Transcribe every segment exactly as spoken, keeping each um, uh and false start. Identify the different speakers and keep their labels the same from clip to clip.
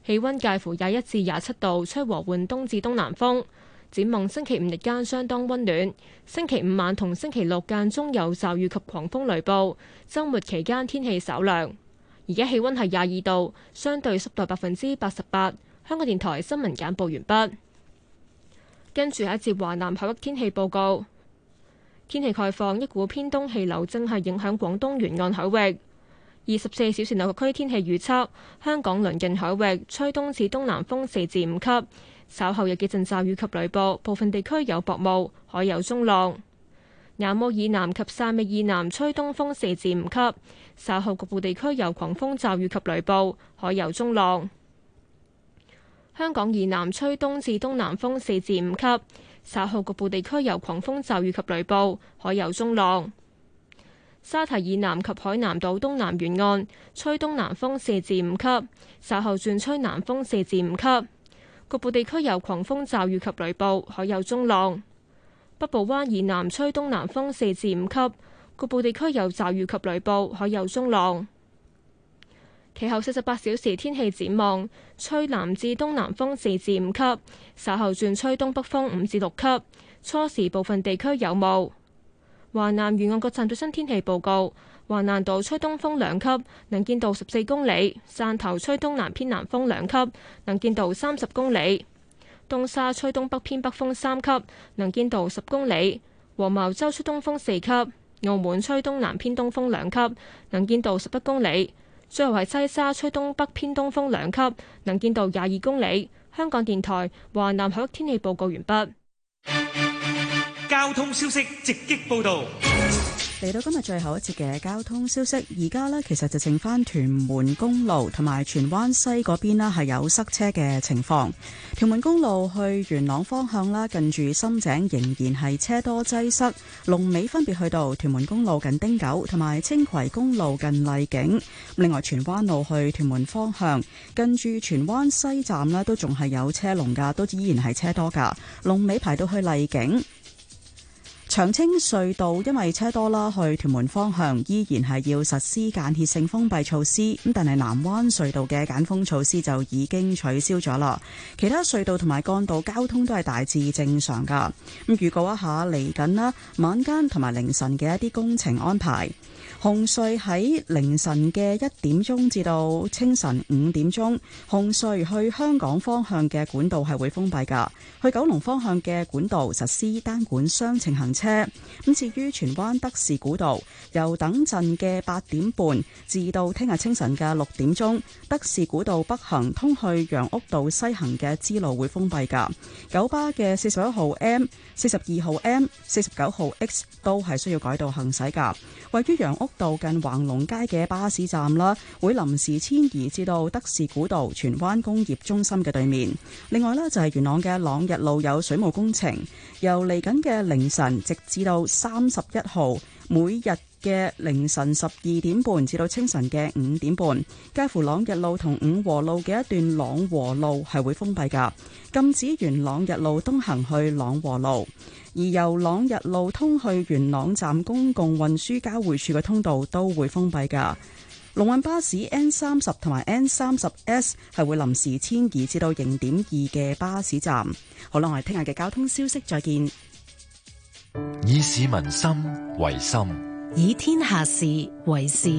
Speaker 1: 氣溫介乎廿一至廿七度，吹和緩東至東南風。展望星期五日間相當溫暖，星期五晚同星期六間中有驟雨及狂風雷暴，週末期間天氣稍涼。而家氣溫係廿二度，相對濕度百分之八十八。香港電台新聞簡報完畢。跟住係一節華南海域天氣報告。天氣概況，一股偏東氣流正係影響廣東沿岸海域。二十四小時內各區天氣預測：香港鄰近海域吹東至東南風四至五級，稍後有幾陣驟雨及雷暴，部分地區有薄霧，海有中浪。南澳以南及汕尾以南吹東風四至五級，稍後局部地區有狂風驟雨及雷暴，海有中浪。香港以南吹東至東南風四至五級，稍後局部地區有狂風驟雨及雷暴，海有中浪。沙堤以南及海南島東南沿岸吹東南風四至五級，稍後轉吹南風四至五級，局部地區有狂風驟雨及雷暴，海有中浪。北部灣以南吹東南風四至五級，局部地區有驟雨及雷暴，海有中浪。其後四十八小時天氣展望，吹南至東南風四至五級，稍後轉吹東北風五至六級，初時部分地區有霧。華南沿岸各站最新天氣報告：華南島吹東風兩級，能見度十四公里；汕頭吹東南偏南風兩級，能見度三十公里；東沙吹東北偏北風三級，能見度十公里；黃茅洲吹東風四級；澳門吹東南偏東風兩級，能見度十一公里；最後係西沙吹東北偏東風兩級，能見度廿二公里。香港電台華南海域天氣報告完畢。
Speaker 2: 交通消息直擊報道。
Speaker 3: 嚟到今日最後一節嘅交通消息，而家呢，其實就剩翻屯門公路同埋荃灣西嗰邊啦，係有塞車嘅情況。屯門公路去元朗方向啦，近住深井仍然係車多擠塞，龍尾分別去到屯門公路近汀九同埋青葵公路近麗景。另外荃灣路去屯門方向，近住荃灣西站呢，都仲係有車龍噶，都依然係車多噶，龍尾排到去麗景。長青隧道因為車多啦，去屯門方向依然係要實施間歇性封閉措施，咁但係南灣隧道嘅解封措施就已經取消咗啦。其他隧道同埋幹道交通都係大致正常噶。咁預告一下嚟緊啦，晚間同埋凌晨嘅一啲工程安排。紅隧喺凌晨嘅一點鐘至到清晨五點鐘，紅隧去香港方向嘅管道係會封閉噶，去九龍方向嘅管道實施單管雙程行車。咁至於荃灣德士古道，由等陣嘅八點半至到聽日清晨嘅六點鐘，德士古道北行通去楊屋道西行嘅支路會封閉噶。九巴嘅四十一號 M、四十二號 M、四十九號 X 都係需要改道行駛噶。位於楊屋道近橫龍街嘅巴士站啦，會臨時遷移至到德士古道荃灣工業中心嘅對面。另外呢，就係元朗嘅朗日路有水務工程，由嚟緊嘅凌晨直至到三十一號，每日嘅凌晨十二點半至到清晨嘅五點半，介乎朗日路同五和路嘅一段朗和路係會封閉噶，禁止沿朗日路東行去朗和路。而由朗日路通去元朗站公共運輸交匯處嘅通道都會封閉㗎。龍運巴士 N 三十 同埋 N 三十 S 係會臨時遷移至到零點二嘅巴士站。好啦，我哋聽日嘅交通消息再見。
Speaker 4: 以市民心為心，
Speaker 5: 以天下事為事。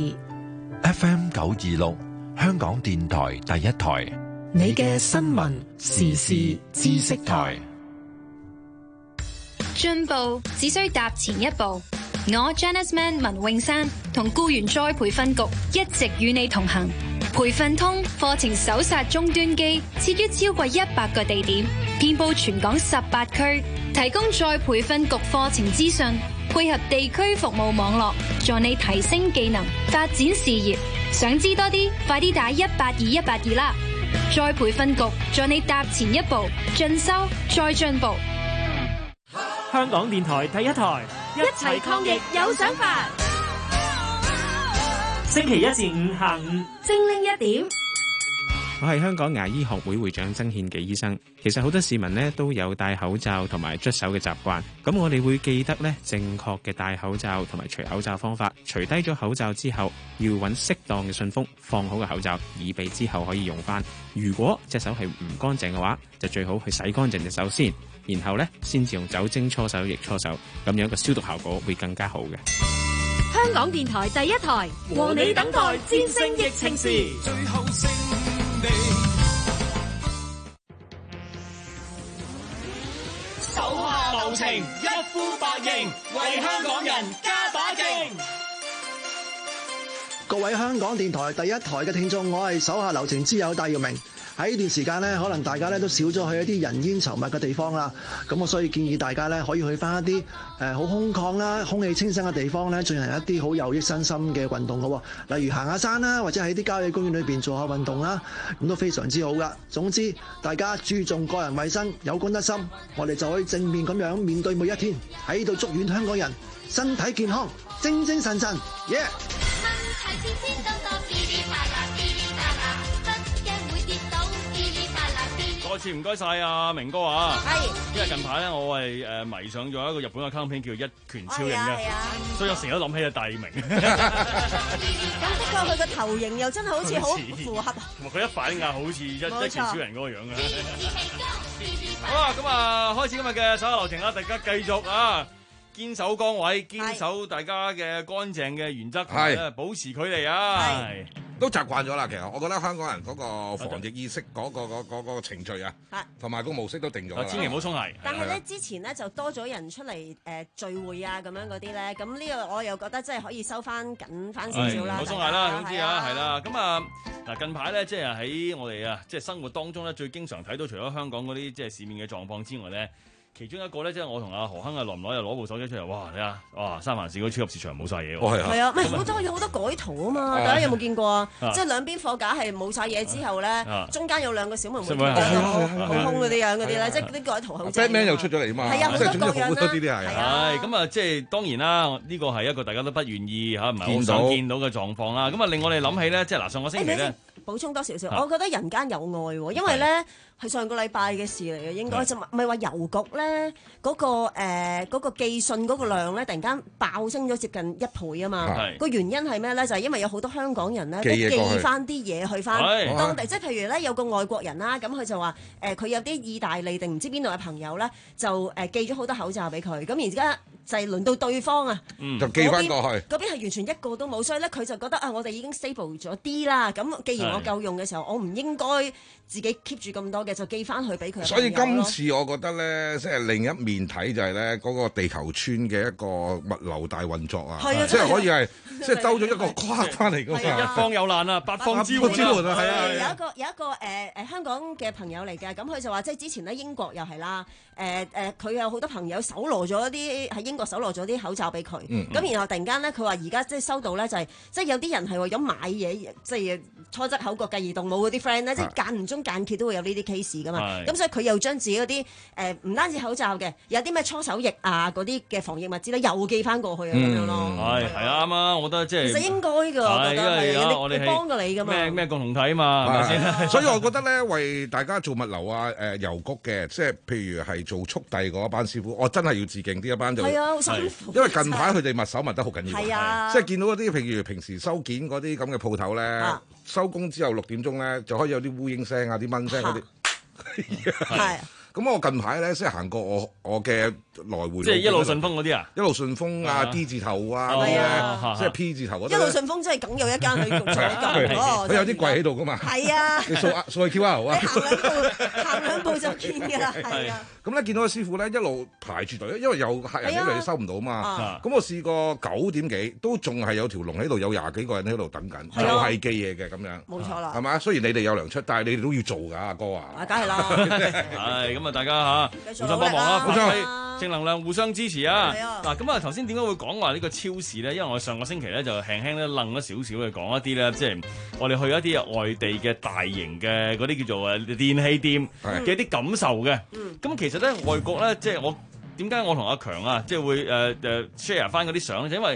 Speaker 4: F M 九二六，香港電台第一台，
Speaker 5: 你嘅新聞時事知識台。
Speaker 6: 進步只需踏前一步。我 Janice Man 文詠珊同僱員再培訓局一直與你同行。培訓通課程搜殺終端機設於超過一百個地點，遍佈全港十八區，提供再培訓局課程資訊，配合地區服務網絡，助你提升技能，發展事業。想知多啲，快啲打一八二一八二啦！再培訓局助你踏前一步，進修再進步。
Speaker 2: 香港電台第一台，
Speaker 7: 一齊抗疫有想法。
Speaker 2: 星期一至五下午
Speaker 7: 精靈一點，
Speaker 8: 我係香港牙醫學會會長曾憲記醫生。其實好多市民呢都有戴口罩同埋捽手嘅習慣，咁我哋會記得呢正確嘅戴口罩同埋除口罩方法。除低咗口罩之後，要揾適當嘅信封放好個口罩，以備之後可以用翻。如果隻手係唔乾淨嘅話，就最好去洗乾淨隻手先，然後呢先至用酒精搓手液搓手，咁樣個消毒效果會更加好嘅。
Speaker 7: 香港電台第一台，和你等待戰勝疫情時。
Speaker 2: 最後勝利，手下留情，一呼百應，為香港人加把勁。
Speaker 9: 各位香港電台第一台嘅聽眾，我係手下留情之友戴耀明。喺呢段時間呢，可能大家咧都少咗去一啲人煙稠密嘅地方啦。咁我所以建議大家咧可以去翻一啲誒好空曠啦、空氣清新嘅地方咧，進行一啲好有益身心嘅運動嘅喎。例如行下山啦，或者喺啲郊野公園裏邊做下運動啦，咁都非常之好噶。總之，大家注重個人衞生，有公德心，我哋就可以正面咁樣面對每一天。喺度祝願香港人身體健康、精精神神，耶、yeah!！
Speaker 10: 再次唔該晒啊明哥啊，係，因為近排咧我係誒迷上咗一個日本嘅卡通片叫《一拳超人》嘅，所以我成日都諗起阿大明。
Speaker 11: 咁不過佢個頭型又真係好似好符合，
Speaker 10: 同埋佢一反眼好似一一拳超人嗰個樣嘅。好啦，咁啊開始今日嘅手下留情啦，大家繼續啊堅守崗位，堅守大家嘅乾淨嘅原則，係保持距離啊。
Speaker 12: 都習慣咗啦，其實我覺得香港人嗰個防疫意識嗰、嗰個嗰、嗰個程序啊，同埋個模式都定咗啦。
Speaker 10: 千祈唔好鬆懈。
Speaker 11: 但係咧，之前咧就多咗人出嚟誒、呃、聚會啊，咁樣嗰啲咧，咁呢個我又覺得真係可以收翻緊翻少少啦。
Speaker 10: 唔好鬆懈啦，總之啊，係啦。咁啊嗱，近排咧即係喺我哋啊即係生活當中咧，最經常睇到除咗香港嗰啲即係市面嘅狀況之外咧。其中一個咧，即係我同阿何亨啊，耐唔耐又攞部手機出嚟，哇！你啊，哇！三藩市嗰超級市場冇晒嘢喎，係啊，
Speaker 11: 係啊，唔係好多有好多改圖啊嘛，大家有冇見過啊？即係兩邊貨架係冇晒嘢之後咧，中間有兩個小妹妹好空嗰啲樣嗰啲咧，即係啲改圖好正。
Speaker 12: Batman 又出咗嚟啊嘛，
Speaker 11: 係啊，好多各樣啦，
Speaker 12: 啲啲係
Speaker 10: 係咁啊，即係當然啦，呢個係一個大家都不願意嚇，唔係好想見到嘅狀況啦。咁啊，令我哋諗起咧，即係嗱，上個星期咧。
Speaker 11: 補充多少少，我覺得人間有愛喎，因為咧係上個禮拜嘅事嚟嘅，應該就唔係話郵局咧嗰個誒嗰個寄信嗰個量咧突然間爆升咗接近一倍啊嘛。個原因係咩咧？就係因為有好多香港人咧都寄翻啲嘢去翻當地，即係譬如咧有個外國人啦，咁佢就話誒佢有啲意大利定唔知邊度嘅朋友咧，就誒寄咗好多口罩俾佢，咁而家就係輪到對方啊，
Speaker 12: 就寄翻過去。
Speaker 11: 嗰邊係完全一個都冇，所以咧佢就覺得啊，我哋已經 stable 咗啲啦。咁既然我夠用嘅時候，我唔應該自己 keep 住咁多嘅，就寄翻去俾佢。
Speaker 12: 所以今次我覺得咧，即係另一面睇就係咧，嗰個地球村嘅一個物流大運作啊，即係可以係即係兜咗一個框翻嚟㗎嘛。
Speaker 10: 一方有難啊，八方支援啊，
Speaker 11: 係啊！有一個有一個誒誒、呃、香港嘅朋友嚟嘅，咁佢就話即係之前咧英國又係啦，誒誒佢有好多朋友搜羅咗啲喺英國搜羅咗啲口罩俾佢，咁、嗯嗯、然後突然間咧佢話而家即係收到咧就係、是、即係有啲人係為咗買嘢，即係初則口角繼而動武嗰啲 friend 咧，即係間唔中間歇都會有呢啲 case 噶嘛，咁所以佢又將自己嗰啲誒唔單止口罩嘅，有啲咩搓手液啊嗰啲嘅防疫物資咧又寄翻過去啊咁、嗯、樣咯。
Speaker 10: 係係啱啊，我覺得即係
Speaker 11: 其實應該㗎，我覺得係
Speaker 10: 我哋
Speaker 11: 幫過你㗎嘛。
Speaker 10: 咩咩共同體啊嘛，係咪先？
Speaker 12: 所以我覺得咧，為大家做物流啊、誒、呃、郵局嘅，即係譬如係做速遞嗰一班師傅，我真係要致敬呢一班就係啊，好辛苦。因為近排佢哋密手密得好緊要，係啊，即係見到嗰啲譬如平時收件嗰啲咁嘅鋪頭咧，啊、收工之後六點鐘咧就可以有啲烏蠅聲啊、啲蚊聲嗰啲，係。咁我近排咧，即係行過我我嘅來回，
Speaker 10: 即係一路順豐嗰啲啊，
Speaker 12: 一路順豐啊 ，D 字頭啊，即係 P 字頭嗰啲。
Speaker 11: 一路順豐真係梗有一間喺做緊
Speaker 12: 佢有啲櫃喺度噶嘛。係啊，你掃掃 Q R 啊，
Speaker 11: 行兩步行兩步就見㗎啦，係啊。
Speaker 12: 咁咧見到個師傅咧一路排住隊，因為有客人一嚟收唔到嘛。咁我試過九點幾都仲係有條龍喺度，有廿幾個人喺度等緊，又係寄嘢嘅咁樣。冇錯啦。係嘛？雖然你哋有糧出，但係你哋都要做㗎，阿哥啊。啊，梗係啦。
Speaker 10: 係咁啊！大家嚇互相幫忙啦，互相正能量，互相支持啊！嗱，咁啊頭先點解會講話呢個超市咧？因為我上個星期咧就輕輕咧愣咗少少嘅講一啲咧，即係我哋去一啲外地嘅大型嘅嗰啲叫做誒電器店嘅一啲感受嘅。咁其實咧外國咧，即係我點解我同阿強啊，即係會誒誒 share 翻嗰啲相，就因為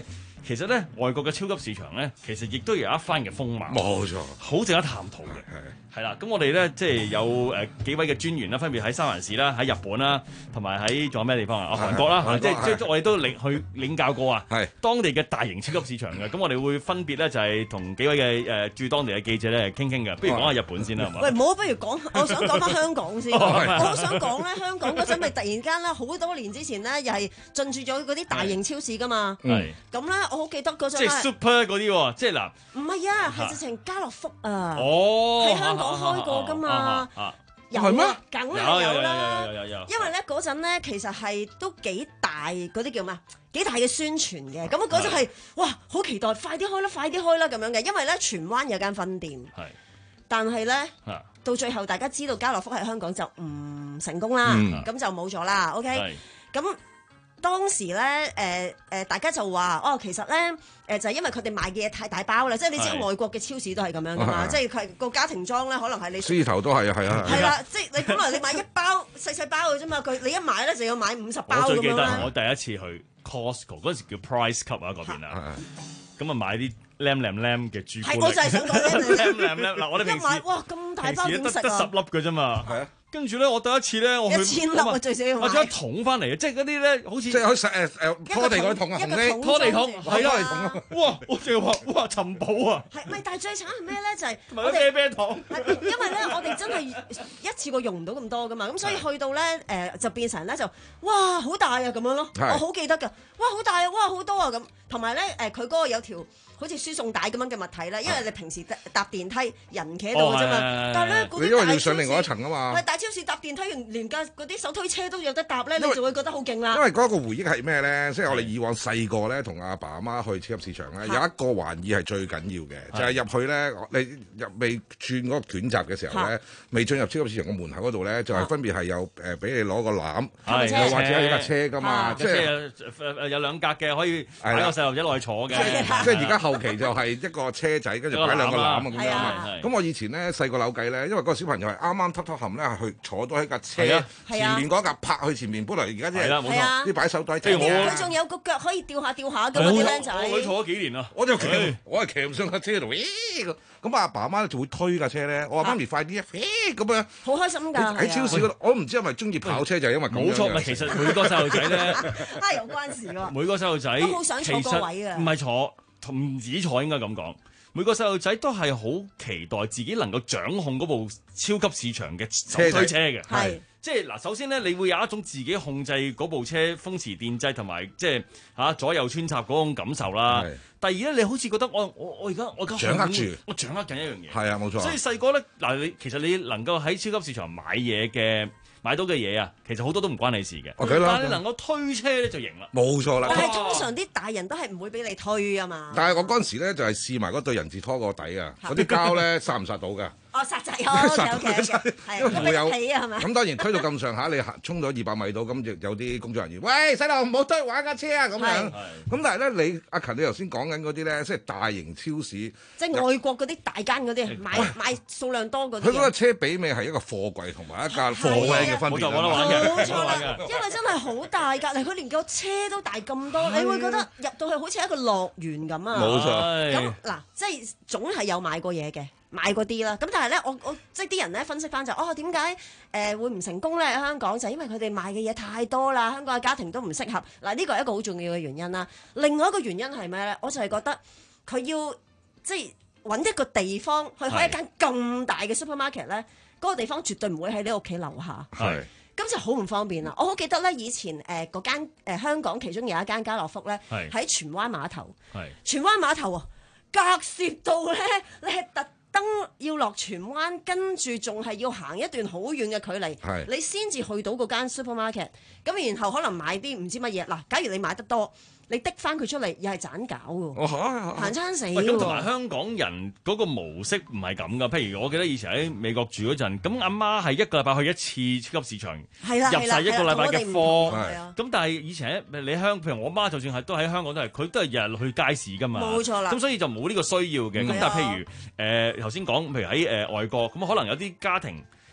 Speaker 10: 其實咧外國嘅超級市場咧，其實亦都有一番嘅風貌，
Speaker 12: 冇錯，
Speaker 10: 好值得探討嘅。係啦，咁我哋咧即係有誒幾位嘅專員啦，分別喺三藩市啦、喺日本啦，同埋喺仲有咩地方啊？韓國啦，即係即係我哋都領去領教過啊，當地嘅大型超級市場嘅。咁我哋會分別咧就係同幾位嘅誒駐當地嘅記者咧傾傾嘅。不如講下日本先啦，係嘛？
Speaker 11: 喂，唔好，不如講，我想講翻香港先。我好想講咧，香港嗰陣咪突然間咧，好多年之前咧，又係進駐咗嗰啲大型超市噶嘛。係。咁咧，我好記得嗰陣
Speaker 10: 即係 super 嗰啲喎，即係嗱。
Speaker 11: 唔係啊，係直情家樂福啊。
Speaker 10: 哦。
Speaker 11: 喺香港開過噶嘛？有啊，梗係有啦。有有有有。因為咧嗰陣咧，其實係都幾大嗰啲叫咩？幾大嘅宣傳嘅。咁啊嗰陣係哇，好期待，快啲開啦，快啲開啦咁樣嘅。因為咧，荃灣有間分店。係。但係咧，到最後大家知道家樂福喺香港就唔成功啦，咁就冇咗啦。OK。咁。當時咧，誒、呃、誒、呃，大家就話，哦，其實咧，誒、呃、就係、是、因為佢哋賣嘅嘢太大包啦，即係你知道外國嘅超市都係咁樣噶嘛，即係佢個家庭裝咧，可能係你獅
Speaker 12: 頭都係啊，係啊，
Speaker 11: 係啦，即係你本來你買一包細細包嘅啫嘛，佢你一買咧就要買五十包咁樣。
Speaker 10: 我最記得我第一次去 Costco 嗰陣時叫 Price Cup 啊嗰邊啊，咁啊買啲 lam lam lam 嘅朱古力，
Speaker 11: 係我就係想講
Speaker 10: lam lam lam 嗱，我哋平時
Speaker 11: 哇咁大包點食啊？
Speaker 10: 得十粒嘅啫嘛，係啊。跟住咧，我第一次咧，我去
Speaker 11: 一千粒啊最少要買，
Speaker 10: 我將一桶翻嚟啊！即係嗰啲咧，好似
Speaker 12: 即係好似誒誒拖地嗰啲桶啊，紅色
Speaker 10: 拖地桶，係啊，哇！我淨係話哇，尋寶啊！
Speaker 11: 係咪？但係最慘係咩咧？就係
Speaker 10: 我哋啤啤糖，
Speaker 11: 因為咧，我哋真係一次過用唔到咁多噶嘛，咁所以去到咧誒就變成咧就哇好大啊咁樣咯，我好記得㗎，哇好大啊，哇好多啊咁，同埋咧誒佢嗰個有條好似輸送帶咁樣嘅物體咧，因為你平時搭電梯人企喺度嘅啫嘛，但係咧嗰啲
Speaker 12: 因為要上另外一層啊嘛。
Speaker 11: 超市搭電梯連連架嗰啲手推車都有得搭咧，你就會覺得好勁啦。
Speaker 12: 因為嗰個回憶係咩咧？即係我哋以往細個咧，同阿爸阿媽去超級市場咧，有一個玩意係最緊要嘅，就係入去咧，你入未轉嗰個捲閘嘅時候咧，未進入超級市場個門口嗰度咧，就係分別係有誒俾你攞個籃，又或者係一架車噶嘛，即係
Speaker 10: 有兩格嘅，可以擺個細路仔落去坐嘅。
Speaker 12: 即係而家後期就係一個車仔，跟住擺兩個籃啊咁樣啊。咁我以前咧細個扭計咧，因為嗰個小朋友係啱啱揼揼冚咧去。坐到喺架車前面嗰架拍去前面，本來而家即係啲擺手袋。
Speaker 11: 佢仲有個腳可以吊下吊下㗎嘛啲僆仔。
Speaker 10: 我佢坐咗幾年啦，
Speaker 12: 我就騎，我係騎唔上架車度。咁阿爸阿媽就會推架車咧。我話媽咪快啲啊！咁樣
Speaker 11: 好開心㗎。
Speaker 12: 喺超市嗰度，我唔知係咪中意跑車就係因為咁樣。
Speaker 10: 冇錯，其實每個細路仔咧，
Speaker 11: 啊有關事喎。
Speaker 10: 每個細路仔
Speaker 11: 都好想坐嗰位㗎。
Speaker 10: 唔係坐，唔止坐應該咁講。每個細路仔都係好期待自己能夠掌控嗰部超級市場嘅手推車嘅，係即係嗱。首先咧，你會有一種自己控制嗰部車風馳電掣同埋即係嚇左右穿插嗰種感受啦。第二咧，你好似覺得我我我而家我而家
Speaker 12: 掌握住，
Speaker 10: 我掌握緊一樣嘢。
Speaker 12: 係啊，冇錯。
Speaker 10: 所以細個咧嗱，你其實你能夠喺超級市場買嘢嘅。買到嘅嘢啊，其實好多都唔關你事嘅，但係你能夠推車咧就型啦。
Speaker 12: 冇錯啦。
Speaker 11: 但係通常啲大人都係唔會俾你推啊嘛。
Speaker 12: 但係我嗰陣時咧就係試埋嗰對人字拖個底啊，嗰啲膠咧殺唔殺到㗎？
Speaker 11: 哦，殺仔哦，有嘅，係
Speaker 12: 因為會有
Speaker 11: 起啊，係咪？
Speaker 12: 咁當然推到咁上下，你行衝咗二百米到，咁就有啲工作人員，喂，細路唔好推玩架車啊咁樣。咁但係咧，你阿勤你頭先講緊嗰啲咧，即係大型超市，
Speaker 11: 即係外國嗰啲大間嗰啲買買數量多嗰啲。
Speaker 12: 佢嗰個車比尾係一個貨櫃同埋一架貨 van 嘅分別。
Speaker 11: 冇錯啦，因為真係好大架，嚟佢連個車都大咁多，你會覺得入到去好似一個樂園咁啊！
Speaker 12: 冇錯。
Speaker 11: 咁嗱，即係總係有買過嘢嘅。買嗰啲啦，咁但係咧，我我即係啲人咧分析翻就，哦點解誒會唔成功咧？喺香港就係因為佢哋買嘅嘢太多啦，香港嘅家庭都唔適合。嗱呢個係一個好重要嘅原因啦。另外一個原因係咩咧？我就係覺得佢要即係揾一個地方去開一間咁大嘅 supermarket 咧，嗰個地方絕對唔會喺你屋企樓下。係。咁就好唔方便啦！我好記得咧，以前誒嗰間誒香港其中有一間家樂福咧，喺荃灣碼頭。係。荃灣碼頭啊，隔涉到咧，你係特登要落荃灣，跟住仲係要行一段好遠嘅距離，你先至去到嗰間 supermarket。咁然後可能買啲唔知乜嘢。嗱，假如你買得多，你滴翻佢出嚟又係盞搞喎，行餐死喎。
Speaker 10: 咁同埋香港人嗰個模式唔係咁噶。譬如我記得以前喺美國住嗰陣，咁阿媽係一個禮拜去一次超級市場，入晒一個禮拜嘅貨。咁但係以前喺你香，譬如我媽就算係都喺香港都係，佢都係日日去街市噶嘛。冇錯啦。咁所以就冇呢個需要嘅。咁但係譬如誒頭先講，譬如喺誒外國，咁可能有啲家庭。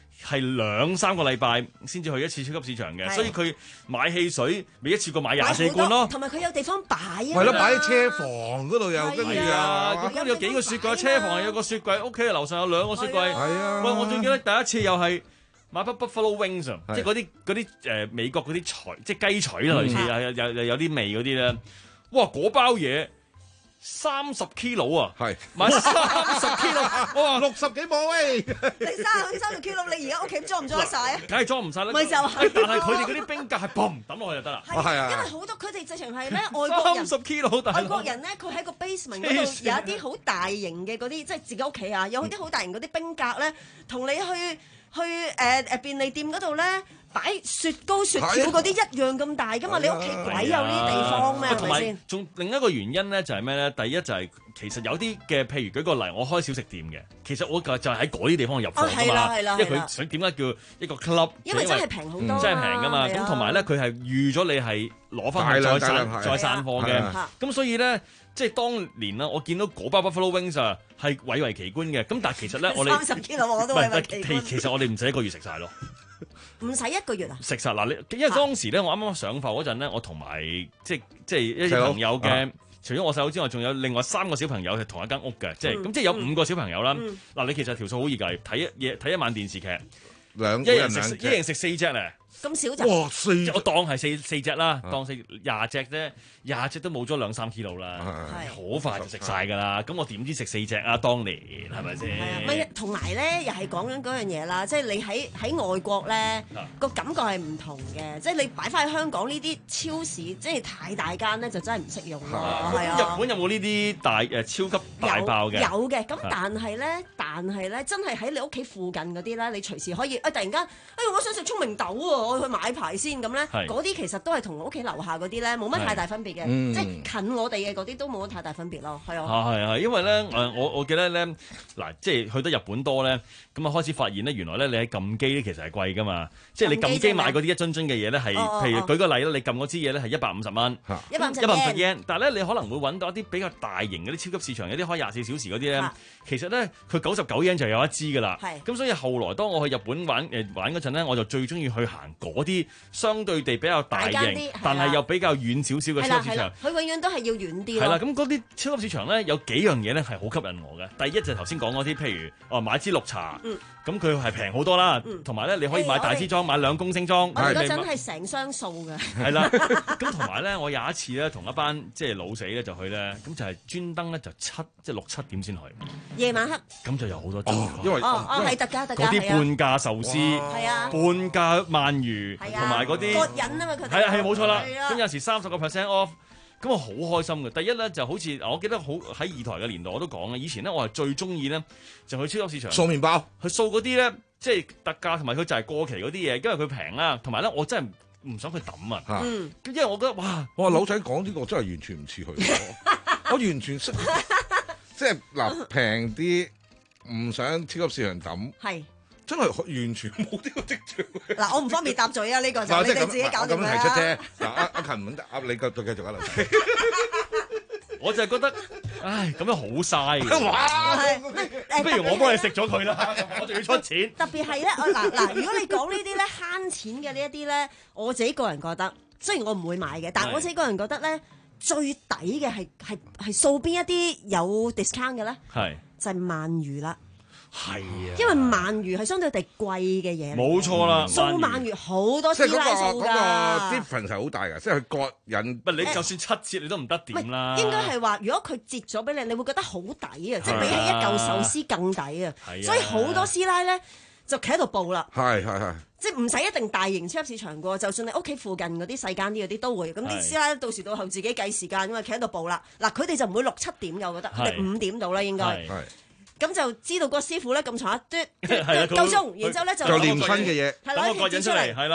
Speaker 10: 係兩三個禮拜先至去一次超級市場嘅，所以佢買汽水咪一次過買廿四罐咯。
Speaker 11: 同埋佢有地方擺啊，
Speaker 12: 係咯，擺喺車房嗰度又跟住啊，
Speaker 10: 咁有幾個雪櫃，車房有個雪櫃，屋企樓上有兩個雪櫃。係啊，喂，我最記得第一次又係買包 Buffalo Wings，即係嗰啲嗰啲誒美國嗰啲鎚，即係雞鎚啦，類似有有有有啲味嗰啲咧。哇！嗰包嘢三十 kilo 啊，係買三十 kilo， 哇，六十幾磅喂！
Speaker 11: 你三三十 kilo， 你而家屋企裝唔裝得晒啊？
Speaker 10: 梗係裝唔晒啦。
Speaker 11: 咪就係，
Speaker 10: 但係佢哋嗰啲冰格係嘣抌落去就得啦。
Speaker 11: 係啊，因為好多佢哋直情係咧外國人，
Speaker 10: 三十 kilo，
Speaker 11: 外國人咧佢喺個 basement 嗰度有一啲好大型嘅嗰啲，即係自己屋企啊，有啲好大型嗰啲冰格咧，同你去去誒誒便利店嗰度咧。擺雪糕、雪條嗰啲一樣咁大噶嘛？你屋企鬼有呢啲地方咩？係咪先？
Speaker 10: 仲另一個原因咧就係咩咧？第一就係其實有啲嘅，譬如舉個例，我開小食店嘅，其實我就就喺嗰啲地方入貨㗎嘛。因為佢想點解叫一個 club？
Speaker 11: 因為真係平好多，
Speaker 10: 真係平㗎嘛。咁同埋咧，佢係預咗你係攞翻去再散再散貨嘅。咁所以咧，即係當年啦，我見到嗰包 Buffalo Wings 啊，係蔚為奇觀嘅。咁但係其實咧，我哋
Speaker 11: 三十 kilo 我都蔚為奇觀。
Speaker 10: 其實我哋唔使一個月食晒咯。
Speaker 11: 唔使一個月啊！
Speaker 10: 食實嗱，你因為當時咧，我啱啱上課嗰陣咧，我同埋即即係一啲朋友嘅，啊、除咗我細佬之外，仲有另外三個小朋友係同一間屋嘅，即係咁，即係有五個小朋友啦。嗱、嗯，你其實條數好易計，睇一嘢睇一晚電視劇，兩一人食一人食四隻咧。
Speaker 11: 咁少就
Speaker 10: 哇四，我當係四四隻啦，當四廿隻啫，廿隻都冇咗兩三 kilo 啦，好快就食晒㗎啦。咁我點知食四隻啊？當年係咪先？
Speaker 11: 係啊，咪同埋咧，又係講緊嗰樣嘢啦。即係你喺喺外國咧，個感覺係唔同嘅。即係你擺翻喺香港呢啲超市，即係太大間咧，就真係唔識用咯。係啊。
Speaker 10: 日本有冇呢啲大誒超級大爆嘅？
Speaker 11: 有嘅。咁但係咧，但係咧，真係喺你屋企附近嗰啲咧，你隨時可以啊！突然間，哎，我想食聰明豆喎。我去買牌先咁咧，嗰啲其實都係同屋企樓下嗰啲咧冇乜太大分別嘅，嗯、即係近我哋嘅嗰啲都冇乜太大分別咯，係啊。
Speaker 10: 啊係係，因為咧誒，我我記得咧嗱，即係去得日本多咧，咁啊開始發現咧，原來咧你喺撳機咧其實係貴噶嘛，即係你撳機買嗰啲一樽樽嘅嘢咧係，哦、譬如舉個例啦，你撳嗰支嘢咧係一百五十蚊，
Speaker 11: 一百五十
Speaker 10: yen，但係咧你可能會揾到一啲比較大型嗰啲超級市場，有啲開廿四小時嗰啲咧，啊、其實咧佢九十九 yen 就有一支噶啦，咁所以後來當我去日本玩誒玩嗰陣咧，我就最中意去行嗰啲相對地比較大型，但係又比較遠少少嘅超級市場。
Speaker 11: 佢永遠都係要遠啲。
Speaker 10: 係啦，咁嗰啲超級市場咧有幾樣嘢咧係好吸引我嘅。第一就係頭先講嗰啲，譬如哦買支綠茶，咁佢係平好多啦，同埋咧你可以買大支裝，買兩公升裝。
Speaker 11: 我哋嗰陣係成箱數嘅。
Speaker 10: 係啦，咁同埋咧，我有一次咧同一班即係老死咧就去咧，咁就係專登咧就七即係六七點先去。
Speaker 11: 夜晚黑。
Speaker 10: 咁就有好多種，
Speaker 12: 因為
Speaker 11: 哦哦係特價特價。
Speaker 10: 嗰啲半價壽司，
Speaker 11: 係啊，
Speaker 10: 半價鰻魚，同埋嗰啲。
Speaker 11: 割引啊嘛佢哋。
Speaker 10: 係啊係冇錯啦，咁有時三十個 percent off，咁我好開心嘅。第一咧就好似我記得好喺二台嘅年代我都講嘅，以前咧我係最中意咧就去超級市場
Speaker 12: 掃麵包，
Speaker 10: 去掃嗰啲咧即係特價同埋佢就係過期嗰啲嘢，因為佢平啦，同埋咧我真係唔想去抌啊，嗯、因為我覺得哇，
Speaker 12: 我老仔講呢個真係完全唔似佢，我完全識即係嗱平啲，唔想超級市場抌。係。真係完全冇呢個跡象。
Speaker 11: 嗱，我唔方便答嘴啊，呢個就你哋自己搞掂佢啦。
Speaker 12: 咁提出啫。嗱，阿阿勤唔答，你繼繼續啊，劉仔。
Speaker 10: 我就係覺得，唉，咁樣好嘥嘅。哇！不如我幫你食咗佢啦，我仲要出錢。
Speaker 11: 特別係咧，嗱嗱，如果你講呢啲咧慳錢嘅呢一啲咧，我自己個人覺得，雖然我唔會買嘅，但係我自己個人覺得咧，最抵嘅係係係掃邊一啲有 discount 嘅咧，係就係鰻魚啦。
Speaker 10: 係啊，
Speaker 11: 因為鰻魚係相對地貴嘅嘢，
Speaker 10: 冇錯啦。
Speaker 11: 掃鰻魚好多師奶掃㗎，
Speaker 12: 嗰個 difference 係好大㗎，即係佢割引。
Speaker 10: 唔係你就算七折你都唔得點啦。
Speaker 11: 應該係話，如果佢折咗俾你，你會覺得好抵啊！即係比起一嚿壽司更抵啊！所以好多師奶咧就企喺度報啦。係係係。即係唔使一定大型超級市場㗎，就算你屋企附近嗰啲細間啲嗰啲都會。咁啲師奶到時到後自己計時間，因為企喺度報啦。嗱，佢哋就唔會六七點嘅，我覺得，佢哋五點到啦應該。咁就知道個師傅咧咁長一嘟，夠鐘，然之後咧就
Speaker 12: 就連身嘅嘢，
Speaker 11: 係攞條紙出嚟，
Speaker 10: 係啦，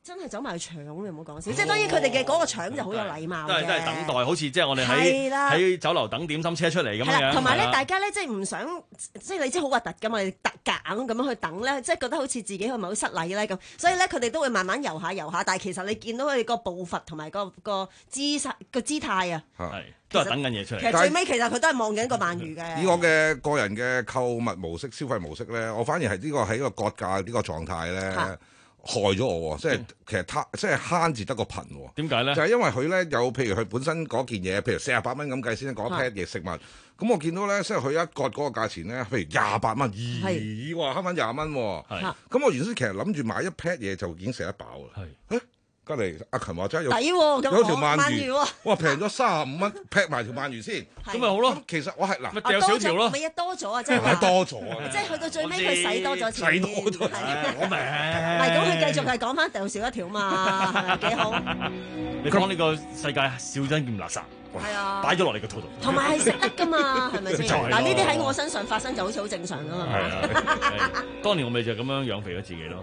Speaker 11: 真係走埋去搶，你唔好講笑。即係當然佢哋嘅嗰個搶就好有禮貌嘅，
Speaker 10: 都係都係等待，好似即係我哋喺喺酒樓等點心車出嚟咁樣。
Speaker 11: 同埋咧，大家咧即係唔想，即係你知好核突㗎嘛，特揀咁樣去等咧，即係覺得好似自己係咪好失禮咧咁。所以咧，佢哋都會慢慢遊下遊下，但係其實你見到佢哋個步伐同埋個個姿勢個姿態啊，
Speaker 10: 係都係等緊嘢出嚟。
Speaker 11: 其實最尾其實佢都係望緊個鰻魚嘅。
Speaker 12: 以我嘅個人嘅購物模式、消費模式咧，我反而係呢個喺個割價呢個狀態咧。害咗我喎，即係其實貪即係慳至得個貧喎。
Speaker 10: 點解咧？
Speaker 12: 就係因為佢咧有，譬如佢本身嗰件嘢，譬如四十八蚊咁計先嗰一 pat 嘢食物，咁我見到咧，即係佢一割嗰個價錢咧，譬如廿八蚊，咦哇慳翻廿蚊喎。咁我原先其實諗住買一 pat 嘢就已經食得飽啦。係。隔離阿勤話齋有
Speaker 11: 抵喎，
Speaker 12: 有條鰻魚，哇平咗三十五蚊，劈埋條鰻魚先，
Speaker 10: 咁咪好咯。
Speaker 12: 其實我係嗱，
Speaker 10: 咪掉少條咯，
Speaker 11: 咪一多咗啊，即係
Speaker 12: 話多咗啊，
Speaker 11: 即係去到最尾佢使多咗錢，
Speaker 12: 使多咗，
Speaker 10: 我明。
Speaker 11: 唔係咁，佢繼續係講翻掉少一條嘛，係咪幾好？
Speaker 10: 你講呢個世界少真嫌垃圾，
Speaker 11: 係啊，
Speaker 10: 擺咗落你個肚度，
Speaker 11: 同埋係食得㗎嘛，係咪先？嗱呢啲喺我身上發生就好似好正常㗎嘛。
Speaker 10: 係啊，當年我咪就咁樣養肥咗自己咯。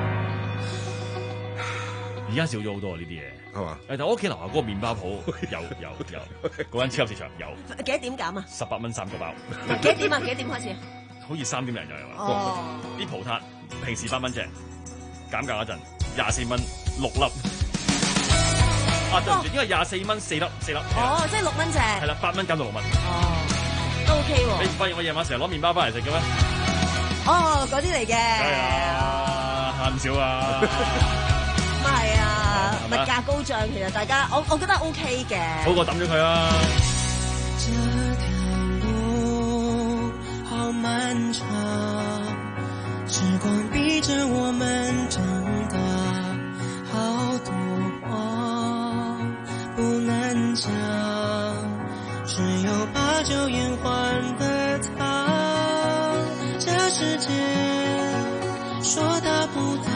Speaker 10: 而家少咗好多啊！呢啲嘢係嘛？誒，但我屋企樓下嗰個麵包鋪有有有，嗰間超級市場有。
Speaker 11: 幾多點減啊？
Speaker 10: 十八蚊三個包。
Speaker 11: 幾多點啊？幾多點開始啊？
Speaker 10: 好似三點零就有啦。
Speaker 11: 哦。
Speaker 10: 啲葡撻平時八蚊隻，減價嗰陣廿四蚊六粒。啊，對唔住，應該廿四蚊四粒四粒。
Speaker 11: 哦，即係六蚊隻。
Speaker 10: 係啦，八蚊減到六蚊。
Speaker 11: 哦，都 OK 喎。
Speaker 10: 你唔發現我夜晚成日攞麵包翻嚟食嘅咩？
Speaker 11: 哦，嗰啲嚟嘅。
Speaker 10: 係啊，慳唔少啊。
Speaker 11: 咁啊係啊，物價高漲，其實大家我我覺得 OK 嘅。
Speaker 10: 好過抌咗佢啦。
Speaker 13: 這條路好漫長，時光逼着我們長大，好多話不能講，只有把酒言歡的他，這世界說大不大，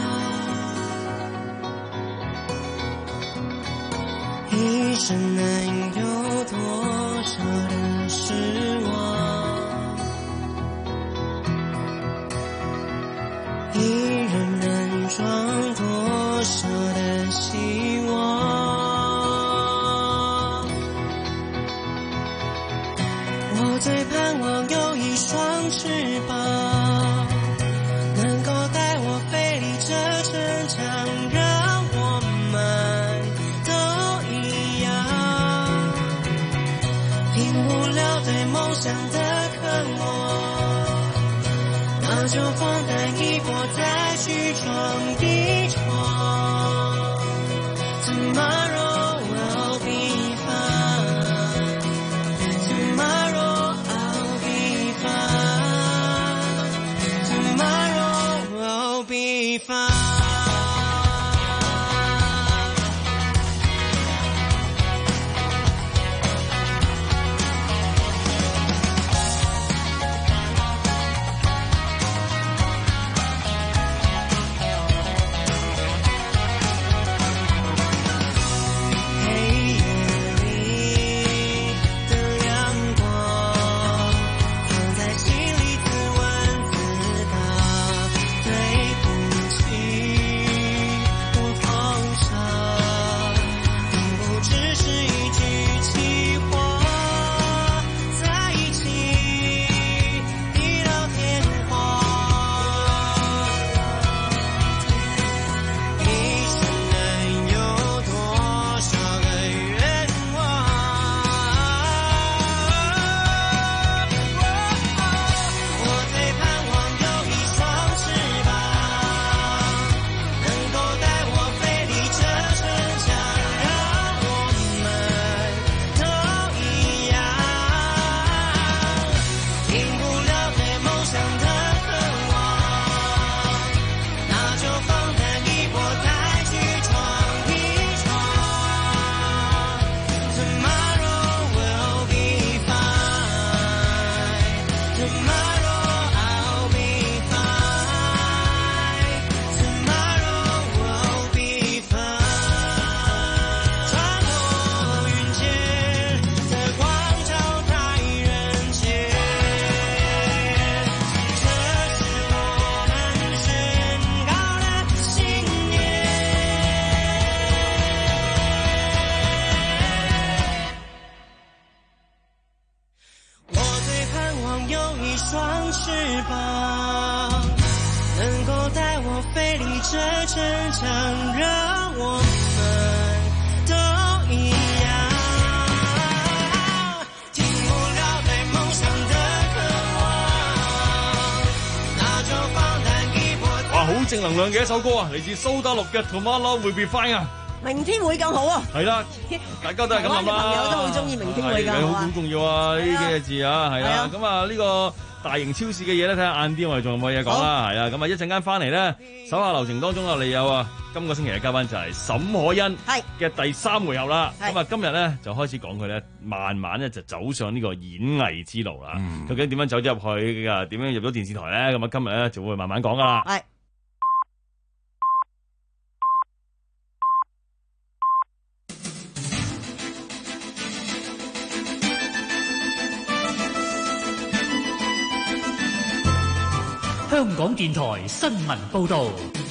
Speaker 13: 一生能有多少的失望，一人能裝多少的希望，我最盼望有一雙翅膀，能夠帶我飛離這城牆，讓我們不了對夢想的渴望，那就放膽一搏，再去闖一闖。Tomorrow will be fine. Tomorrow I'll be fine. Tomorrow will be fine. Hey 我費力這成長，讓我們都一樣，停不了對夢想的渴望，那就放膽一搏。
Speaker 10: 哇，好正能量嘅一首歌啊，嚟自蘇打綠嘅 Tomorrow Will Be Fine 啊！
Speaker 11: 明天會更好啊！
Speaker 10: 係啦，大家都係咁諗啦。
Speaker 11: 朋友都好中意明天會更好啊！
Speaker 10: 好重要啊！呢幾個字啊，係啦。咁啊，呢個大型超市嘅嘢咧，睇下晏啲我哋仲有冇嘢講啦。係啊，咁啊一陣間翻嚟咧，手下留情當中啊，你有啊，今個星期嘅嘉賓就係沈可欣嘅第三回合啦。咁啊，今日咧就開始講佢咧，慢慢咧就走上呢個演藝之路啦。嗯、究竟點樣走咗入去㗎？點樣入咗電視台咧？咁啊，今日咧就會慢慢講噶啦。係。
Speaker 5: 香港電台新聞報導，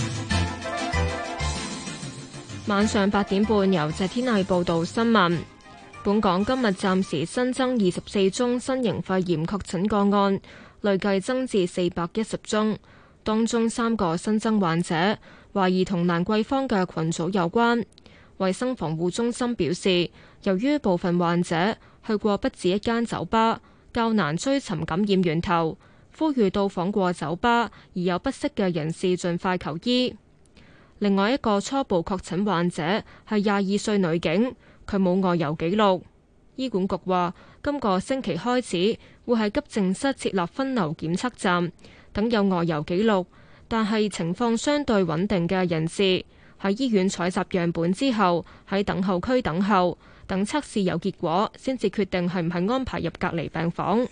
Speaker 1: 晚上八點半由謝天麗報道新聞。本港今日暫時新增二十四宗新型肺炎確診個案，累計增至四百一十宗。當中三個新增患者懷疑同蘭桂坊嘅群組有關。衛生防護中心表示，由於部分患者去過不止一間酒吧，較難追尋感染源頭。呼籲到訪過酒吧而有不適嘅人士盡快求醫。另外一個初步確診患者係廿二歲女警，佢冇外遊記錄。醫管局話，今個星期開始會喺急症室設立分流檢測站，等有外遊記錄但係情況相對穩定嘅人士喺醫院採集樣本之後，喺等候區等候，等測試有結果先至決定係唔係安排入隔離病房。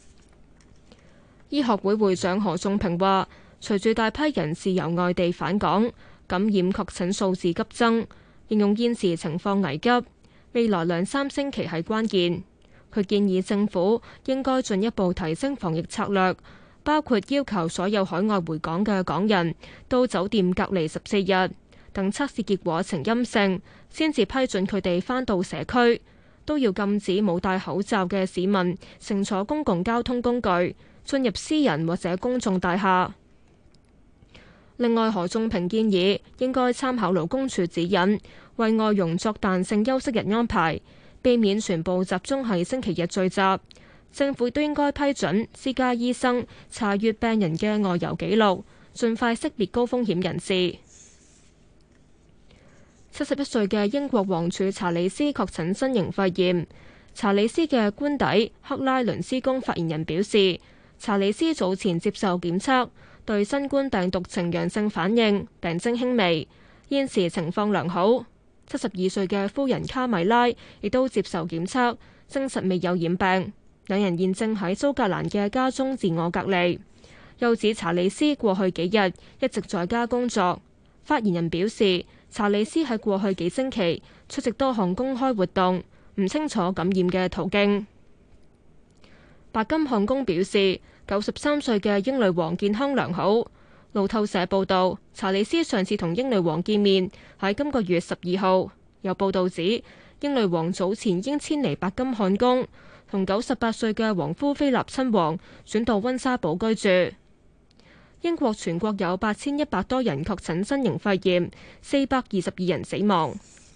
Speaker 1: 醫學會會長何仲平話，隨住大批人士由外地返港，感染確診數字急增，形容現時情況危急，未來兩三星期係關鍵。佢建議政府應該進一步提升防疫策略，包括要求所有海外回港嘅港人到酒店隔離十四日，等測試結果呈陰性，先至批准佢哋返到社區。都要禁止冇戴口罩嘅市民乘坐公共交通工具進入私人或者公眾大廈。另外，何仲平建議應該參考勞工處指引，為外傭作彈性休息日安排，避免全部集中喺星期日聚集。政府都應該批准私家醫生查閱病人嘅外遊記錄，盡快識別高風險人士。七十一歲嘅英國王儲查理斯確診新型肺炎。查理斯嘅官邸克拉倫斯宮發言人表示，查理斯早前接受檢測，對新冠病毒呈陽性反應，病徵輕微，現時情況良好。七十二歲嘅夫人卡米拉亦都接受檢測，證實未有染病。兩人現正喺蘇格蘭嘅家中自我隔離。又指查理斯過去幾日一直在家工作。發言人表示，查理斯喺過去幾星期出席多項公開活動，唔清楚感染嘅途徑。白金漢宮表示，九十三歲嘅英女王健康良好。路透社報道，查理斯上次同英女王見面喺今個月十二號。有報道指，英女王早前已經遷離白金漢宮，同九十八歲嘅王夫菲臘親王轉到溫莎堡居住。英國全國有八千一百多人確診新型肺炎，四百二十二人死亡。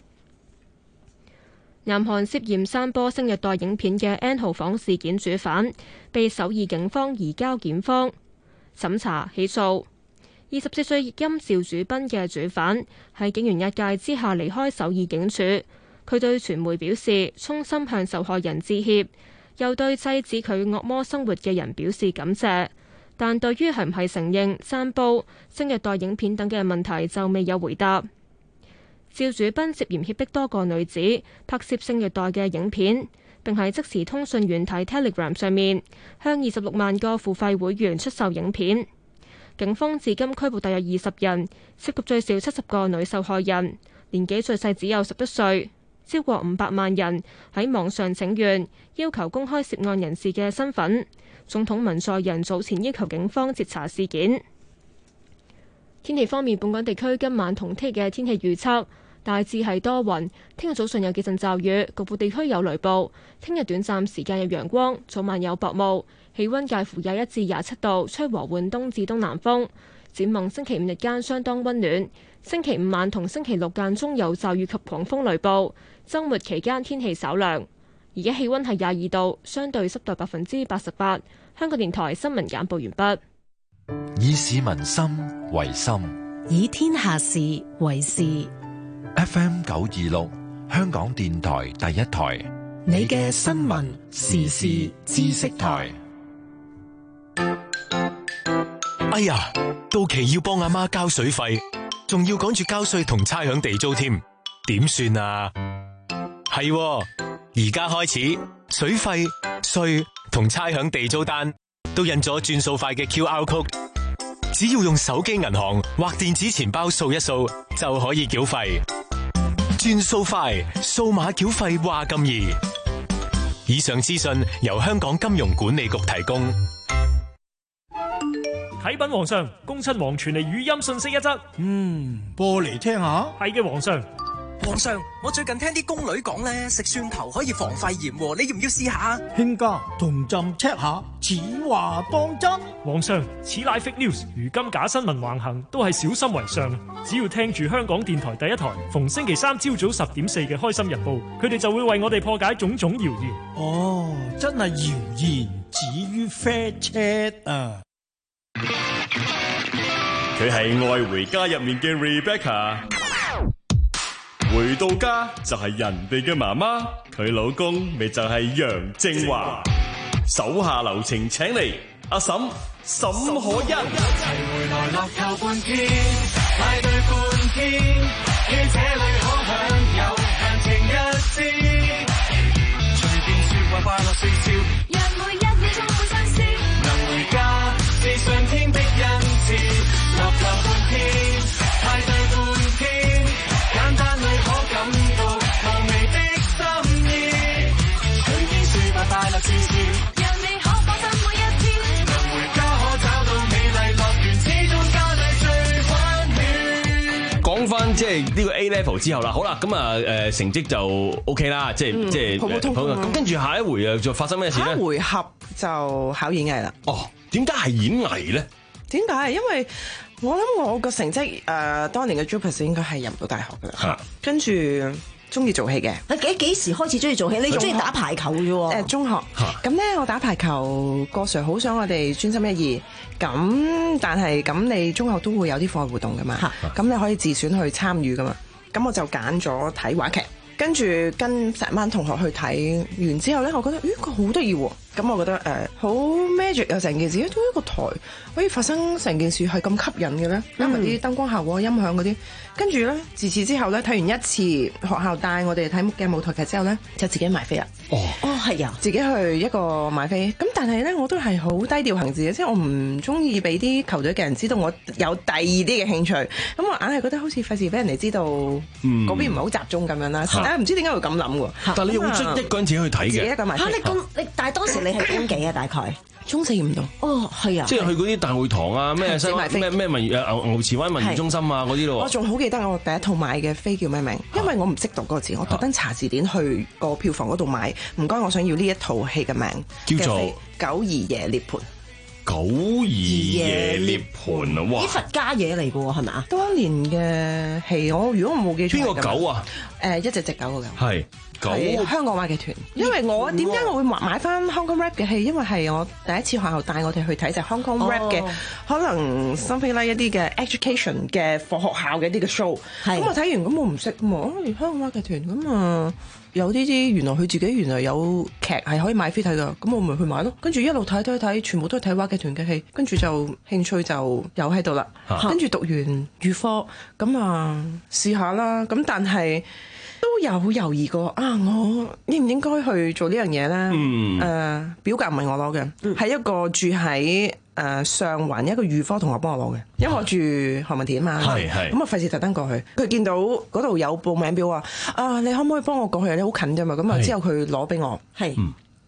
Speaker 1: 南韓涉嫌散播性虐待影片嘅 N 號房事件主犯被首爾警方移交檢方審查起訴。二十四歲音邵主彬嘅主犯喺警員押解之下離開首爾警署，佢對傳媒表示衷心向受害人致歉，又對制止佢惡魔生活嘅人表示感謝。但對於係唔係承認散布性虐待影片等嘅問題就未有回答。趙主彬涉嫌脅迫多個女子拍攝性虐待嘅影片，並喺即時通訊軟體 Telegram 上面向二十六萬個付費會員出售影片。警方至今拘捕大約二十人，涉及最少七十個女受害人，年紀最細只有十一歲。超過五百萬人喺網上請願，要求公開涉案人士嘅身份。總統文在寅早前要求警方徹查事件。天氣方面，本港地區今晚同聽日嘅天氣預測大致係多雲，聽日早上有幾陣驟雨，局部地區有雷暴。聽日短暫時間有陽光，早晚有薄霧，氣溫介乎廿一至廿七度，吹和緩東至東南風。 展望星期五日間相當温暖，星期五晚同星期六間中有驟雨及狂風雷暴，週末期間天氣稍涼。而家氣温係廿二度，相對濕度百分之八十八。香港電台新聞簡報完畢。
Speaker 4: 以市民心為心，
Speaker 5: 以天下事為事。
Speaker 4: F M 九二六，香港電台第一台，
Speaker 5: 你嘅新聞時事知識台。
Speaker 14: 哎呀，到期要幫阿媽交水費，仲要趕住交稅同差餉地租添，點算啊？係，而家開始水費、稅同差餉地租單都印咗轉數快嘅 Q R code， 只要用手機銀行或電子錢包掃一掃就可以繳費。轉數快，數碼繳費話咁易。以上資訊由香港金融管理局提供。
Speaker 15: 啟稟皇上，恭親王傳嚟語音信息一則。
Speaker 16: 嗯，播嚟聽下。
Speaker 15: 係嘅，皇上。
Speaker 17: 皇上，我最近聽啲宮女講咧，食蒜頭可以防肺炎，你要唔要試下？
Speaker 16: 卿家同朕 check 下，此話當真？
Speaker 15: 皇上，此乃 fake news，如今假新聞橫行，都係小心為上。只要聽住香港電台第一台，逢星期三朝早十點四嘅《開心日報》，佢哋就會為我哋破解種種謠言。
Speaker 16: 哦，真係謠言止於 fact check 啊！
Speaker 10: 佢係愛回家入面嘅 Rebecca。回到家就係人哋嘅媽媽，佢老公咪就係楊正華。手下留情，請嚟阿嬸沈可欣。
Speaker 13: 一齊回來樂透半天，派對半天，於這裏可享有閒情一絲，隨便說話快樂笑笑，讓每一秒充滿新鮮。能回家是上天的恩賜，樂透半天，派對半天，簡單裏可感到無微的心意，隨便說話快樂笑笑，讓你可放心每一天。能回家可找到美麗樂園，始終家裏最溫暖。
Speaker 10: 講翻即係呢個 A level 之後啦，好啦，咁啊誒成績就 OK 啦，即係即係
Speaker 18: 普普通通。
Speaker 10: 咁跟住下一回啊，就發生咩事咧？
Speaker 18: 下一回合就考演藝啦。
Speaker 10: 哦，點解係演藝咧？
Speaker 18: 點解？因為我諗我個成績誒、呃，當年嘅 JUPAS 應該係入唔到大學噶啦。跟住中意做戲嘅。
Speaker 11: 你幾幾時開始中意做戲？你中意打排球嘅啫喎。
Speaker 18: 誒，中學。咁咧，我打排球，個 Sir 好想我哋專心一意。咁但係咁，你中學都會有啲課外活動噶嘛？咁你可以自選去參與噶嘛？咁我就揀咗睇話劇，跟住跟成班同學去睇完之後咧，我覺得咦，佢好得意喎！咁我覺得誒好 magic 啊！成件事，點解一個台可以發生成件事係咁吸引嘅咧？因為啲燈光效果、音響嗰啲，跟住咧自此之後咧，睇完一次學校帶我哋睇嘅舞台劇之後咧，就自己買飛啦。
Speaker 10: 哦，
Speaker 11: 哦係啊，
Speaker 18: 自己去一個買飛。咁但係咧，我都係好低調行事嘅，即係我唔中意俾啲球隊嘅人知道我有第二啲嘅興趣。咁我硬係覺得好似費事俾人哋知道嗰邊唔係好集中咁樣啦。啊，唔知點解會咁諗喎？
Speaker 10: 但係你用出一個人自己去睇嘅，
Speaker 18: 自己一個買飛。
Speaker 11: 嚇你咁你，但係當時你係中幾啊？大概
Speaker 18: 中四唔到。
Speaker 11: 哦，係啊，
Speaker 10: 即係去嗰啲大會堂啊，咩咩咩文誒牛牛池灣文娛中心啊嗰啲咯。
Speaker 18: 我仲好記得我第一套買嘅飛叫咩名？因為我唔識讀嗰個字，我特登查字典去個票房嗰度買。唔該，我想要呢一套戲嘅名，
Speaker 10: 叫做《
Speaker 18: 九兒爺涅槃》。
Speaker 10: 九兒爺涅槃啊！哇！
Speaker 11: 啲佛家嘢嚟嘅喎，係咪啊？
Speaker 18: 當年嘅戲，我如果我冇記錯，
Speaker 10: 邊個九啊？
Speaker 18: 誒，一隻隻狗嘅狗。
Speaker 10: 係。
Speaker 18: 香港話劇團，因為我點解我會買買翻 Hong Kong Rap 嘅戲？因為係我第一次學校帶我哋去睇就係 Hong Kong Rap 嘅，可能 something like 一啲嘅 education 嘅課學校嘅一啲嘅 show。咁我睇完咁我唔識喎，香港話劇團咁啊有啲啲原來佢自己原來有劇係可以買飛睇㗎，咁我咪去買咯。跟住一路睇睇睇，全部都係睇話劇團嘅戲，跟住就興趣就有喺度啦。跟住讀完預科，咁啊試下啦。咁但係都有猶豫過啊！我應唔應該去做呢樣嘢咧？嗯，誒、呃、表格唔係我攞嘅，係、嗯、一個住喺誒、呃、上環一個預科同學幫我攞嘅，因為我住何文田啊嘛。係係。咁我費事特登過去，佢見到嗰度有報名表話啊，你可唔可以幫我過去？你好近啫嘛。咁啊之後佢攞俾我，係。咁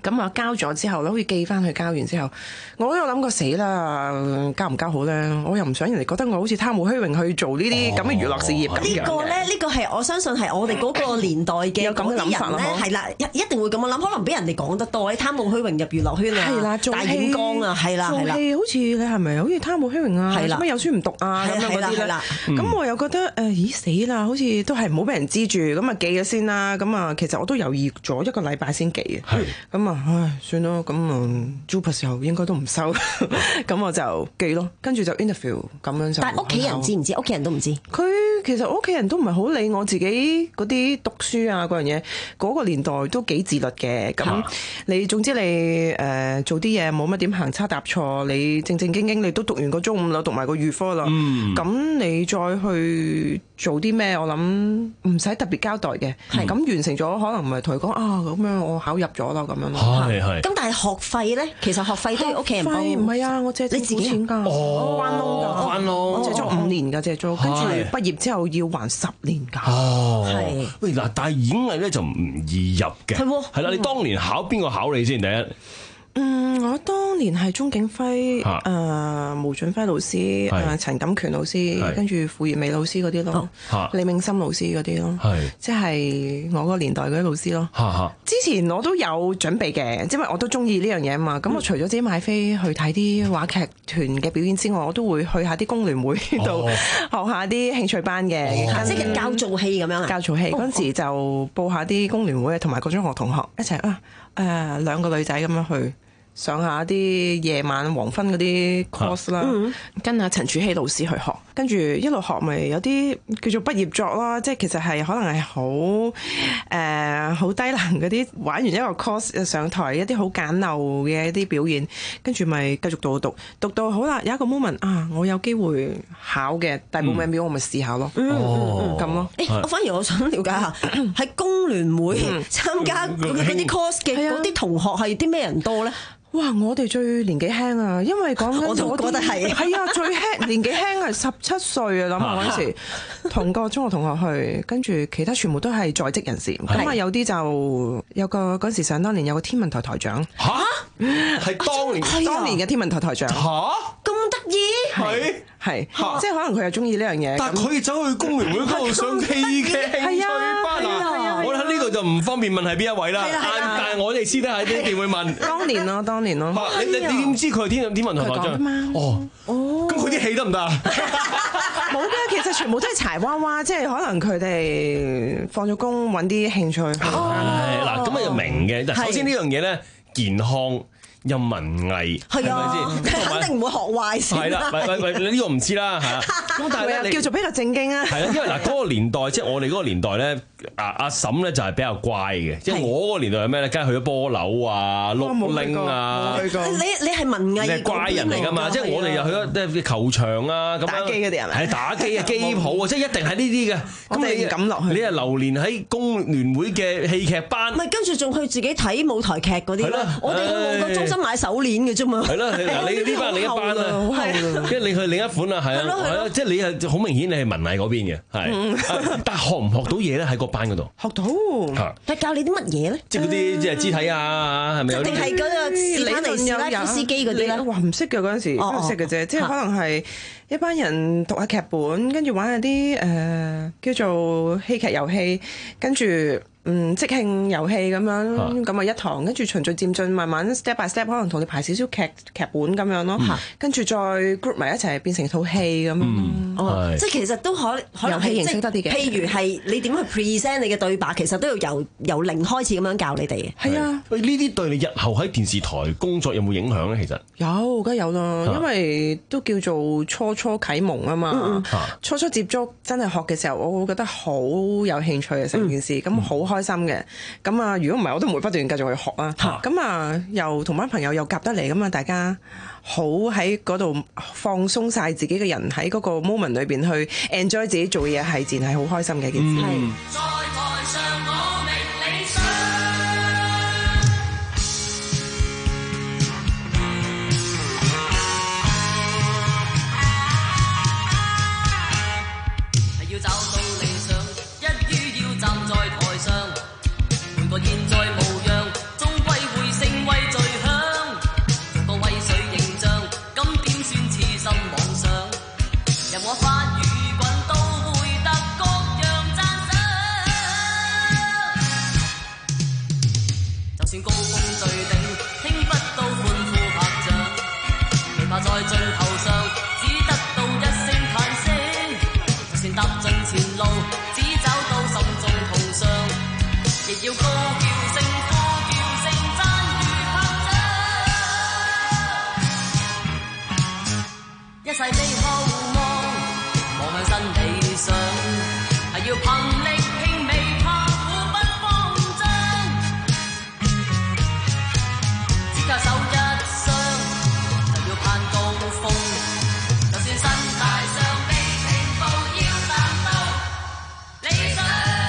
Speaker 18: 咁啊交咗之後咧，好似寄翻去交完之後，我都有諗過死啦，交唔交好咧？我又唔想人哋覺得我好似貪慕虛榮去做呢啲咁嘅娛樂事業咁樣。
Speaker 11: 呢個咧，呢個係我相信係我哋嗰個年代嘅
Speaker 18: 有咁嘅諗法
Speaker 11: 咧，係啦，一一定會咁樣諗，可能俾人哋講得多，你貪慕虛榮入娛樂圈啊，
Speaker 18: 係啦，
Speaker 11: 大染缸啊，係啦，係啦，
Speaker 18: 做戲好似你係咪好似貪慕虛榮啊？
Speaker 11: 係啦，
Speaker 18: 乜有書唔讀啊？咁樣嗰啲咧，咁我又覺得誒，咦死啦，好似都係唔好俾人知住，咁啊寄咗先啦。咁啊，其實我都猶豫咗一個禮拜先寄嘅，咁啊，唉，算咯，咁啊 Jupas 時候應該都唔收，咁我就寄咯，跟住就 interview 咁樣就。
Speaker 11: 但係屋企人知唔知？屋企人都唔知。
Speaker 18: 佢其實屋企人都唔係好理我自己嗰啲讀書啊嗰樣嘢，嗰個年代都幾自律嘅。咁你總之你誒做啲嘢冇乜點行差踏錯，你正正經經你都讀完個中五啦，讀埋個預科啦，咁你再去做啲咩？我諗唔使特別交代嘅。咁完成咗，可能唔係同佢講啊咁樣，我考入咗啦咁樣咯。
Speaker 10: 係係。
Speaker 11: 咁但係學費咧，其實學費都要屋企人幫。
Speaker 18: 唔係啊，我借政府錢㗎，我關窿㗎，
Speaker 10: 關窿，
Speaker 18: 我借咗五年㗎，借咗，跟住畢業之後要還十年㗎。
Speaker 10: 哦，
Speaker 11: 係。
Speaker 10: 喂嗱，但係演藝咧就唔易入嘅。
Speaker 11: 係喎。
Speaker 10: 係啦，你當年考邊個考你先？第一。
Speaker 18: 嗯，我當年係鍾景輝、誒、呃、毛俊輝老師、誒、呃、陳錦權老師，跟住傅業美老師嗰啲咯，李銘心老師嗰啲咯，即係我個年代嗰啲老師咯。之前我都有準備嘅，因為我都中意呢樣嘢啊嘛。咁我除咗自己買飛去睇啲話劇團嘅表演之外，我都會去下啲工聯會度學下啲興趣班嘅，
Speaker 11: 即係教做戲咁樣。
Speaker 18: 教做戲嗰陣時就報下啲工聯會同埋各中學同學一齊啊，誒兩個女仔咁樣去。上下啲夜晚黃昏嗰啲 course 啦，嗯、跟阿陳柱希老師去學，跟住一路學咪有啲叫做畢業作啦，即係其實係可能係好誒好低能嗰啲，玩完一個 course 上台一啲好簡陋嘅一啲表演，跟住咪繼續讀讀讀到好啦，有一個 moment 啊，我有機會考嘅，大報名表我咪試下咯，咁、嗯嗯嗯、咯。
Speaker 11: 誒、欸，我反而我想了解下喺工聯會參加嗰啲 course 嘅嗰啲同學係啲咩人多咧？
Speaker 18: 哇！我哋最年紀輕啊，因為講緊
Speaker 11: 我都覺得係
Speaker 18: 係啊，最輕年紀輕係十七歲啊，諗下嗰陣時同個中學同學去，跟住其他全部都係在職人士。咁啊有啲就有個嗰陣時想當年有個天文台台長
Speaker 10: 吓，係當年
Speaker 18: 當年嘅天文台台長
Speaker 10: 吓，
Speaker 11: 咁得意
Speaker 10: 係
Speaker 18: 係即係可能佢又中意呢樣嘢，
Speaker 10: 但係佢走去工聯會嗰度上戲嘅興趣班啊！我喺呢度就唔方便問係邊一位啦，但係我哋私底下一定會問。
Speaker 18: 當年咯，當年咯。
Speaker 10: 你你你點知佢係天天文台台長？哦哦，咁佢啲戲得唔得啊？
Speaker 18: 冇嘅，其實全部都係柴娃娃，即係可能佢哋放咗工揾啲興趣。係
Speaker 10: 嗱，咁啊就明嘅。首先呢樣嘢咧，健康。有文藝係咪先？
Speaker 11: 肯定唔會學壞先。
Speaker 10: 係啦，喂喂喂，呢個唔知啦嚇。
Speaker 18: 咁但係叫做比較正經啊。
Speaker 10: 係啦，因為嗱嗰個年代，即係我哋嗰個年代咧，阿阿嬸咧就係比較乖嘅。即係我嗰個年代係咩咧？梗係去咗波樓啊、碌鈴啊。
Speaker 11: 你你係文藝，
Speaker 10: 你係怪人嚟㗎嘛？即係我哋又去咗即係球場啊咁樣。
Speaker 18: 打機嗰啲係咪？
Speaker 10: 係打機啊，機鋪啊，即係一定係呢啲嘅。
Speaker 18: 咁你咁落去，
Speaker 10: 你係流連喺工聯會嘅戲劇班。
Speaker 11: 唔係，跟住仲去自己睇舞台劇嗰啲啦。我哋去個中心買手鏈嘅啫嘛，係
Speaker 10: 咯，嗱你呢班另一班啦，跟住你去另一款啦，係啊，係啊，即係你係好明顯你係文藝嗰邊嘅，係，但係學唔學到嘢咧喺個班嗰度？
Speaker 18: 學到，
Speaker 11: 係教你啲乜嘢咧？
Speaker 10: 即係嗰啲即係肢體啊，係咪有？
Speaker 11: 定係嗰個史丹尼斯拉夫斯基嗰啲咧？
Speaker 18: 哇，唔識嘅嗰陣時，唔識嘅啫，即係可能係一班人讀下劇本，跟住玩下啲誒叫做戲劇遊戲，跟住。嗯，即興遊戲咁樣，咁啊一堂，跟住循序漸進，慢慢 step by step，可能同你排少少劇劇本咁樣咯，跟住再 group 埋一齊變成套戲咁樣。
Speaker 11: 哦，即係其實都可可能
Speaker 18: 遊戲形式得啲嘅。
Speaker 11: 譬如係你點去 present 你嘅對白，其實都要由由零開始咁樣教你哋嘅。
Speaker 18: 係啊，
Speaker 10: 喂，呢啲對你日後喺電視台工作有冇影響咧？其實
Speaker 18: 有，梗係有啦，因為都叫做初初啟蒙啊嘛。初初接觸真係學嘅時候，我會覺得好有興趣嘅成件事，咁好開心嘅，咁啊，如果唔係我都唔會不斷繼續去學啦。咁啊，又同班朋友又夾得嚟，咁啊，大家好喺嗰度放鬆晒自己嘅人，喺嗰個 moment 裏邊去 enjoy 自己做嘢，係自然係好開心嘅一件事。
Speaker 13: 嗯在台上我明理想，係要找到理想，一於要站在台上。換個現在模樣，終歸會勝。
Speaker 19: 前踏盡前路，只走到心中痛傷，亦要高叫聲呼叫聲讚譽拍掌，一世未後望，望向新理想，係要憑力拼未怕苦不慌張，只靠手一雙，就要攀高峰，就算身大上被停步，要達到理想。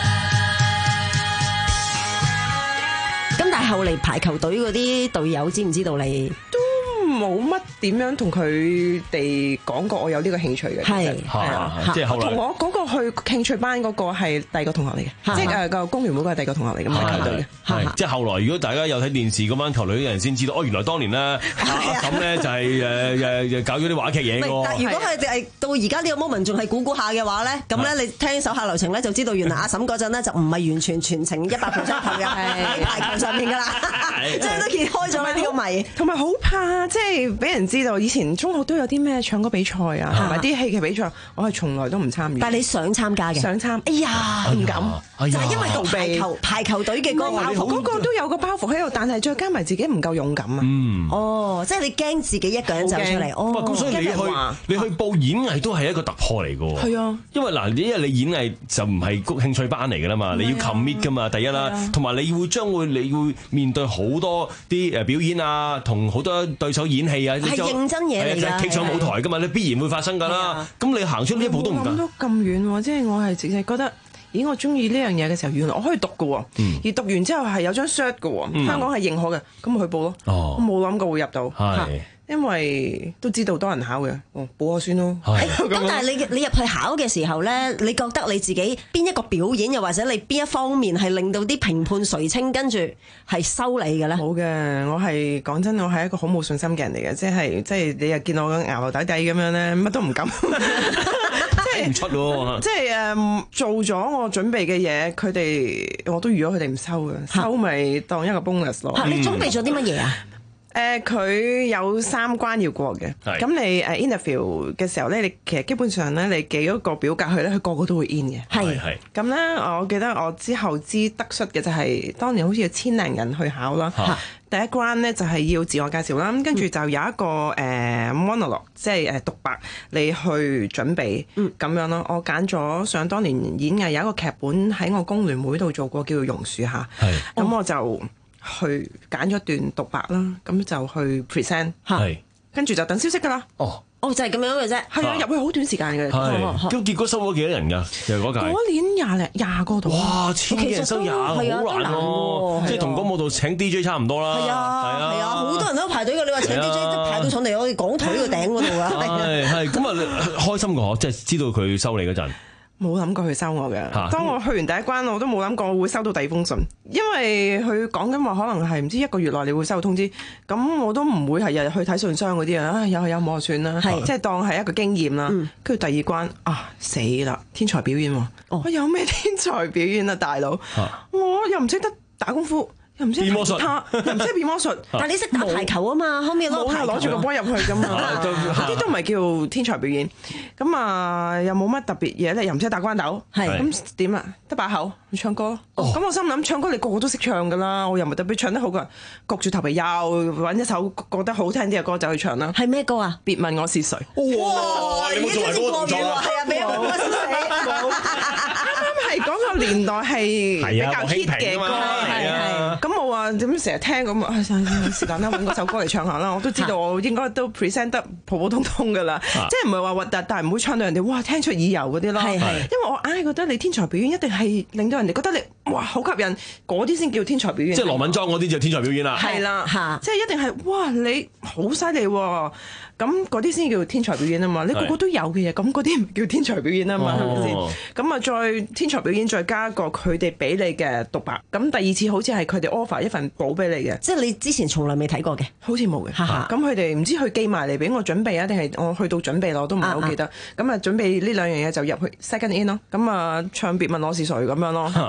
Speaker 11: 咁但係後嚟排球隊嗰啲隊友知唔知道你？
Speaker 18: 冇乜點樣同佢哋講過我有呢個興趣嘅，
Speaker 11: 係
Speaker 18: 係啊，
Speaker 10: 即係後來
Speaker 18: 同我嗰個去興趣班嗰個係第二個同學嚟嘅，即係誒個工聯會嘅第二個同學嚟嘅，唔係球隊嘅。
Speaker 10: 係即係後來，如果大家有睇電視嗰班球隊嘅人先知道，哦，原來當年咧阿嬸咧就係誒誒搞咗啲話劇嘢喎。
Speaker 11: 但如果佢哋係到而家呢個 moment 仲係估估下嘅話咧，咁咧你聽手下留情咧就知道原來阿嬸嗰陣咧就唔係完全全程一百 percent 投入喺排球上面㗎啦，即係都揭開咗呢個謎，
Speaker 18: 同埋好怕即係俾人知道以前中學都有啲咩唱歌比賽啊，同埋啲戲劇比賽，我係從來都唔參與。
Speaker 11: 但係你想參加嘅？想參。哎呀，唔敢，就係因為同排球排球隊嘅嗰個包袱，
Speaker 18: 嗰個都有個包袱喺度，但係再加埋自己唔夠勇敢啊。
Speaker 10: 嗯。
Speaker 11: 哦，即係你驚自己一個人走出嚟。哦。
Speaker 10: 咁所以你去你去報演藝都係一個突破嚟㗎喎。
Speaker 18: 係啊。
Speaker 10: 因為嗱，因為你演藝就唔係興趣班嚟㗎啦嘛，你要 commit 㗎嘛，第一啦，同埋你會將會你會面對好多啲誒表演啊，同好多對手演戲啊。
Speaker 11: 係認真嘢嚟㗎，
Speaker 10: 企上舞台㗎嘛，你必然會發生㗎啦。咁你行出呢一步都唔敢。
Speaker 18: 諗到咁遠喎，即係我係淨係覺得，咦，我中意呢樣嘢嘅時候，原來我可以讀㗎喎，
Speaker 10: 嗯、
Speaker 18: 而讀完之後係有張 cert 㗎喎，
Speaker 10: 嗯、
Speaker 18: 香港係認可嘅，咁咪去報咯。
Speaker 10: 哦、
Speaker 18: 我冇諗過會入到，
Speaker 10: 係
Speaker 18: 因為都知道多人考嘅，哦，報下先咯。
Speaker 11: 咁但係你你入去考嘅時候咧，你覺得你自己邊一個表演，又或者你邊一方面係令到啲評判垂青，跟住係收你嘅咧？
Speaker 18: 冇嘅，我係講真，我係一個好冇信心嘅人嚟嘅，即係即係你又見我牙流底底咁樣咧，乜都唔敢。
Speaker 10: 睇唔出喎，
Speaker 18: 即係誒做咗我準備嘅嘢，佢哋我都預咗佢哋唔收嘅，收咪當一個 bonus 咯。
Speaker 11: 你準備咗啲乜嘢啊？
Speaker 18: 誒佢、呃、有三關要過嘅，咁你誒 interview 嘅時候咧，你其實基本上咧，你寄嗰個表格去咧，佢個個都會 in 嘅。
Speaker 11: 係
Speaker 18: 係。咁咧，我記得我之後知得出嘅就係、是，當年好似有千零人去考啦。啊、第一關咧就係要自我介紹啦，跟住就有一個誒、呃、monologue，即係誒獨白，你去準備咁樣咯。我揀咗想當年演藝有一個劇本喺我工聯會度做過，叫做榕樹下。係。咁我就去揀咗段獨白啦，咁就去 present， 係，跟住就等消息噶啦。
Speaker 10: 哦，
Speaker 11: 哦就係咁樣嘅啫。
Speaker 18: 係啊，入去好短時間嘅。
Speaker 10: 係。咁結果收咗幾多人㗎？其實嗰屆。
Speaker 18: 嗰年廿零廿個度。
Speaker 10: 哇！千幾人收廿，好難喎。即係同嗰舞度請 D J 差唔多啦。
Speaker 11: 係啊，係啊，好多人都排隊㗎。你話請 D J 都排到上嚟我哋講台個頂嗰度啊。
Speaker 10: 係係，咁啊開心過，即係知道佢收你嗰陣。
Speaker 18: 冇諗過佢收我嘅，當我去完第一關，我都冇諗過會收到第二封信，因為佢講緊話可能係唔知一個月內你會收到通知，咁我都唔會係日日去睇信箱嗰啲啊，有係有冇就算啦，即係當係一個經驗啦。跟住、嗯、第二關啊死啦，天才表演喎，哦、我有咩天才表演啊大佬，啊、我又唔識得打功夫。又唔識變魔術，又唔識變魔術。
Speaker 11: 但係你識打排球啊嘛，可唔可以攞
Speaker 18: 攞住個波入去㗎嘛？嗰啲都唔係叫天才表演。咁啊，又冇乜特別嘢咧，又唔識打關鬥。係咁點啊？得把口去唱歌咯。咁我心諗唱歌你個個都識唱㗎啦，我又唔係特別唱得好嘅，焗住頭皮又揾一首覺得好聽啲嘅歌就去唱啦。
Speaker 11: 係咩歌啊？
Speaker 18: 別問我是誰。
Speaker 10: 哇！你冇做埋嗰個動作啊？
Speaker 11: 係啊，別問我是誰。
Speaker 18: 啱啱係嗰個年代係比較 hit 嘅歌，係啊。咁我話點成日聽咁啊？是但啦，揾嗰首歌嚟唱下啦。我都知道我應該都 present 得普普通通噶啦，即係唔係話核突，但係唔會唱到人哋哇聽出耳油嗰啲咯。因為我硬係覺得你天才表演一定係令到人哋覺得你哇好吸引，嗰啲先叫天才表演。
Speaker 10: 即係羅敏莊嗰啲就天才表演啦。
Speaker 18: 係啦，即係一定係哇你好犀利喎！咁嗰啲先叫天才表演啊嘛，你個個都有嘅嘢，咁嗰啲唔叫天才表演啊嘛，係咪先？咁啊，再天才表演再加一個佢哋俾你嘅獨白，咁第二次好似係佢哋 offer 一份簿俾你嘅，
Speaker 11: 即係你之前從來未睇過嘅，
Speaker 18: 好似冇嘅。咁佢哋唔知佢寄埋嚟俾我準備啊，定係我去到準備咯，我都唔係好記得。咁啊，準備呢兩樣嘢就入去 second in 咯。咁啊，唱別問我是誰咁樣咯。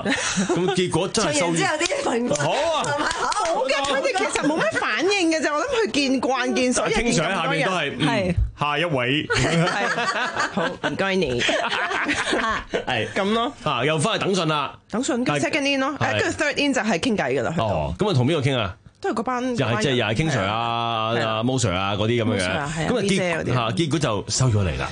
Speaker 10: 咁結果真係收
Speaker 11: 之後啲朋友
Speaker 10: 好啊，
Speaker 18: 好嘅，佢哋其實冇乜反應嘅啫。我諗佢見慣見所，
Speaker 10: 傾上喺下面都係係下一位，
Speaker 18: 好唔該你，
Speaker 10: 係
Speaker 18: 咁咯。
Speaker 10: 啊，又翻去等信啦，
Speaker 18: 等信跟 second in 咯，誒跟住 third in 就係傾偈㗎啦。
Speaker 10: 哦，咁啊同邊個傾啊？
Speaker 18: 都係嗰班，
Speaker 10: 又係即係又係 King Sir 啊、阿 Mo Sir 啊嗰啲咁樣嘅，咁啊結嚇結果就收咗嚟啦。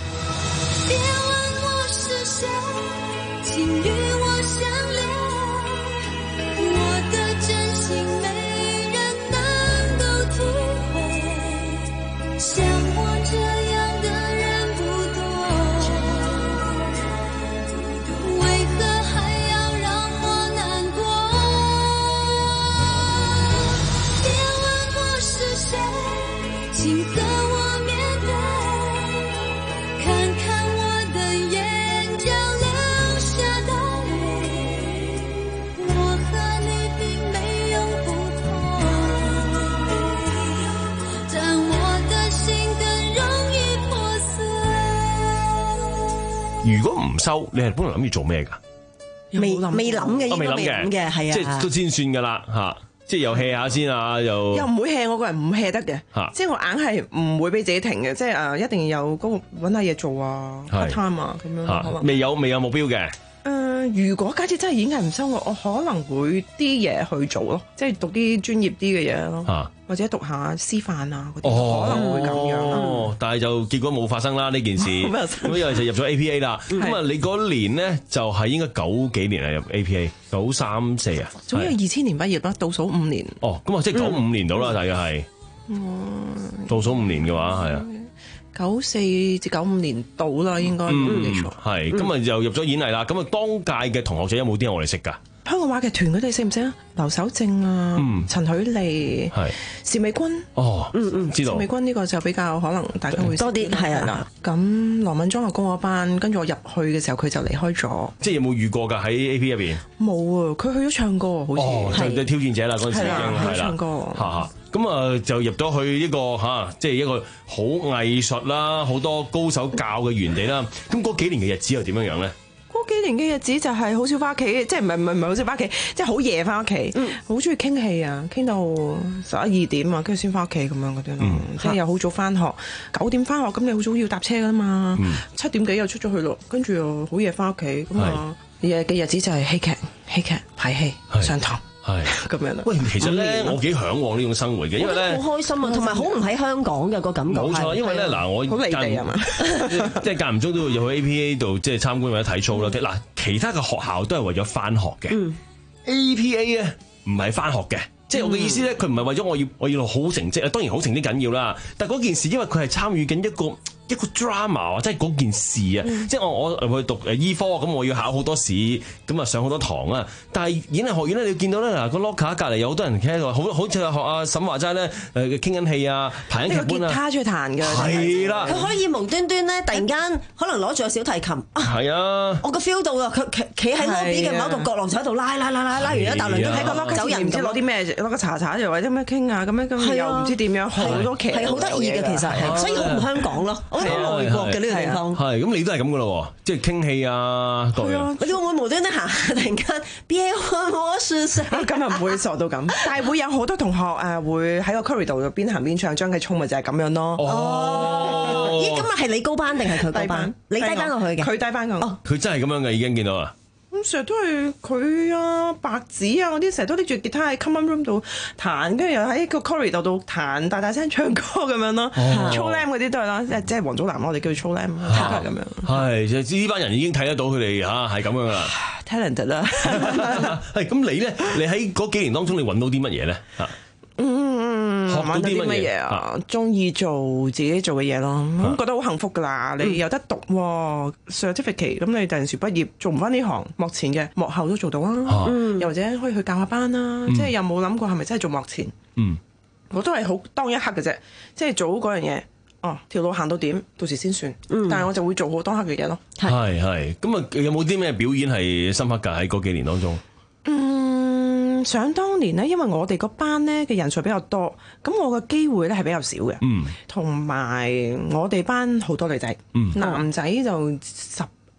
Speaker 10: 如果唔收，你係本來諗住做咩㗎？
Speaker 11: 未未諗嘅，應該未諗嘅，係啊，
Speaker 10: 即係都先算㗎啦嚇，即係又 hea 下先啊，又
Speaker 18: 又唔會 hea，我個人唔 hea 得嘅，即係我硬係唔會俾自己停嘅，即係誒一定要有嗰個揾下嘢做啊 part time 啊咁樣。
Speaker 10: 未有未有目標嘅。
Speaker 18: 誒，如果假設真係演藝唔收我，我可能會啲嘢去做咯，即係讀啲專業啲嘅嘢咯，或者讀下師範啊嗰啲，可能會咁樣。
Speaker 10: 哦，但係就結果冇發生啦呢件事，咁因為就入咗 A P A 啦。咁啊，你嗰年呢就係應該九幾年啊入 A P A，九三四啊。
Speaker 18: 總之二千年畢業啦，倒數五年。
Speaker 10: 哦，咁啊即係九五年到啦，大概係。倒數五年嘅話係啊。
Speaker 18: 九四至九五年到啦，應該冇記錯。
Speaker 10: 係，咁啊又入咗演藝啦。咁啊，當屆嘅同學仔有冇啲我哋識㗎？
Speaker 18: 香港話劇團佢哋識唔識啊？劉守正啊，陳許莉，係邵美君。
Speaker 10: 哦，
Speaker 18: 嗯嗯，
Speaker 10: 知道。
Speaker 18: 邵美君呢個就比較可能大家會
Speaker 11: 多啲，係啊。
Speaker 18: 咁羅敏莊又高我班，跟住我入去嘅時候佢就離開咗。
Speaker 10: 即係有冇遇過㗎喺 A P 入邊？
Speaker 18: 冇啊，佢去咗唱歌，好似
Speaker 10: 係就挑戰者啦嗰陣時已經係啦。
Speaker 18: 唱歌
Speaker 10: 嚇咁啊就入咗去呢個嚇，即係一個好藝術啦，好多高手教嘅園地啦。咁嗰幾年嘅日子又點樣樣咧？
Speaker 18: 嗰幾年嘅日子就係好少翻屋企，即係唔係唔係唔係好少翻屋企，即係好夜翻屋企，好中意傾戲啊，傾到十一二點啊，跟住先翻屋企咁樣嗰啲咯。即係又好早翻學，九點翻學，咁你好早要搭車㗎嘛，七點幾又出咗去咯，跟住又好夜翻屋企咁啊。夜嘅日子就係戲劇、戲劇排戲、上堂。
Speaker 10: 係
Speaker 18: 咁樣啦。
Speaker 10: 喂，其實咧，我幾嚮往呢種生活嘅，因為咧
Speaker 11: 好開心啊，同埋好唔喺香港嘅個感覺。
Speaker 10: 冇錯，因為咧嗱，我
Speaker 18: 好離地啊嘛，
Speaker 10: 即係間唔中都會入去 A P A 度即係參觀或者睇 show 啦。嗱，其他嘅學校都係為咗翻學嘅，A P A 咧唔係翻學嘅。即係我嘅意思咧，佢唔係為咗我要我要好成績啊，當然好成績緊要啦。但係嗰件事，因為佢係參與緊一個一個 drama 或者係嗰件事啊。嗯、即係我我去讀誒醫科，咁我要考好多試，咁啊上好多堂啊。但係演藝學院咧，你見到咧嗱個 locker 隔離有好多人企喺度，好好似學阿沈話齋咧誒傾緊戲啊，排緊劇本啊。
Speaker 11: 呢個吉他出去彈㗎，
Speaker 10: 係啦。
Speaker 11: 佢可以無端端咧，突然間可能攞住個小提琴。係
Speaker 10: 啊。
Speaker 11: 我個 feel 到啊，佢企企喺 lobby 嘅某一個角落就喺度拉拉拉拉拉完一大輪，都喺個 locker 走人，唔知攞啲咩。攞個茶茶又或者咩傾啊，咁樣咁又唔知點樣，好多劇係好得意嘅，其實，所以好唔香港咯，我覺得好外國嘅呢個地方。
Speaker 10: 係咁，你都係咁噶咯，即係傾戲啊，各樣。
Speaker 11: 你會唔會無端端行突然間別問我是誰？
Speaker 18: 咁又唔會傻到咁，但係會有好多同學誒會喺個 corridor 度邊行邊唱，張繼聰咪就係咁樣咯。
Speaker 11: 哦，咦，今日係你高班定係佢高班？你低班過去嘅，
Speaker 18: 佢低班過。哦，
Speaker 10: 佢真係咁樣嘅，已經見到啦。
Speaker 18: 咁成日都係佢啊，白紙啊嗰啲，成日都拎住吉他喺 common room 度彈，跟住又喺個 corridor 度彈，大大聲唱歌咁樣咯。粗 lam 嗰啲都係啦，即係黃祖藍，我哋叫佢粗 lam，都係咁樣。
Speaker 10: 係，就呢班人已經睇得到佢哋嚇係咁樣啦。
Speaker 18: talent 啦。
Speaker 10: 係咁，你咧？你喺嗰幾年當中，你揾到啲乜嘢咧？嚇？
Speaker 18: 嗯，學到啲乜嘢啊？中意做自己做嘅嘢咯，咁覺得好幸福噶啦！你有得讀 certificate， 咁你第陣時畢業做唔翻呢行，幕前嘅幕後都做到啊！又或者可以去教下班啦，即係又冇諗過係咪真係做幕前？嗯，我都係好當一刻嘅啫，即係做嗰樣嘢。哦，條路行到點，到時先算。但係我就會做好當刻嘅嘢咯。
Speaker 10: 係係，咁啊有冇啲咩表演係深刻㗎？喺嗰幾年當中？
Speaker 18: 嗯，想當年咧，因為我哋個班咧嘅人數比較多，咁我嘅機會咧係比較少嘅。嗯，同埋我哋班好多女仔，嗯、男仔就十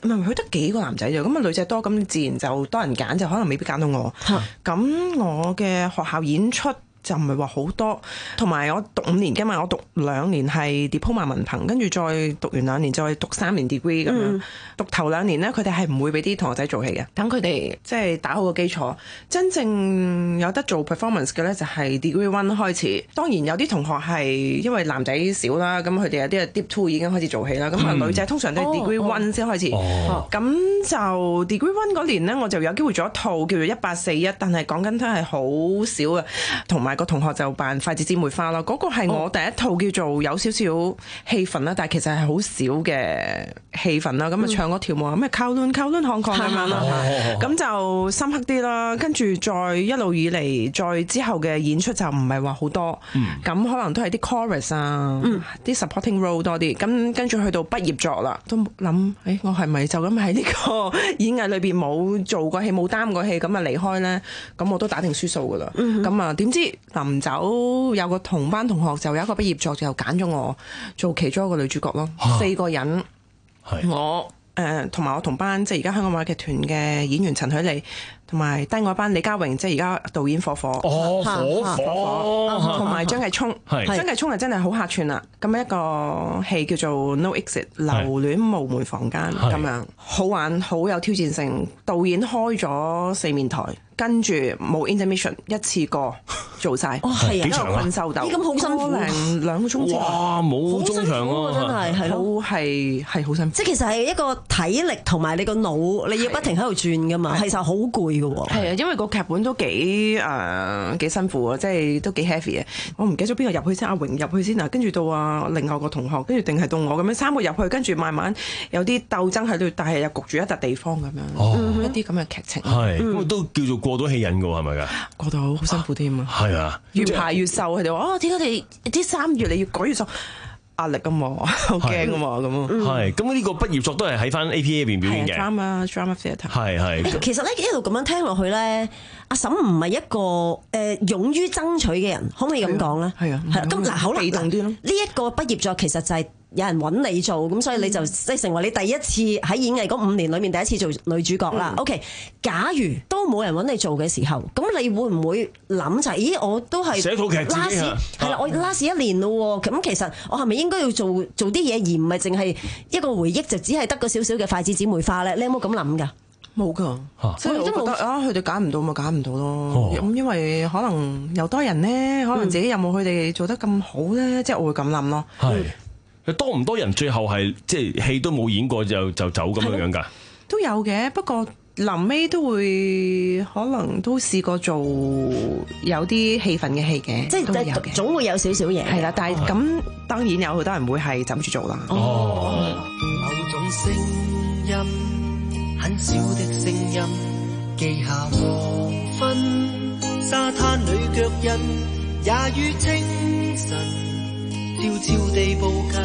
Speaker 18: 唔係佢得幾個男仔啫，咁啊女仔多，咁自然就多人揀，就可能未必揀到我。咁我嘅學校演出就唔係話好多，同埋我讀五年嘅嘛，我讀兩年係 diploma 文憑，跟住再讀完兩年再讀三年 degree 咁樣。嗯、讀頭兩年呢，佢哋係唔會俾啲同學仔做戲嘅，等佢哋即係打好個基礎。真正有得做 performance 嘅呢，就係 degree one 開始。當然有啲同學係因為男仔少啦，咁佢哋有啲 deep two 已經開始做戲啦。咁啊、嗯、女仔通常都係 degree one 先開始。咁、哦哦、就 degree one 嗰年呢，我就有機會做一套叫做一八四一，但係講緊都係好少嘅，同埋。個同學就扮筷子姊妹花啦，嗰、那個係我第一套叫做有少少氣氛啦，但係其實係好少嘅氣氛啦。咁啊、嗯、唱嗰跳舞啊咩 Kowloon Kowloon Hong Kong 咁樣啦，咁就深刻啲啦。跟住再一路以嚟，再之後嘅演出就唔係話好多，咁、嗯、可能都係啲 chorus 啊，啲、嗯、supporting role 多啲。咁跟住去到畢業作啦，都諗誒、欸，我係咪就咁喺呢個演藝裏邊冇做過戲冇擔過戲咁啊離開咧？咁我都打定輸數噶啦。咁啊點知？臨走有個同班同學就有一個畢業作就揀咗我做其中一個女主角咯，啊、四個人，我誒同埋我同班即係而家香港話劇團嘅演員陳許利，同埋低我班李嘉榮，即係而家導演火火，
Speaker 10: 哦火火，
Speaker 18: 同埋張繼聰，張繼聰係真係好客串啦。咁一個戲叫做 No Exit 留戀無門房間咁樣，好玩，好有挑戰性。導演開咗四面台。跟住冇 intermission 一次過做晒，
Speaker 11: 哦係啊，
Speaker 10: 幾長啊？
Speaker 11: 困獸鬥，咁好辛苦，
Speaker 18: 零兩個鐘頭。
Speaker 10: 哇，冇中場喎，
Speaker 11: 真係係咯，
Speaker 18: 係係好辛苦。
Speaker 11: 即係其實係一個體力同埋你個腦，你要不停喺度轉噶嘛，其實好攰㗎喎。
Speaker 18: 係啊，因為個劇本都幾誒幾辛苦啊，即係都幾 heavy 嘅。我唔記得咗邊個入去先，阿榮入去先啊，跟住到啊另外個同學，跟住定係到我咁樣三個入去，跟住慢慢有啲鬥爭喺度，但係又焗住一笪地方咁樣，
Speaker 10: 哦、
Speaker 18: 一啲咁嘅劇情。
Speaker 10: 係咁、嗯、都叫做。過到戲癮㗎喎，係咪㗎？
Speaker 18: 過到好辛苦添啊！
Speaker 10: 係啊，
Speaker 18: 越排越瘦，佢哋話：哦，點解你啲衫越嚟越改越瘦？壓力㗎嘛，好驚㗎嘛，咁啊。
Speaker 10: 係咁呢個畢業作都係喺翻 A P A 入邊表演嘅。
Speaker 18: drama drama theatre。
Speaker 10: 係係。
Speaker 11: 其實咧一路咁樣聽落去咧，阿嬸唔係一個誒勇於爭取嘅人，可唔可以咁講咧？係啊。係啦，咁嗱好啦，被動啲咯。呢一個畢業作其實就係。有人揾你做，咁所以你就即係成為你第一次喺演藝嗰五年裏面第一次做女主角啦。嗯、OK，假如都冇人揾你做嘅時候，咁你會唔會諗就係？咦，我都係
Speaker 10: 寫套劇自己啊，
Speaker 11: 係啦，我 last 一年咯，咁其實我係咪應該要做做啲嘢，而唔係淨係一個回憶，就只係得個少少嘅筷子姊妹花咧？你有冇咁諗㗎？
Speaker 18: 冇㗎，即係我覺得啊，佢哋揀唔到咪揀唔到咯。咁、哦、因為可能有多人咧，可能自己有冇佢哋做得咁好咧，即係、嗯、我會咁諗咯。
Speaker 10: 係。多唔多人最後係即係戲都冇演過就就走咁樣樣㗎？
Speaker 18: 都有嘅，不過臨尾都會可能都試過做有啲氣氛嘅戲嘅，
Speaker 11: 即係有總會有少少嘢。
Speaker 18: 係啦，但係咁、哦、當然有好多人會係枕住做啦。
Speaker 19: 哦，某種聲音，很小的聲音，記下黃昏，沙灘裏腳印，也與清晨。悄悄地步近，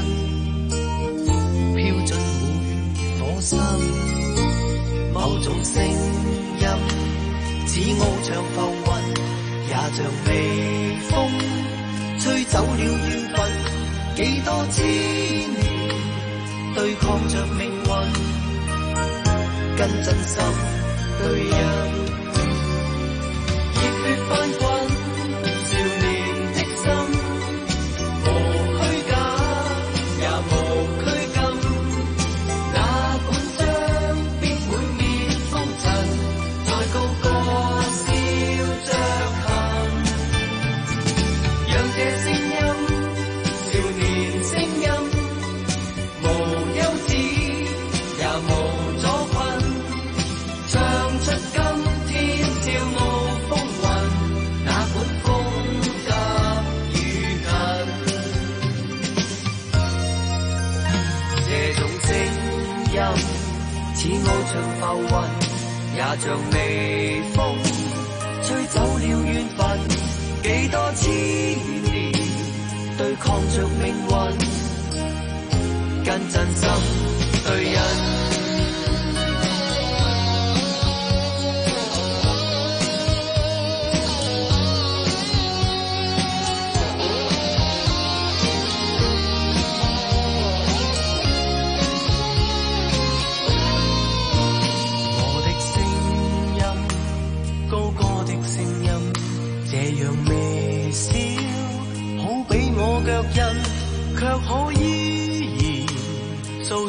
Speaker 19: 飄進滿火心。某種聲音，似翱翔浮雲，也像微風，吹走了緣分。幾多千年，對抗着命運，跟真心對人，熱血翻滾。似翱翔浮雲，也像微風，吹走了緣分。幾多千年，對抗着命運，跟真心對人。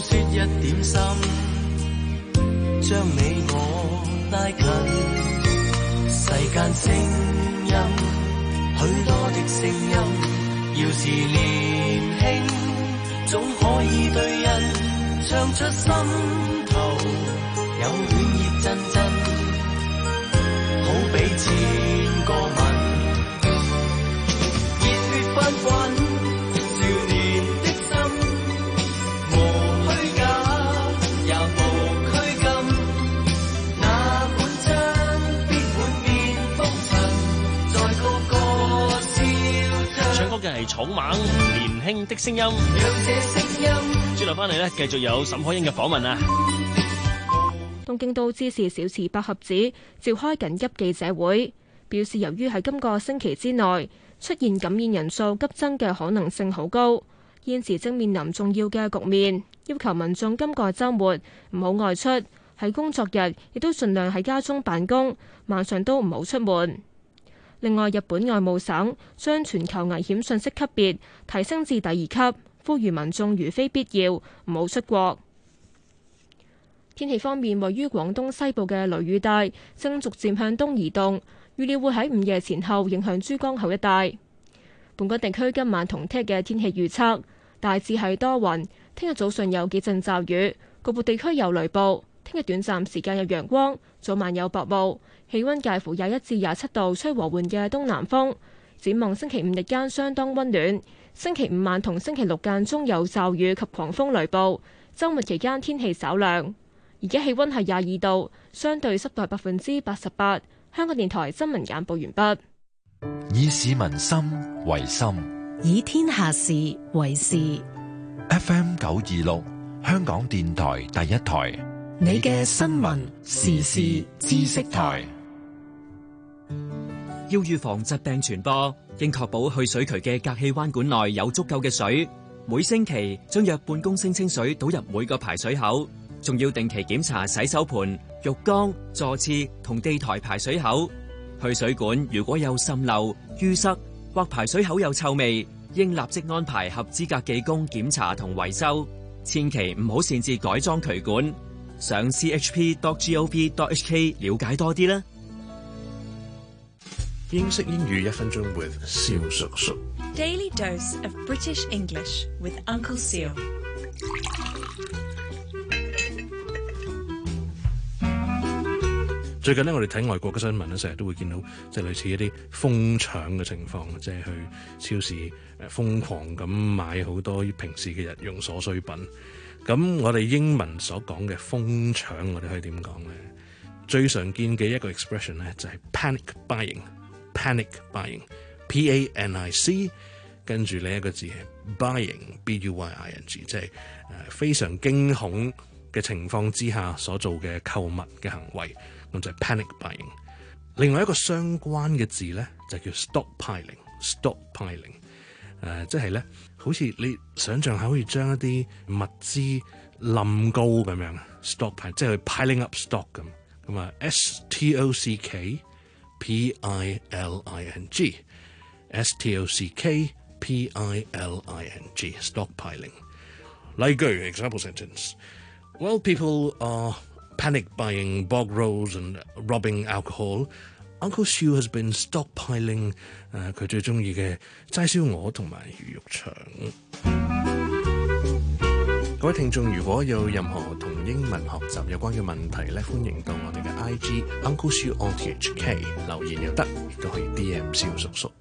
Speaker 19: 說一點心，將你我拉近。世間聲音，許多的聲音，要是年輕，總可以對人唱出心頭，有暖意陣陣，好比千個吻，熱血翻滾，少年的心，無虛假，也無拘禁，那本章必滿面風塵，在高歌笑着。
Speaker 10: 唱歌嘅係草蜢，年輕的聲音。
Speaker 19: 讓這聲音。
Speaker 10: 轉頭翻嚟咧，繼續有沈可英嘅訪問啊！
Speaker 1: 東京都知事小池百合子召開緊急記者會，表示由於喺今個星期之內出現感染人數急增嘅可能性好高，現時正面臨重要嘅局面，要求民眾今個週末唔好外出，喺工作日亦都盡量喺家中辦公，晚上都唔好出門。另外，日本外務省將全球危險信息級別提升至第二級，呼籲民眾如非必要唔好出國。天氣方面，位於廣東西部嘅雷雨帶正逐漸向東移動，預料會喺午夜前後影響珠江口一帶。本港地區今晚同聽日嘅天氣預測大致係多雲，聽日早上有幾陣驟雨，局部地區有雷暴。聽日短暫時間有陽光，早晚有薄霧，氣溫介乎廿一至廿七度，吹和緩嘅東南風。展望星期五日間相當溫暖，星期五晚同星期六間中有驟雨及狂風雷暴，週末期間天氣稍涼。而家氣溫係廿二度，相對濕度百分之八十八。香港電台新聞簡報完畢。
Speaker 4: 以市民心為心，
Speaker 5: 以天下事為事。
Speaker 4: F M 九二六，香港電台第一台，
Speaker 5: 你嘅新聞時事知識台。
Speaker 20: 要預防疾病傳播，應確保去水渠嘅隔氣彎管內有足夠嘅水。每星期將約半公升清水倒入每個排水口，仲要定期檢查洗手盆、浴缸、座廁同地台排水口。去水管如果有滲漏、淤塞或排水口有臭味，應立即安排合資格技工檢查同維修。千祈唔好擅自改裝渠管。上 c h p dot gov dot h k 了解多啲啦。
Speaker 21: 英式英語一分鐘 with 蕭叔叔。
Speaker 22: Daily dose of British English with Uncle Seal。
Speaker 21: 最近呢，我哋睇外國嘅新聞咧，成日都會見到即係類似一啲瘋搶嘅情況，即係去超市誒瘋狂咁買好多平時嘅日用所需品。咁我哋英文所講嘅瘋搶，我哋可以點講咧？最常見嘅一個 expression 咧就係 panic buying，panic buying，P A N I C， 跟住另一個字係 buying，B U Y I N G， 即係誒非常驚恐嘅情況之下所做嘅購物嘅行為。咁就係 panic buying。另外一個相關嘅字咧，就叫 stockpiling。stockpiling， 誒、呃，即係咧，好似你想象下，好似將一啲物資冧高咁樣 stockpile， 即係 piling up stock 咁。咁啊 ，S T O C K P I L I N G，S T O C K P I L I N G，stockpiling。例句 example sentence。Well, people are panic buying bog rolls and robbing alcohol. Uncle Sue has been stockpiling 誒佢最中意嘅齋燒鵝同埋魚肉腸。各位聽眾，如果有任何同英文學習有關嘅問題咧，歡迎到我哋嘅 I G Uncle Sue O T H K 留言又得，亦都可以 D M 蕭叔叔。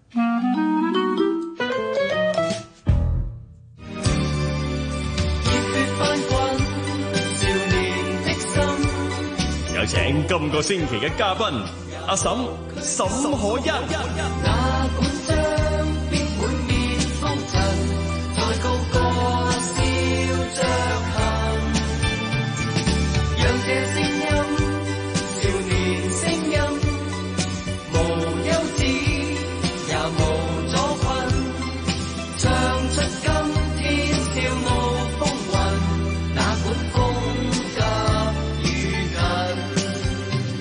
Speaker 10: 有請今個星期嘅嘉賓阿沈沈可欣。
Speaker 19: 那本章必滿面風塵，在高歌笑着行，讓這聲音少年聲音，無休止也無阻困，唱出今天笑傲風雲，那本風格。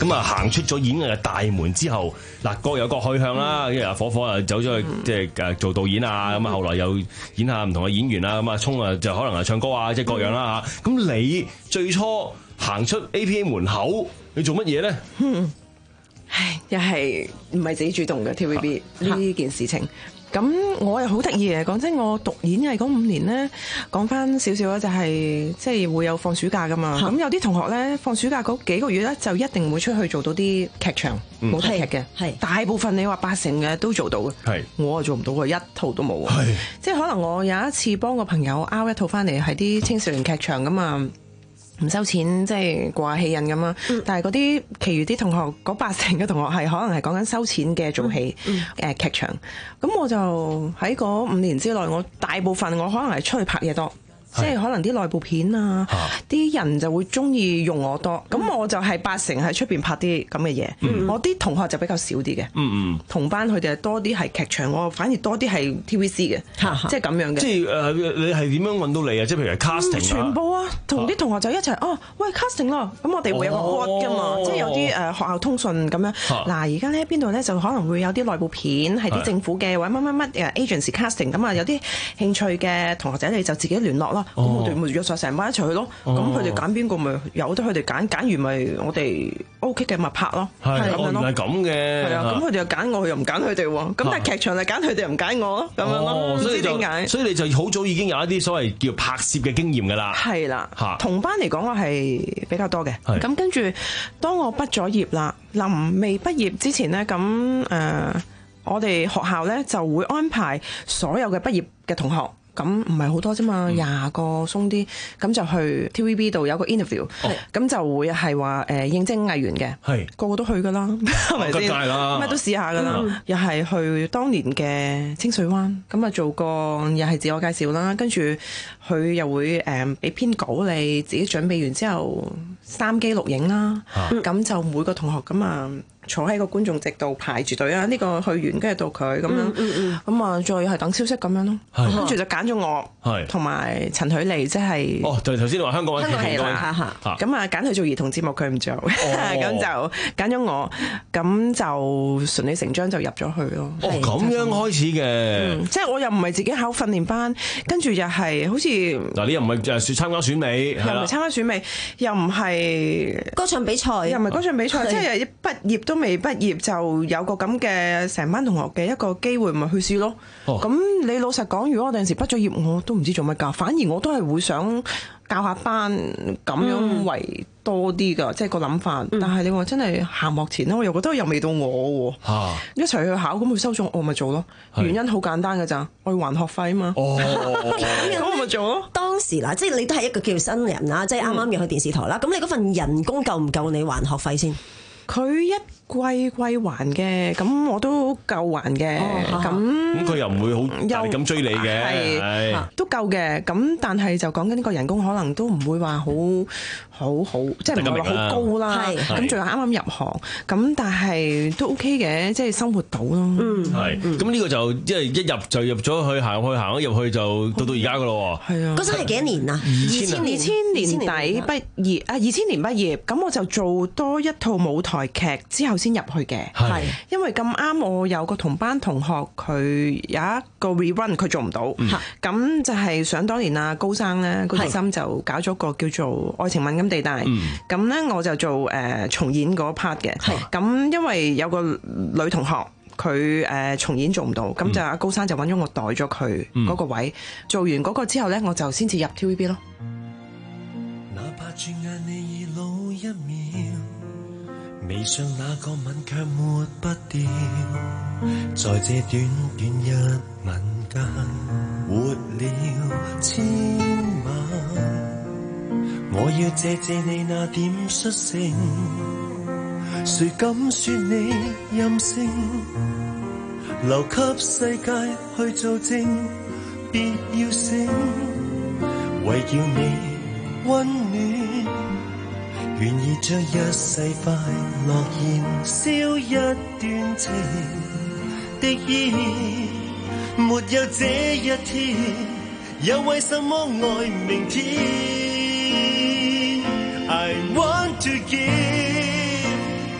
Speaker 10: 咁啊行出咗演藝嘅大門之後，嗱各有各去向啦。因為阿火火啊走咗去即係誒做導演啊，咁啊後來又演下唔同嘅演員啊，咁啊聰啊就可能係唱歌啊，即係各樣啦嚇。咁你最初行出 A P A 門口，你做乜嘢咧？
Speaker 18: 嗯，唉，又係唔係自己主動嘅 T V B 呢件事情。咁我又好得意嘅，講真，我讀演藝嗰五年咧，講翻少少咧，就係即係會有放暑假噶嘛。咁有啲同學咧，放暑假嗰幾個月咧，就一定會出去做到啲劇場舞台劇嘅。係大部分你話八成嘅都做到嘅。係我啊做唔到嘅，一套都冇。係即係可能我有一次幫個朋友拗一套翻嚟，係啲青少年劇場噶嘛。唔收錢，即係過下戲癮咁啦。但係嗰啲其餘啲同學，嗰八成嘅同學係可能係講緊收錢嘅做戲誒劇場。咁我就喺嗰五年之內，我大部分我可能係出去拍嘢多。即係可能啲內部片啊，啲人就會中意用我多，咁、嗯、我就係八成喺出邊拍啲咁嘅嘢。嗯、我啲同學就比較少啲嘅、嗯嗯，同班佢哋多啲係劇場，我反而多啲係 T V C 嘅，即係咁樣嘅。即係誒，你係點樣揾到你啊？即係譬如 casting 啊、嗯，全部啊，同啲同學就一齊哦，喂 casting 咯，咁我哋會有個 board 㗎嘛，哦、即係有啲誒學校通訊咁樣。嗱而家咧邊度咧就可能會有啲內部片係啲政府嘅或者乜乜乜誒 agency casting 咁啊，有啲興趣嘅同學仔你就自己聯絡咯。咁、哦、我哋咪約晒成班一齊去咯。咁佢哋揀邊個咪由得佢哋揀，揀完咪我哋 O K 嘅咪拍咯。係咁樣咯。係咁嘅。係啊，咁佢哋又揀我，佢又唔揀佢哋喎。咁但係劇場就揀佢哋，又唔揀我咯。咁樣咯。唔知點解。所以你就好早已經有一啲所謂叫拍攝嘅經驗㗎啦。係啦。嚇。同班嚟講，我係比較多嘅。係。咁跟住，當我畢咗業啦，臨未畢業之前咧，咁誒、呃，我哋學校咧就會安排所有嘅畢業嘅同學。咁唔係好多啫嘛，廿、嗯、個鬆啲，咁就去 T V B 度有個 interview，咁、哦、就會係話誒應徵藝員嘅，係個個都去噶啦，係咪先？乜都試下噶啦，嗯、又係去當年嘅清水灣，咁啊做個又係自我介紹啦，跟住佢又會誒俾篇稿你自己準備完之後三機錄影啦，咁、嗯、就每個同學咁啊。坐喺個觀眾席度排住隊啊！呢、這個去完跟住到佢咁樣，咁、嗯、啊、嗯嗯、再係等消息咁樣咯。跟住就揀咗我，同埋陳許莉，即係哦，就係頭先你話香港香港係啦，咁啊揀佢做兒童節目，佢唔做，咁、哦、就揀咗我，咁就順理成章就入咗去咯。哦，咁樣開始嘅、嗯，即係我又唔係自己考訓練班，跟住又係好似嗱，你又唔係誒參加選美，又唔係參加選美，又唔係歌唱比賽，又唔係歌唱比賽，即係畢業都。都未畢業就有個咁嘅成班同學嘅一個機會，咪去試咯。咁、哦、你老實講，如果我有陣時畢咗業，我都唔知做乜㗎。反而我都係會想教下班咁樣為多啲㗎，即係個諗法。嗯、但係你話真係行幕前咧，我又覺得又未到我喎、啊。一齊去考咁佢收咗我咪做咯。原因好簡單㗎咋，我要還學費啊嘛。哦，咁我咪做咯。當時嗱，即係你都係一個叫新人啦，即係啱啱入去電視台啦。咁、嗯、你嗰份人工夠唔夠你還學費先？佢一季季還嘅，咁我都夠還嘅，咁咁佢又唔會好大力咁追你嘅，係都夠嘅，咁但係就講緊呢個人工可能都唔會話好好好，即係唔係話好高啦，咁仲有啱啱入行，咁但係都 OK 嘅，即係生活到咯。嗯，係，咁呢個就即係一入就入咗去，行去行咗入去就到到而家噶咯。係啊，嗰陣係幾多年啊？二千年，二千年底畢業啊，二千年畢業，咁我就做多一套舞台劇之後先入去嘅，係因為咁啱我有個同班同學佢有一個 rerun 佢做唔到，咁、嗯、就係想當年啊高生咧高志森就搞咗個叫做愛情敏感地帶，咁、嗯、咧我就做誒、呃、重演嗰 part 嘅，咁因為有個女同學佢誒、呃、重演做唔到，咁就阿高生就揾咗我代咗佢嗰個位、嗯，做完嗰個之後咧我就先至入 T V B 咯。哪怕轉眼你已老一秒，眉上那個吻卻抹不掉，在這短短一吻間活了千晚。我要謝謝你那點率性，誰敢說你任性，留給世界去做證，別要醒，為叫你溫暖。願意將一世快樂燃燒一段情的意義，沒有這一天，又為什麼愛明天 ？I want to give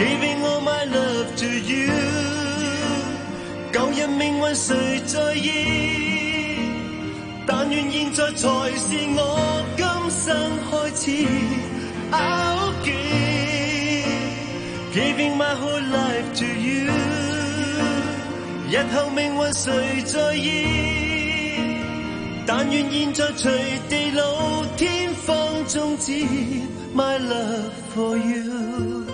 Speaker 19: Giving all my love to you， 舊日命運誰在意？但願現在才是我今生開始。I'll give Giving my whole life to you， 日後命運誰在意？但願現在隨地老天荒終止 My love for you。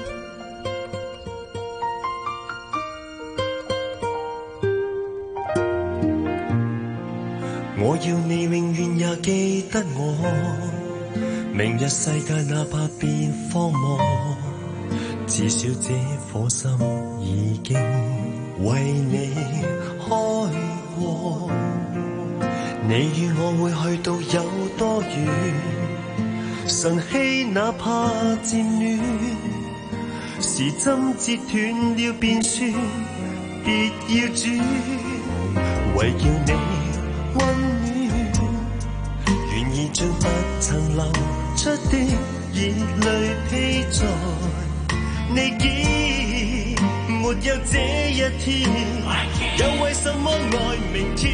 Speaker 19: 我要你永遠也記得我，明日世界哪怕變荒漠，至少這顆心已經為你開過。你與我會去到有多遠？晨曦哪怕漸暖，時針折斷了便算，別要轉，為叫你溫暖，願意將不曾流出的熱淚披在你肩，沒有這一天，又為什麼愛明天？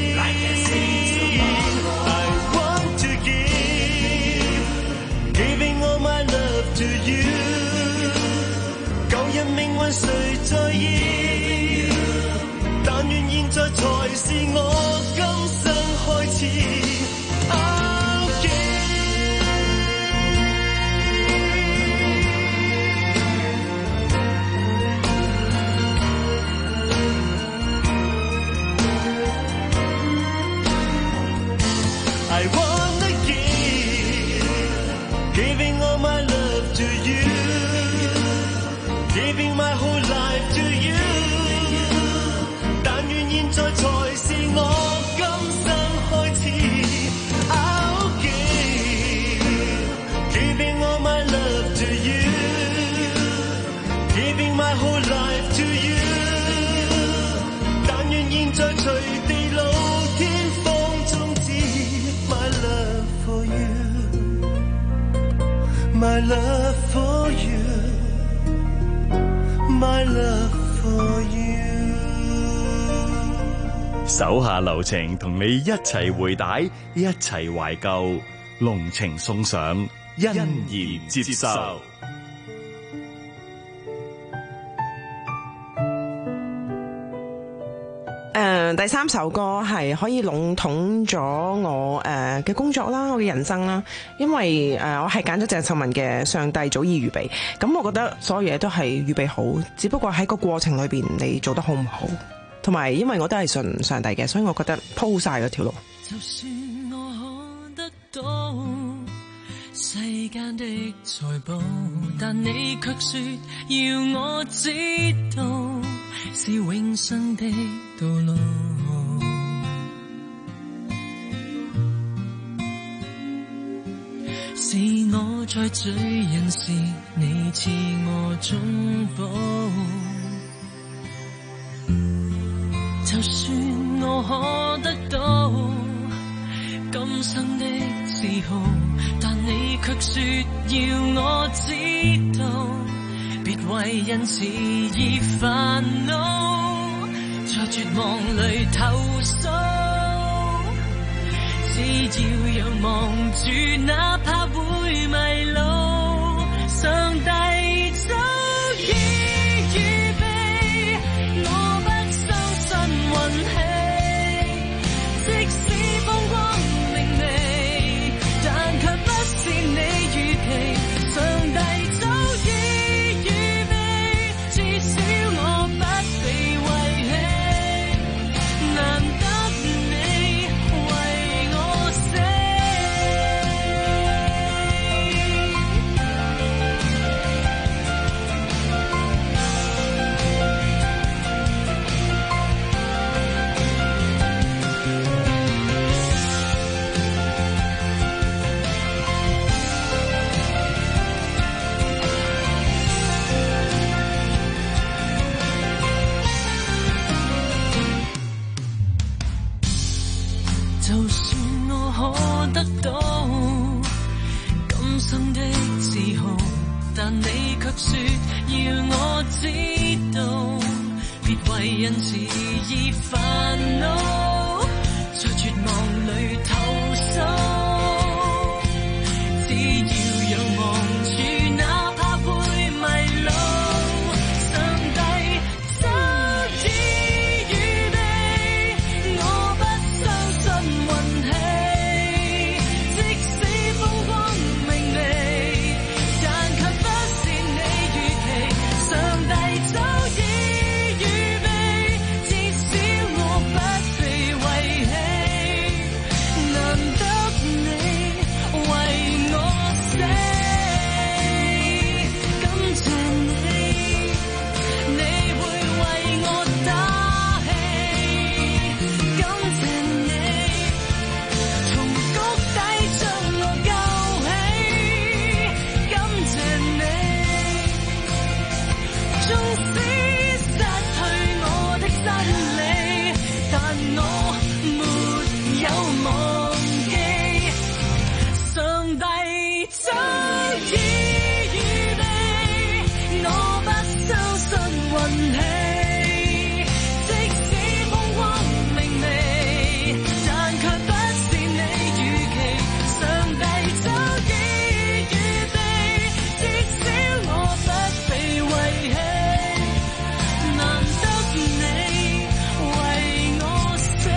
Speaker 19: I want to give Giving all my love to you， 舊日命運誰在意？但願現在才是我今生開始。I'll give I wanna give Giving all my love to you， Giving my whole life to you， 但願現在才是我今生開始。I'll give Giving all my love to you， Giving my whole life to you， 但願現在隨地老天荒終止。My love for you， My love for you， My love for you。
Speaker 3: 手下留情，同你一齊回帶，一齊懷舊，濃情送上，欣然接受。
Speaker 18: 誒第三首歌係可以籠統咗我誒嘅工作啦，我嘅人生啦，因為誒我係揀咗鄭秀文嘅《上帝早已預備》，咁我覺得所有嘢都係預備好，只不過喺個過程裏邊你做得好唔好，同埋因為我都係信上帝嘅，所以我覺得鋪晒嗰條路。
Speaker 13: 就算我可得到世間的財寶，但你卻說要我知道是永生的道路。是我在罪人時，你賜我中保。就算我可得到今生的嗜好，但你卻說要我知道，別為因此而煩惱，在絕望裏投訴，只要仰望住，哪怕會迷路，上帝早已預備，我不相信運氣，即使風光明媚，但卻不是你預期，上帝早已預備，至少我不被遺棄，難得你為我死。 但你卻說要我知道，別為因此而煩惱，在絕望裏投訴。只要仰望住，哪怕會迷路，上帝早已預備，我不相信運氣，即使風光明媚，但卻不是你預期。上帝早已預備，至少我不被遺棄，難得你為我死，感謝你，你會為我打氣，感謝你，從谷底將我救起，感謝你，縱使失去我的真理，但我沒有忘記，上帝早已預備，我不相信運氣，即使風光明媚，但卻不是你預期。上帝早已預備，至少我不被遺棄，難得你為我死，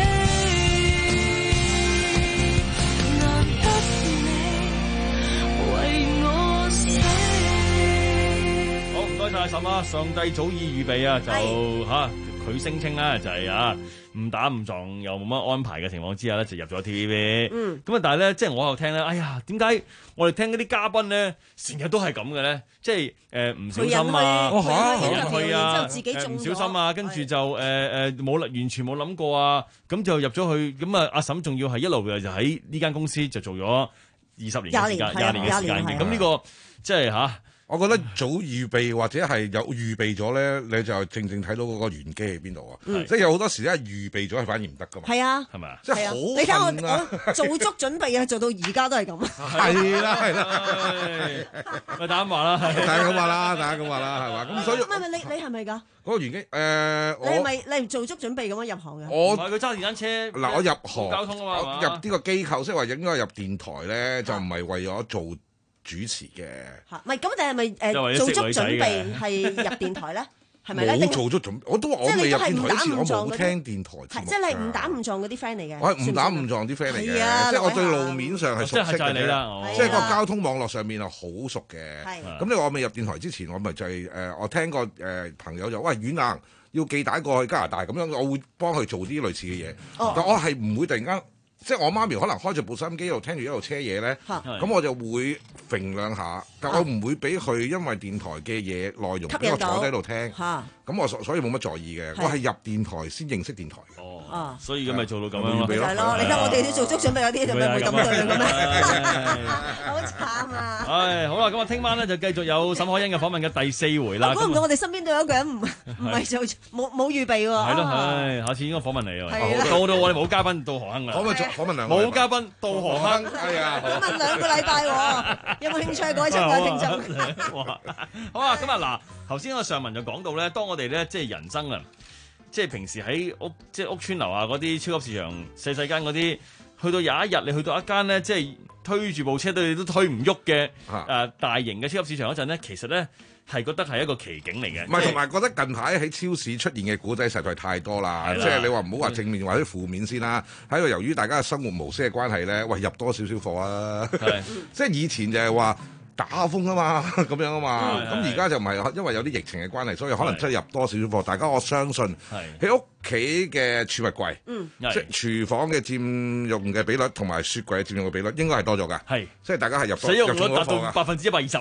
Speaker 13: 難得你為我死。
Speaker 10: 好，唔該晒阿嬸啊！上帝早已預備啊，就嚇佢聲稱啦，就係啊誤打誤撞又冇乜安排嘅情況之下咧，就入咗 T V B。
Speaker 11: 嗯，
Speaker 10: 咁啊，但係咧，即係我喺度聽咧，哎呀，點解我哋聽嗰啲嘉賓咧，成日都係咁嘅咧？即係誒唔小心啊，
Speaker 11: 去人去
Speaker 10: 人去啊，
Speaker 11: 然之後自己中
Speaker 10: 誒唔
Speaker 11: 咗
Speaker 10: 小心啊，跟住就誒誒冇完全冇諗過啊，咁就入咗去，咁啊阿嬸仲要係一路嘅就喺呢間公司就做咗二十年嘅時間，廿年嘅時間嘅，咁呢個即係嚇。
Speaker 12: 我覺得早預備或者係有預備咗咧，你就正正睇到嗰個玄機喺邊度啊！
Speaker 11: 嗯
Speaker 12: 即係有好多時咧預備咗係反而唔得噶嘛。
Speaker 11: 係啊，
Speaker 10: 係咪啊？
Speaker 12: 即係
Speaker 11: 係啊
Speaker 12: 好
Speaker 11: 你睇
Speaker 12: 恨啊
Speaker 11: 我我做足準備啊，做到而家都係咁。
Speaker 12: 係啦係啦，
Speaker 10: 咪大家咁話啦，
Speaker 12: 大家咁話啦，大家咁話啦，係嘛？咁所以
Speaker 11: 唔係唔係，你你係咪㗎？
Speaker 12: 嗰個玄機誒，我
Speaker 11: 你係咪你係做足準備咁樣入行嘅？
Speaker 12: 我
Speaker 10: 唔係佢揸電單車。
Speaker 12: 嗱，我入行
Speaker 10: 交通啊嘛，
Speaker 12: 我入呢個機構，即係話應該入電台咧，就唔係為咗做主持嘅。
Speaker 11: 嚇，唔係咁，但係咪
Speaker 10: 即係為
Speaker 11: 誒做足
Speaker 10: 咗識女仔
Speaker 11: 準備係入電台咧？係咪咧？
Speaker 12: 冇做足準備，我都話我未入電台之前，我冇聽電台節目。
Speaker 11: 即係你誤打誤撞嗰啲 friend 嚟嘅。
Speaker 12: 我係誤打誤撞啲 friend 嚟嘅，
Speaker 11: 係啊
Speaker 12: 即係我對路面上係熟悉
Speaker 10: 即係就係你
Speaker 12: 嘅
Speaker 10: 啦哦
Speaker 12: 即係個交通網絡上面係好熟嘅。
Speaker 11: 係
Speaker 12: 咁你話我未入電台之前，我咪就係誒，我聽過誒朋友就喂軟硬要寄帶過去加拿大咁樣，我會幫佢做啲類似嘅嘢。
Speaker 11: 哦
Speaker 12: 但我係唔會突然間。即係我媽咪可能開住部收音機喺度聽住一路車嘢咧，咁我就會揈兩下，但我唔會俾佢因為電台嘅嘢內容俾我坐喺度聽，咁我所所以冇乜在意嘅。我係入電台先認識電台嘅。
Speaker 10: 哦，所以咁咪做到咁樣咯。
Speaker 11: 係咯，你睇我哋都做足準備嗰啲，就咪會咁對嘅咩？好慘啊！
Speaker 10: 唉，好啦，咁啊，聽晚咧就繼續有沈可欣嘅訪問嘅第四回啦。
Speaker 11: 估唔到我哋身邊都有一個人唔唔係做冇冇預備喎。
Speaker 10: 係咯，唉，下次應該訪問你啊。到到我哋冇嘉賓到何亨啦。
Speaker 12: 可唔可以訪問兩個？
Speaker 10: 冇嘉賓到何亨。
Speaker 12: 哎呀，
Speaker 11: 訪問兩個禮拜喎，有冇興趣各位親愛聽眾？
Speaker 10: 哇！好啊，咁啊嗱，頭先個上文就講到咧，當我哋咧即係人生啊。即係平時喺屋即係屋村樓下嗰啲超級市場細細間嗰啲，去到有一日你去到一間咧，即係推住部車對你都推唔喐嘅誒大型嘅超級市場嗰陣咧，其實咧係覺得係一個奇景嚟嘅。
Speaker 12: 唔係，同埋覺得近排喺超市出現嘅古仔實在太多啦。即係你話唔好話正面或者負面先啦。喺度由於大家嘅生活模式嘅關係咧，喂入多少少貨啊！即係以前就係話。打風啊嘛，咁樣啊嘛，咁而家就唔係，因為有啲疫情嘅關係，所以可能真係入多少少貨。大家我相信喺屋企嘅儲物櫃，
Speaker 11: 嗯、
Speaker 12: 即係廚房嘅佔用嘅比率同埋雪櫃嘅佔用嘅比率應該係多咗㗎。
Speaker 10: 係，
Speaker 12: 即係大家係入多
Speaker 10: 使用率
Speaker 12: 入重咗貨
Speaker 10: 達到百分之一百二十。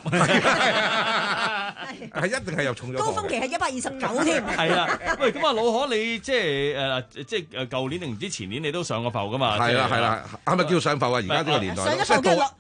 Speaker 12: 係一定係入重咗。
Speaker 11: 高峰期係一百二十九添。
Speaker 10: 係啦，喂，咁啊，老可你即係誒，即係誒，舊年定唔知前年你都上過浮㗎嘛？
Speaker 12: 係啦係啦，係咪叫上浮啊？而家呢個年代，即係到到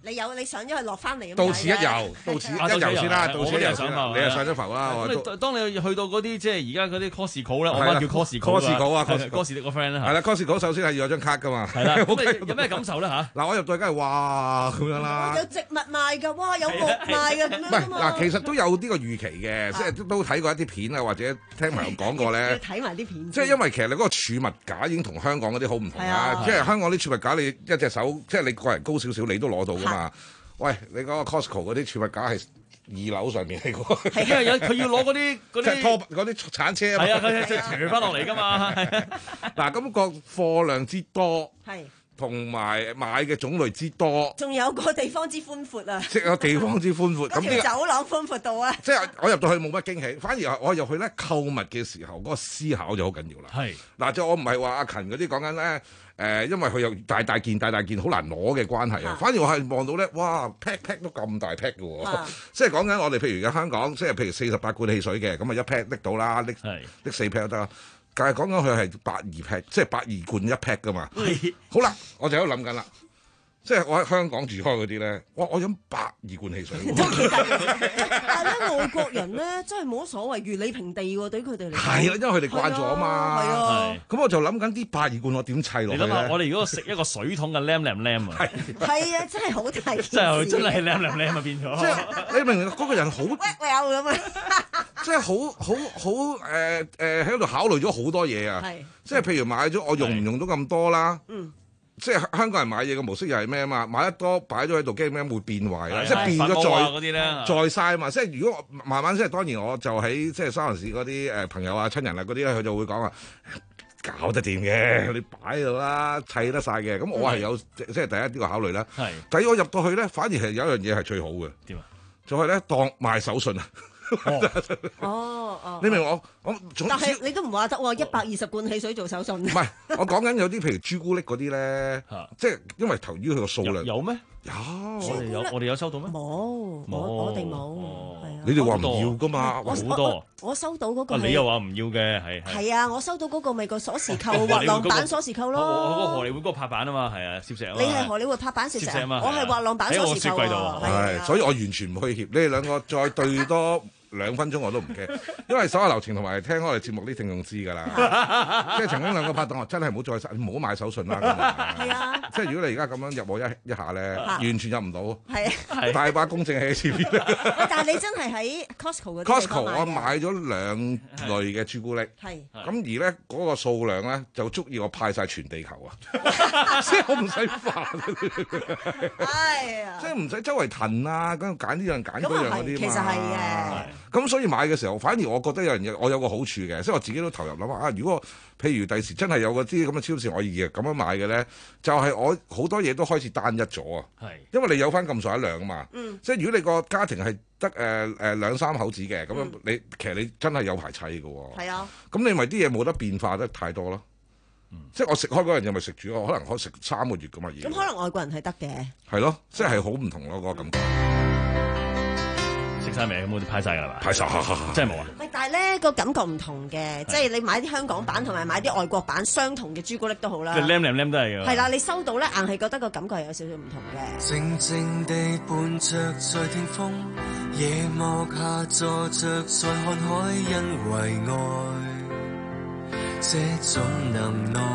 Speaker 11: 你有你上咗去落翻嚟咁。
Speaker 12: 到此一遊，到此一遊先啦，到此一遊先啦。你又上咗浮啦。
Speaker 10: 咁當你去到嗰啲即係而家嗰啲 Costco 咧，我媽叫 Costco
Speaker 12: Costco 啊
Speaker 10: ，Costco 個 friend 啦。
Speaker 12: 係啦 ，Costco 首先係要有張卡噶嘛。
Speaker 10: 係啦，咁有咩感受咧嚇？
Speaker 12: 嗱，我入到去梗係哇咁樣啦。
Speaker 11: 有植物賣㗎，哇有木賣㗎咁樣。
Speaker 12: 唔係嗱，其實都有呢個預期嘅，即係都睇過一啲片啊，或者聽朋友講過咧。
Speaker 11: 睇埋啲片。
Speaker 12: 即係因為其實你嗰個儲物架已經同香港嗰啲好唔同啦。即係香港啲儲物架你一隻手，即係你個人高少少，你都攞到㗎嘛。喂，你嗰個 Costco 嗰啲儲物架係二樓上面嚟㗎，
Speaker 10: 係因為有佢要攞嗰啲嗰啲
Speaker 12: 拖嗰啲鏟車啊，
Speaker 10: 係啊，佢就除翻落嚟㗎嘛。
Speaker 12: 嗱，咁個貨量之多，
Speaker 11: 係
Speaker 12: 同埋買嘅種類之多，
Speaker 11: 仲有個地方之寬闊啊！
Speaker 12: 即係個地方之寬闊，
Speaker 11: 咁條走廊寬闊到啊！
Speaker 12: 即係我入到去冇乜驚喜，反而我入去咧購物嘅時候，嗰個思考就好緊要啦。
Speaker 10: 係
Speaker 12: 嗱，即係我唔係話阿勤嗰啲講緊咧。誒、呃，因為佢有大大件、大大件，好難攞嘅關係啊。反而我係望到咧，哇 pack pack 都咁大 pack 嘅喎，即係講緊我哋譬如而家香港，即係譬如四十八罐汽水嘅，咁啊一 pack 拎到啦，拎拎四 pack 都得啦。但係講緊佢係百二 pack，即係百二罐一 pack 噶嘛。好啦，我就喺度諗緊啦。即係我喺香港住開嗰啲咧，我我飲百二罐汽水。
Speaker 11: 但係咧，外國人咧真係冇乜所謂，如履平地喎，對於佢哋嚟講。
Speaker 12: 係啊，因為佢哋慣咗啊嘛。係啊。咁我就諗緊啲百二罐我點砌落去咧？
Speaker 10: 你諗下，我哋如果食一個水桶嘅 lam lam lam 啊，
Speaker 11: 係啊，真係好大件事。
Speaker 10: 真係真係 lam lam lam 啊變咗。
Speaker 12: 即係你明唔明嗰個人好
Speaker 11: 有咁啊？
Speaker 12: 即係好好好誒誒喺度考慮咗好多嘢啊！即係譬如買咗，我用唔用到咁多啦？嗯。即係香港人買嘢嘅模式又係咩啊嘛？買得多擺咗喺度，驚咩會變壞啦？即係變咗再
Speaker 10: 嗰啲咧，
Speaker 12: 再嘥啊嘛！即係如果慢慢即係當然，我就喺即係三藩市嗰啲誒朋友啊、親人啊嗰啲咧，佢就會講話搞得掂嘅，你擺喺度啦，砌得晒嘅。咁我係有即係第一呢個考慮啦。係。第二我入到去咧，反而係有一樣嘢係最好嘅。點啊？就係咧當賣手信啊！
Speaker 11: 哦哦，
Speaker 12: 你明我我
Speaker 11: 但係你都唔話得喎，一百二十罐汽水做手信。唔
Speaker 12: 係，我講緊有啲譬如朱古力嗰啲咧，即係因為頭於佢個數量
Speaker 10: 有咩？
Speaker 12: 有，
Speaker 10: 我哋有我哋有收到咩？
Speaker 11: 冇，我我哋冇，係啊。
Speaker 12: 你哋話唔要噶嘛？
Speaker 10: 好多。
Speaker 11: 我收到嗰個。
Speaker 10: 你又話唔要嘅係。
Speaker 11: 係啊，我收到嗰個咪個鎖匙扣滑浪板鎖匙扣咯。
Speaker 10: 我我個荷里活嗰個拍板啊嘛，係啊，攝石啊。
Speaker 11: 你係荷里活拍板攝石啊嘛？我係滑浪板鎖匙扣啊。
Speaker 12: 係，所以我完全唔虛怯。你哋兩個再對多兩分鐘我都唔驚，因為所有流程同埋聽我哋節目啲聽眾知㗎啦。即係曾經兩個拍檔話：真係唔好再唔好買手信啦。係啊，即係如果你而家咁樣入我一一下咧，完全入唔到。係啊，大把公證喺前邊。
Speaker 11: 喂，但係你真係喺 Costco 嗰啲
Speaker 12: Costco 我買咗兩類嘅朱古力。係。咁而咧嗰個數量咧就足以我派晒全地球啊！即係我唔使煩。係啊。即係唔使周圍騰啊，咁揀呢樣揀嗰樣嗰啲嘛。其實係嘅。咁所以買嘅時候，反而我覺得有樣嘢，我有個好處嘅，即係我自己都投入諗下啊。如果譬如第時真係有嗰啲咁嘅超市，我而咁樣買嘅咧，就係、是、我好多嘢都開始單一咗啊。係，因為你有翻咁上下量啊嘛。嗯、即係如果你個家庭係得誒誒兩三口子嘅，咁樣你、嗯、其實你真係有排砌嘅喎。係啊。咁你咪啲嘢冇得變化得太多咯。嗯、即係我食開嗰樣嘢咪食住咯，可能可以食三個月噶嘛。
Speaker 11: 咁可能外國人係得嘅。係
Speaker 12: 咯，即係好唔同咯，嗰個感覺。
Speaker 10: 食晒未？咁我哋派晒㗎啦嘛？
Speaker 12: 派晒，
Speaker 10: 真係冇啊！
Speaker 11: 喂，但係咧個感覺唔同嘅，即係你買啲香港版同埋買啲外國版相同嘅朱古力都好啦。
Speaker 10: 即係 lam lam lam 都係㗎。
Speaker 11: 係啦，你收到咧，硬係覺得個感覺係有少少唔同嘅。
Speaker 13: 靜靜地伴着在天空，夜幕下坐着在看海，因為愛這種能耐。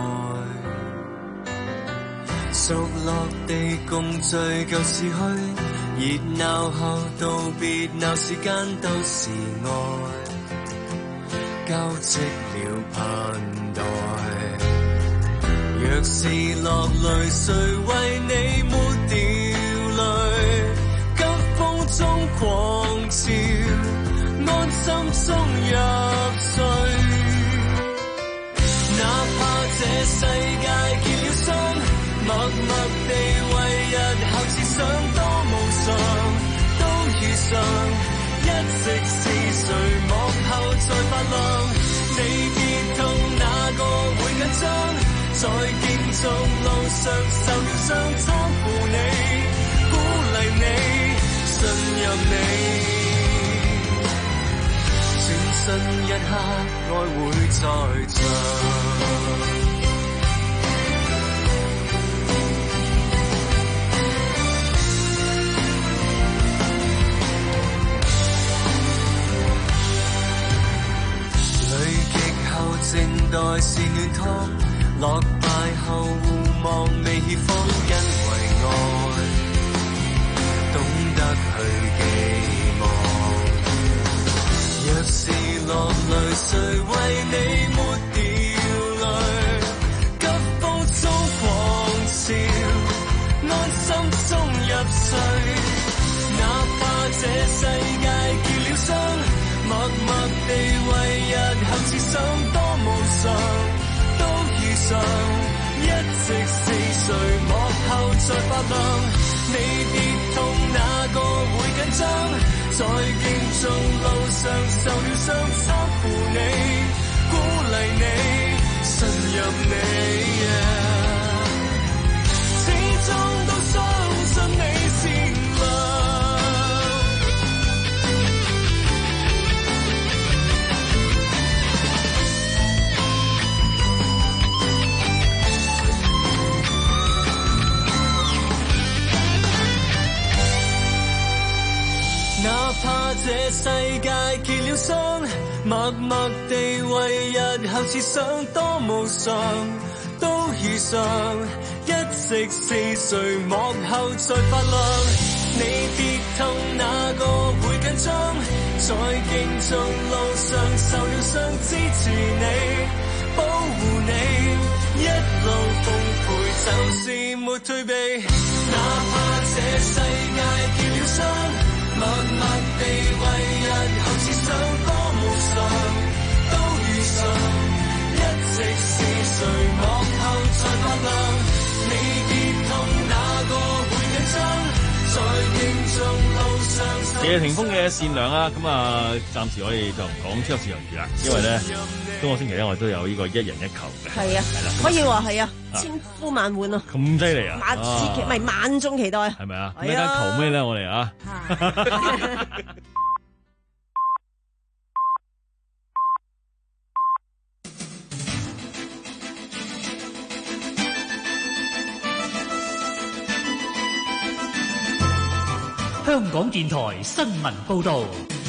Speaker 13: 熟落地共聚舊時去，熱鬧後道別鬧時間都是愛，交織了盼待。若是落淚，誰為你抹掉淚？急風中狂潮，安心中入睡。哪怕這世界結了霜，默默地為日後設想，多無常都遇上，一直是誰幕後在發亮？你別痛，哪個會緊張？在競逐路上受了傷，撐扶你，鼓勵你，信任你，轉身一刻，愛會在場。 待是暖湯，落敗後互望未怯慌，因為愛懂得去寄望。若是落淚，誰為你抹掉淚？急風中狂潮，安心中入睡。哪怕這世界結了霜，默默地為日後設想，多無常都遇上，一直是誰幕後在發亮。你跌痛哪個會緊張？在競逐路上受了傷，攙扶你，鼓勵你，信任你、yeah、始終都相信你善良。哪怕這世界結了霜，默默地為日後設想，多無常都遇上，一直是誰幕後在發亮。你跌痛哪個會緊張？在競逐路上受了傷，支持你，保護你，一路奉陪就是沒退避。哪怕這世界結了霜，默默地為日後設想，多無常都遇上，一直是誰幕後在發亮。你跌痛哪個會緊張？在競逐路上。
Speaker 10: 謝霆鋒嘅善良啊，咁啊，暫時我哋就唔講超級市場住啦，因為咧今個星期咧我都有呢個一人一球嘅。
Speaker 11: 係啊，
Speaker 10: 係啦，
Speaker 11: 可以話係啊，千呼萬喚啊！
Speaker 10: 咁犀利啊！
Speaker 11: 萬千期唔係萬眾期待，
Speaker 10: 係咪啊？咩間球咩咧？我哋啊！
Speaker 5: 香港電台新聞報導。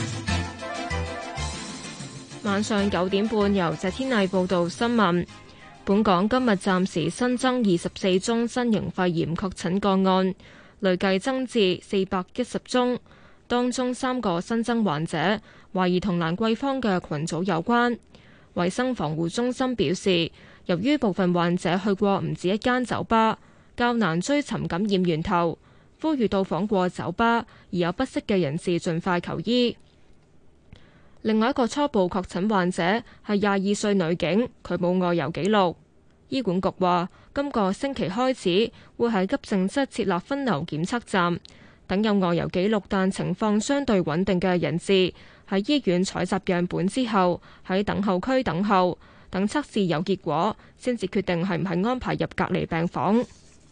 Speaker 1: 晚上九點半，由謝天麗報道新聞。本港今日暫時新增二十四宗新型肺炎確診個案，累計增至四百一十宗。當中三個新增患者懷疑同蘭桂坊嘅群組有關。衛生防護中心表示，由於部分患者去過唔止一間酒吧，較難追尋感染源頭，呼籲到訪過酒吧而有不適嘅人士盡快求醫。另外一個初步確診患者係廿二歲女警，佢冇外遊記錄。醫管局話，今個星期開始會喺急症室設立分流檢測站，等有外遊記錄但情況相對穩定嘅人士喺醫院採集樣本之後，喺等候區等候，等測試有結果，先至決定係唔係安排入隔離病房。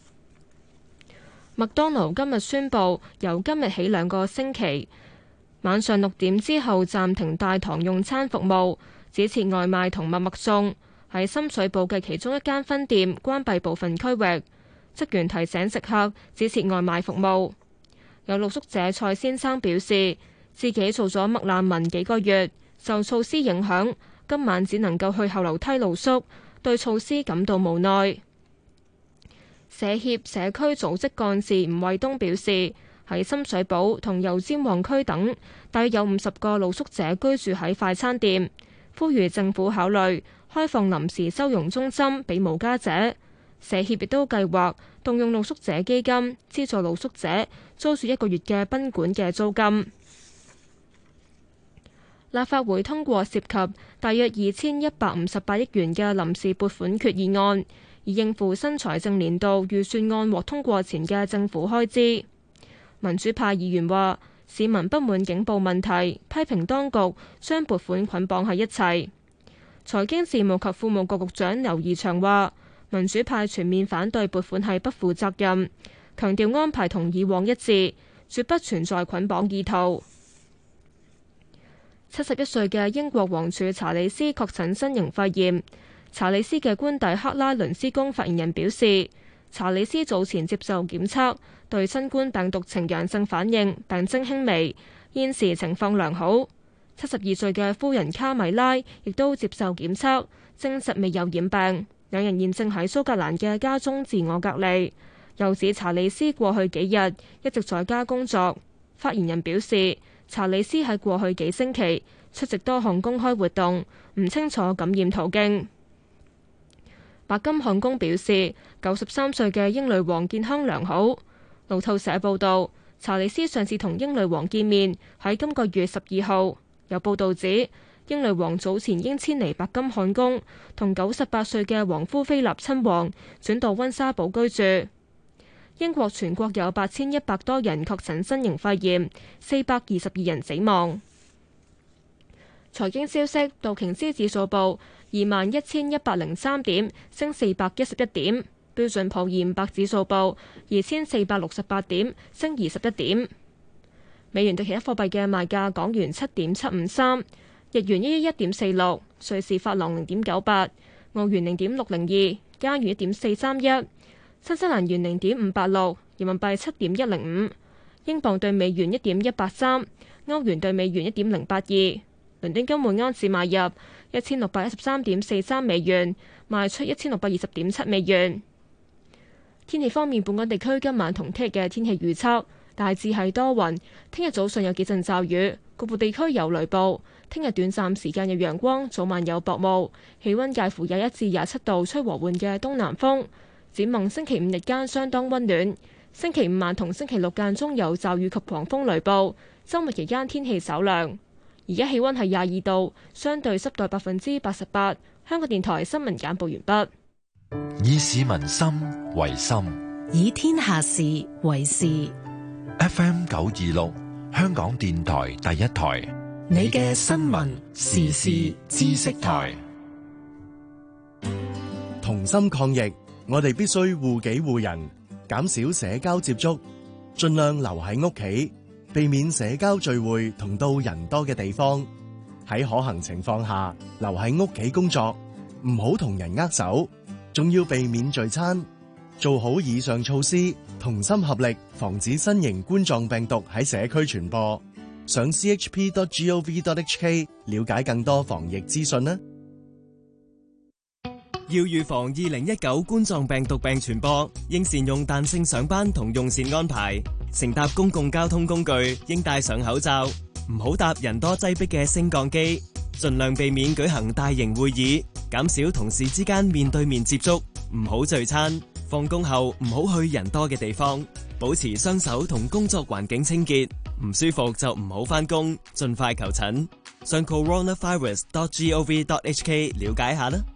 Speaker 1: 麥當勞今日宣布，由今日起兩個星期，晚上六點之後暫停大堂用餐服務，只設外賣同默默送。喺深水埗嘅其中一間分店關閉部分區域，職員提醒食客只設外賣服務。有露宿者蔡先生表示，自己做咗麥難民幾個月，受措施影響，今晚只能夠去後樓梯露宿，對措施感到無奈。社協社區組織幹事吳衛東表示，喺深水埗同油尖旺區等，大約有五十個露宿者居住喺快餐店，呼籲政府考慮開放臨時收容中心俾無家者。社協亦都計劃動用露宿者基金資助露宿者租住一個月嘅賓館嘅租金。立法會通過涉及大約二千一百五十八億元嘅臨時撥款決議案，以應付新財政年度預算案獲通過前嘅政府開支。民主派議員話，市民不滿警暴問題，批評當局將撥款捆綁喺一齊。財經事務及庫務局局長劉怡翔話，民主派全面反對撥款係不負責任，強調安排同以往一致，絕不存在捆綁意圖。七十一歲嘅英國王儲查理斯確診新型肺炎。查理斯嘅官邸克拉倫斯宮發言人表示，查理斯早前接受檢測，對新冠病毒呈陽性反應，病徵輕微，現時情況良好。 七十二歲嘅夫人卡米拉亦都接受檢測，證實未有染病。兩人現正喺蘇格蘭嘅家中自我隔離。又指查理斯過去幾日一直在家工作。發言人表示，查理斯喺過去幾星期出席多項公開活動，唔清楚感染途徑。白金漢宮表示，九十三歲嘅英女王健康良好。路透社報道，查理斯上次同英女王見面喺今個月十二號。有報道指，英女王早前應遷離白金漢宮，同九十八歲嘅王夫菲立親王轉到溫莎堡居住。英國全國有八千一百多人確診新型肺炎，四百二十二人死亡。財經消息，道瓊斯指數報二萬一千一百零三點，升四百一十一點。標準普爾五百指數報二千四百六十八點，升二十一點。美元對其他貨幣嘅賣價：港元七點七五三，日元一一一點四六，瑞士法郎零點九八，澳元零點六零二，加元一點四三一，新西蘭元零點五八六，人民幣七點一零五，英鎊對美元一點一八三，歐元對美元一點零八二。倫敦金每安士買入一千六百一十三點四三美元，賣出一千六百二十點七美元。天氣方面，本港地區今晚同聽日嘅天氣預測大致係多雲，聽日早上有幾陣驟雨，局部地區有雷暴。聽日短暫時間有陽光，早晚有薄霧，氣溫介乎廿一至廿七度，吹和緩嘅東南風。展望星期五日間相當溫暖，星期五晚同星期六間中有驟雨及狂風雷暴，週末期間天氣稍涼。而家氣溫係廿二度，相對濕度百分之八十八。香港電台新聞簡報完畢。
Speaker 4: 以市民心為心，
Speaker 5: 以天下事為事。
Speaker 4: F M 九二六，香港電台第一台，
Speaker 5: 你嘅新聞時事知識台。
Speaker 6: 同心抗疫，我哋必須護己護人，減少社交接觸，盡量留喺屋企，避免社交聚會同到人多嘅地方。喺可行情況下，留喺屋企工作，唔好同人握手，仲要避免聚餐。做好以上措施，同心合力，防止新型冠狀病毒喺社區傳播。上 c h p dot gov dot h k 了解更多防疫資訊啦。
Speaker 20: 要預防二零一九冠狀病毒病傳播，應善用彈性上班同用膳安排。乘搭公共交通工具應戴上口罩，唔好搭人多擠迫嘅升降機，盡量避免舉行大型會議，減少同事之間面對面接觸，唔好聚餐。放工後唔好去人多嘅地方，保持雙手同工作環境清潔。唔舒服就唔好返工，盡快求診。上 coronavirus dot gov dot h k 了解下啦。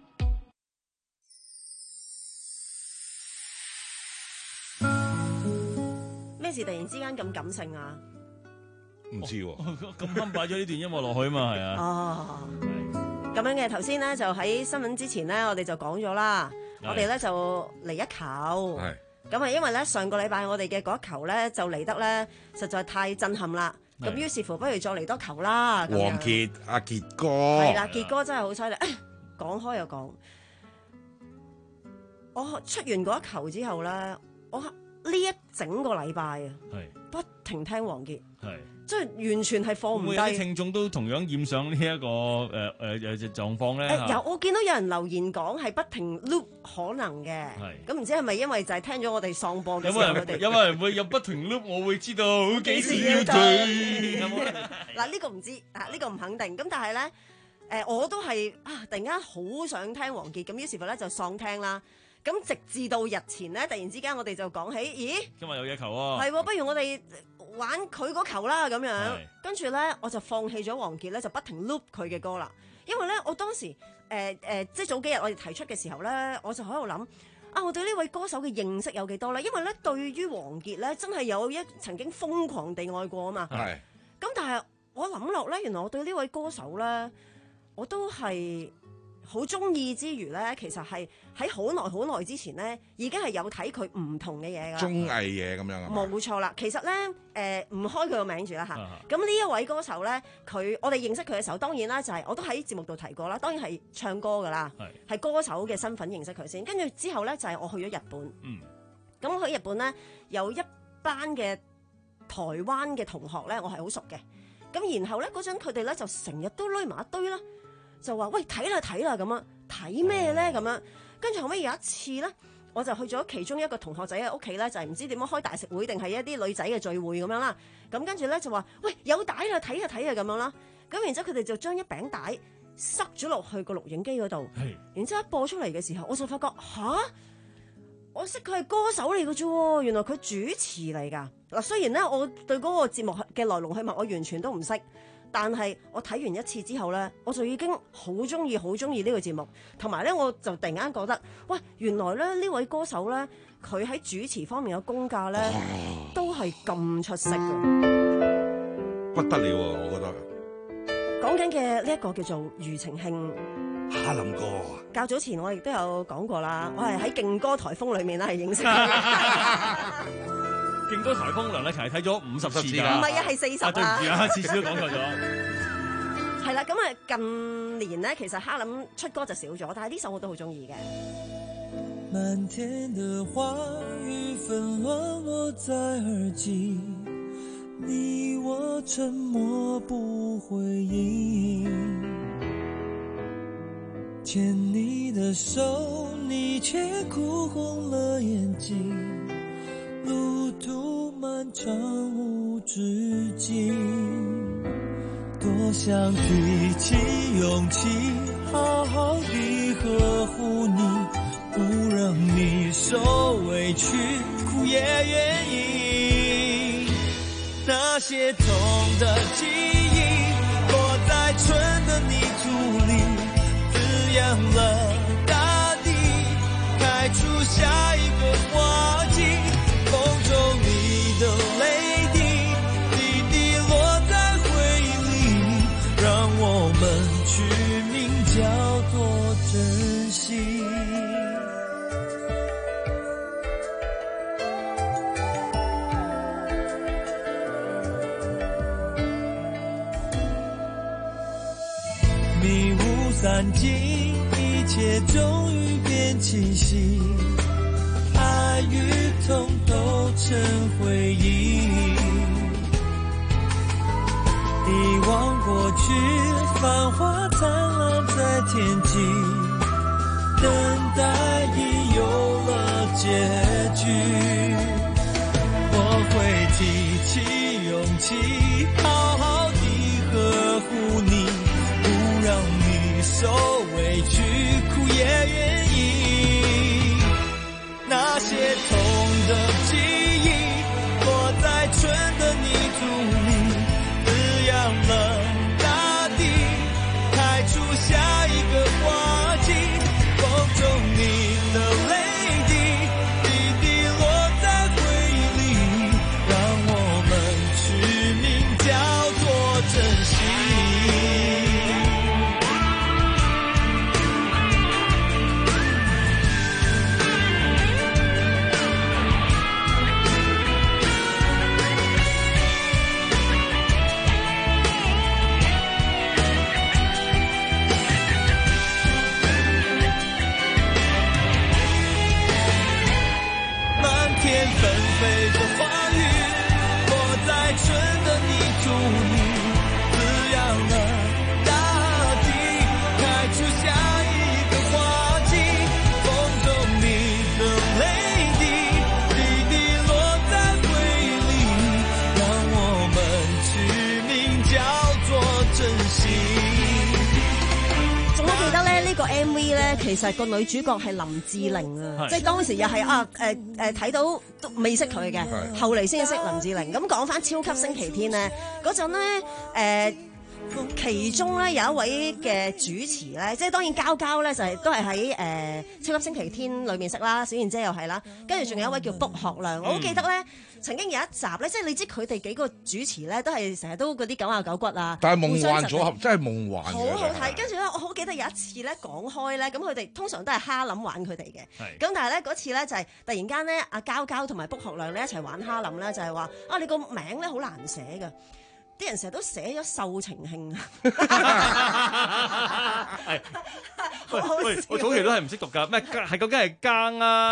Speaker 11: 咩事突然之間咁感性啊？
Speaker 12: 唔知喎，
Speaker 10: 咁啱擺咗呢段音樂落去啊嘛，係啊。
Speaker 11: 哦，咁樣嘅頭先咧就喺新聞之前咧，我哋就講咗啦。我哋咧就嚟一球，咁啊，因為咧上個禮拜我哋嘅嗰一球咧就嚟得咧實在太震撼啦，咁於是乎不如再嚟多球啦。
Speaker 12: 王傑阿傑哥
Speaker 11: 係啦，傑哥真係好犀利。講開又講，我出完嗰一球之後咧，我呢一整個禮拜啊，不停聽王傑。即係完全係放唔低。會唔會啲聽
Speaker 10: 眾都同樣染上呢、這、一個誒誒誒狀況咧？
Speaker 11: 誒有、呃、我見到有人留言講係不停 loop 可能嘅。係咁唔知係咪因為就係聽咗我哋喪播嘅時候佢哋？
Speaker 10: 有冇人會有不停 loop？我會知道幾時要退。
Speaker 11: 嗱呢個唔知啊，呢、這個唔肯定。咁但係咧誒，我都係啊，突然間好想聽王傑，咁於是乎咧就喪聽啦。咁直至到日前咧，突然之間我哋就講起，咦？
Speaker 10: 今日有嘢球啊！
Speaker 11: 係喎，不如我哋玩佢嗰球啦咁樣。跟住咧，我就放棄咗王傑咧，就不停 loop 佢嘅歌啦。因為咧，我當時誒誒、呃呃，即係早幾日我哋提出嘅時候咧，我就喺度諗啊，我對呢位歌手嘅認識有幾多咧？因為咧，對於王傑咧，真係有一曾經瘋狂地愛過啊嘛。係。咁但係我諗落咧，原來我對呢位歌手咧，我都係好中意之餘咧，其實係喺好耐好耐之前咧，已經係有睇佢唔同嘅嘢㗎。綜
Speaker 12: 藝嘢咁樣啊？
Speaker 11: 冇錯啦，其實咧誒唔開佢個名住啦嚇。咁呢一位歌手咧，佢我哋認識佢嘅時候，當然啦就係、是、我都喺節目度提過啦，當然係唱歌㗎啦，係歌手嘅身份認識佢先。跟住之後咧就係、是、我去咗日本。嗯。咁去日本咧有一班嘅台灣嘅同學咧，我係好熟嘅。 咁然後咧嗰陣佢哋咧就成日都攏埋一堆啦，就話喂睇啦睇啦咁樣，睇咩咧咁樣？跟住後尾有一次咧，我就去咗其中一個同學仔嘅屋企咧，就係、是、唔知點樣開大食會定係一啲女仔嘅聚會咁樣啦。咁跟住咧就話喂有帶啦，睇下睇下咁樣啦。咁然之後佢哋就將一餅帶塞咗落去個錄影機嗰度，然之後一播出嚟嘅時候，我就發覺吓，我識佢係歌手嚟嘅啫，原來佢主持嚟㗎。嗱，雖然咧我對嗰個節目嘅來龍去脈我完全都唔識。但係我睇完一次之後咧，我就已經好中意、好中意呢個節目，同埋咧我就突然間覺得，喂，原來咧呢位歌手咧，佢喺主持方面嘅功架咧，都係咁出色嘅，
Speaker 12: 不得了啊！我覺得
Speaker 11: 講緊嘅呢一個叫做庾澄慶
Speaker 12: 哈林哥。
Speaker 11: 較早前我亦都有講過啦，我係喺勁歌颱風裏面咧係認識佢。
Speaker 10: 勁歌颱風梁麗琴係睇咗五十次㗎，
Speaker 11: 唔係啊，係四十啊！
Speaker 10: 對唔住啊，次次都講錯咗。
Speaker 11: 係啦，咁啊近年咧，其實哈林出歌就少咗，但係呢首我都好中意嘅。
Speaker 7: 漫天的花雨紛亂落在耳際，你我沉默不回應，牽你的手，你卻哭紅了眼睛，路途漫長無止境，多想提起勇氣，好好地呵護你，不讓你受委屈，哭也願意。那些痛的記憶，落在春的泥土裡，滋養了大地，開出下一個花季。風中你的淚滴，滴滴落在回憶裡，讓我們取名叫做珍惜。迷霧散盡，一切終於變清晰，愛與痛都成回憶，遺忘過去，繁華燦爛在天際，等待已有了結局。我會提起勇氣，好好地呵護你，不讓你受委屈，哭也願意。那些痛的記憶，落在春的泥土裡，滋養了大地，開出下一個花季。風中你的淚滴，滴滴落在回憶裡，讓我們取名叫做珍惜。
Speaker 11: 其實個女主角係林志玲啊，即係當時又係啊誒誒睇到都未識佢嘅，後嚟先識林志玲。咁講翻超級星期天咧，嗰陣咧誒，其中咧有一位嘅主持咧，即係當然交交咧就係、是、都係喺誒超級星期天裏面識啦，小燕姐又係啦，跟住仲有一位叫卜學亮，我好記得咧。曾經有一集咧，即係你知佢哋幾個主持咧，都係成日都嗰啲九啊九骨啊。
Speaker 12: 但係夢幻組合真係夢幻嘅。
Speaker 11: 好好睇，跟住咧，我好記得有一次咧講開咧，咁佢哋通常都係哈林玩佢哋嘅。咁但係咧嗰次咧就係、是、突然間咧，阿交交同埋卜學亮咧一齊玩哈林咧，就係、是、話啊你個名咧好難寫㗎。啲人成日都寫咗秀情慶啊！
Speaker 10: 喂，我早期都係唔識讀㗎，咩係究竟係耕啊？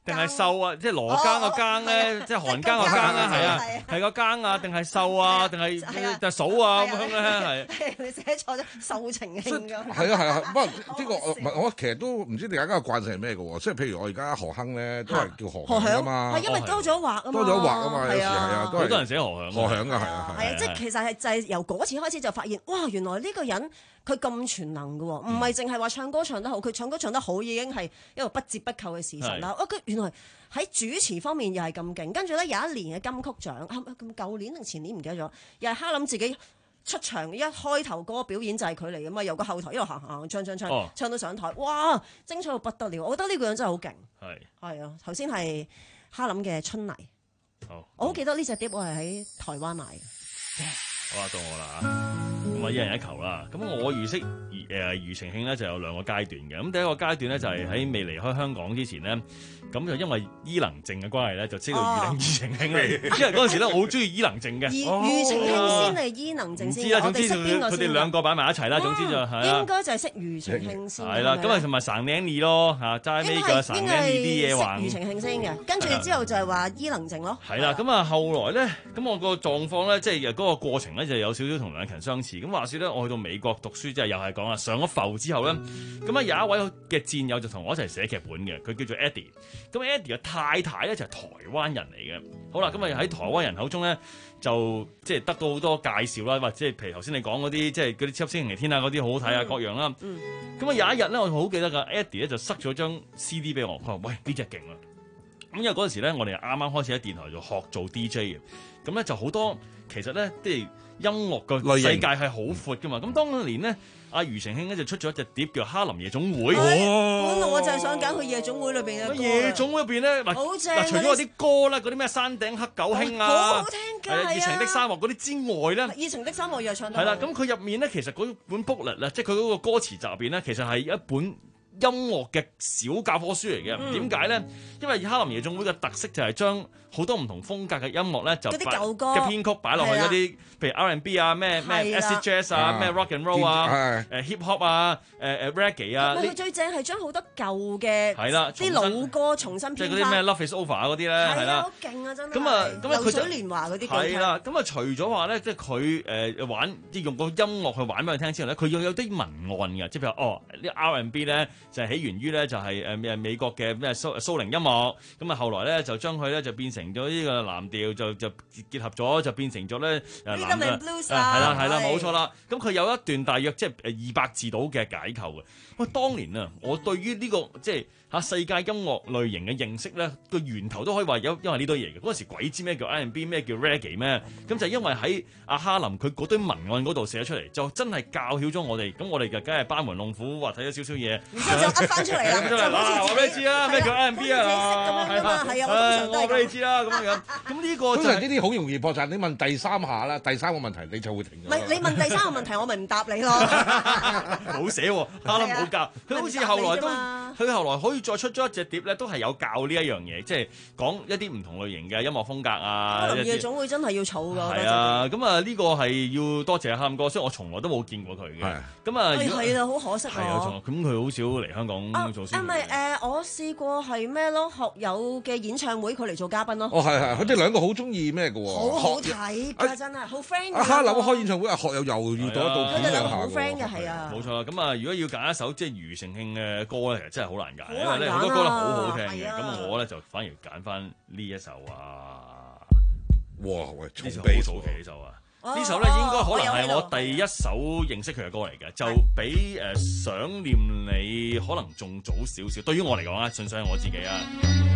Speaker 10: 定係瘦啊？即係羅庚個庚咧，即係韓庚個庚啊，係啊，係個庚啊，定係瘦啊，定係就數啊咁樣咧，係。
Speaker 11: 你寫錯咗，秀情慶㗎。
Speaker 12: 係啊係啊，不過呢個我我其實都唔知大家個慣性係咩嘅喎，即係譬如我而家何亨咧都係叫何響啊嘛，
Speaker 11: 係因為多咗畫啊嘛，
Speaker 12: 多咗畫啊嘛，有時係啊，
Speaker 10: 好多人寫何響，
Speaker 12: 何響㗎係啊
Speaker 11: 係啊，即係其實係就係由嗰次開始就發現，哇！原來呢個人佢咁全能㗎喎，唔係淨係話唱歌唱得好，佢唱歌唱得好已經係一個不折不扣嘅事實啦。哦，佢原來喺主持方面又係咁勁，跟住咧有一年嘅金曲獎，咁舊年定前年唔記得咗，又係哈林自己出場一開頭嗰個表演就係佢嚟㗎嘛，由個後台一路行行唱唱唱，哦、唱到上台，哇！精彩到不得了，我覺得呢個人真係好勁。係係啊，頭先係哈林嘅春泥，好我好記得呢隻碟我係喺台灣買嘅。
Speaker 10: 好啦，到我啦，咁啊一人一球啦。咁我預識誒庾澄慶咧就有兩個階段嘅。咁第一個階段咧就係喺未離開香港之前咧，咁就因為伊能靜嘅關係咧，就知道庾澄慶嚟。因為嗰陣時咧我好中意伊能靜嘅。
Speaker 11: 庾澄慶先係伊能靜先。
Speaker 10: 知啦，總之佢哋兩個擺埋一齊啦。總之就係
Speaker 11: 應該就係識庾澄慶先。
Speaker 10: 係啦，咁啊同埋神靚兒咯嚇，齋尾個神靚兒啲嘢話。
Speaker 11: 庾澄慶先嘅，跟住之後就係話伊能靜咯。
Speaker 10: 係啦，咁啊後來咧，咁我個狀況咧，即係嗰個過程咧，就有少少同梁勤相似。咁話説咧，我去到美國讀書，即係又係講啦，上咗埠之後咧，咁啊有一位嘅戰友就同我一齊寫劇本嘅，佢叫做 Eddie。咁 Eddie 嘅太太咧就係台灣人嚟嘅。好啦，咁啊喺台灣人口中咧，就即係得到好多介紹啦，或者係譬如頭先你講嗰啲，即係嗰啲《超級星期天》啊，嗰啲好好睇啊，各樣啦。咁啊有一日咧，我好記得㗎 Eddie 咧就塞咗張 C D 俾我，佢話：喂，呢隻勁啊！咁因為嗰陣時咧，我哋啱啱開始喺電台度學做 D J 嘅，咁咧就好多其實咧即係音樂個世界係好闊噶嘛。咁當年咧，阿庾澄慶咧就出咗一隻碟叫《哈林夜總會》。
Speaker 11: 本來我就係想揀佢夜總會裏邊嘅歌。
Speaker 10: 夜總會入邊咧，嗱嗱，除咗啲歌啦，嗰啲咩山頂黑狗兄啊，
Speaker 11: 好好聽㗎，係啊，
Speaker 10: 熱情的沙漠嗰啲之外咧，
Speaker 11: 熱情的沙漠又唱得。
Speaker 10: 係啦，咁佢入面咧，其實嗰本 booklet 咧，即係佢嗰個歌詞集入邊咧，其實係一本音樂嘅小教科書嚟嘅。點解咧？因為哈林夜總會嘅特色就係將好多唔同風格嘅音樂咧，就
Speaker 11: 啲舊歌
Speaker 10: 嘅編曲擺落去嗰啲，譬如 R and B 啊，咩咩 acid jazz 啊，咩 rock and roll 啊，誒 hip hop 啊，誒誒 reggae 啊。
Speaker 11: 佢最正係將好多舊嘅
Speaker 10: 係啦
Speaker 11: 啲老歌重新編翻。
Speaker 10: 即係嗰啲咩 Love Is Over 嗰啲咧，係啦，
Speaker 11: 好勁啊！真係。
Speaker 10: 咁啊，咁啊，佢
Speaker 11: 流水年華嗰啲
Speaker 10: 係啦。咁啊，除咗話咧，即係佢誒玩，即係用個音樂去玩俾佢聽之後咧，佢又有啲文案嘅，即係譬如哦，啲 R and B 咧就係起源於咧就係誒誒美國嘅咩蘇蘇寧音樂，咁啊後來咧就將佢咧就變成咗呢個藍調，就就結合咗就變成咗咧誒藍嘅，係啦係啦冇錯啦。咁佢有一段大約即係誒二百字到嘅解構嘅。喂，當年啊，我對於呢個即係嚇世界音樂類型嘅認識咧，個源頭都可以話有因為呢堆嘢嘅。嗰陣時鬼知咩叫 R and B 咩叫 reggae 咩？咁就因為喺阿哈林佢嗰堆文案嗰度寫出嚟，就真係教曉咗我哋。咁我哋就梗係班門弄斧，話睇咗少少嘢，
Speaker 11: 就噏翻出嚟啦。
Speaker 10: 就話俾你知啦，咩叫 R and B 啊？
Speaker 11: 係啊，係啊，
Speaker 10: 我話俾你知啦，咁樣。咁呢個
Speaker 12: 通常呢啲好容易破綻。你問第三下啦，第三個問題你就會停咗。
Speaker 11: 唔係你問第三個問題，我咪唔答你咯。
Speaker 10: 冇寫喎，哈林冇教。佢好似後來都，佢後來可以再出咗一隻碟咧，都係有教呢一樣嘢，即係講一啲唔同類型嘅音樂風格啊。
Speaker 11: 夜總會真係要儲㗎。
Speaker 10: 係啊，咁啊呢個係要多謝哈林哥，所以我從來都冇見過佢嘅。咁啊，
Speaker 11: 係啊，好可惜啊。
Speaker 10: 係啊，咁佢好少嚟香港做先。
Speaker 11: 唔係誒，我試過係咩咯？學友嘅演唱會，佢嚟做嘉賓咯。
Speaker 12: 哦，係係，佢哋兩個好中意咩嘅喎？
Speaker 11: 好好睇㗎，真係好 friend。
Speaker 12: 阿哈林開演唱會，阿學友又遇到一道片兩下。
Speaker 11: 好 friend 嘅係啊。
Speaker 10: 冇錯啦，咁啊，如果要揀一首即係庾澄慶嘅歌咧，其實真係好難揀，因為咧好多歌都好好聽嘅。咁我咧就反而揀翻呢一首啊！
Speaker 12: 哇喂，
Speaker 10: 呢首好早期呢首啊！呢首咧應該可能係我第一首認識佢嘅歌嚟嘅，就比誒想念你可能仲早少少。對於我嚟講啊，純粹係我自己啊，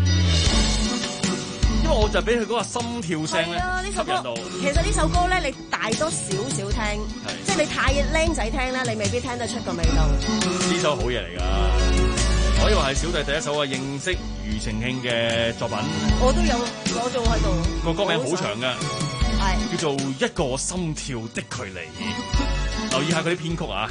Speaker 10: 因為我就俾佢嗰個心跳聲咧吸引到。
Speaker 11: 其實呢首歌咧，你大多少少聽，即係你太僆仔聽咧，你未必聽得出個味道。
Speaker 10: 呢首好嘢嚟㗎，可以話係小弟第一首啊認識庾澄慶嘅作品。
Speaker 11: 我都有攞咗喺度。
Speaker 10: 個歌名好長㗎。
Speaker 11: 係
Speaker 10: 叫做一個心跳的距離，留意下佢啲編曲啊！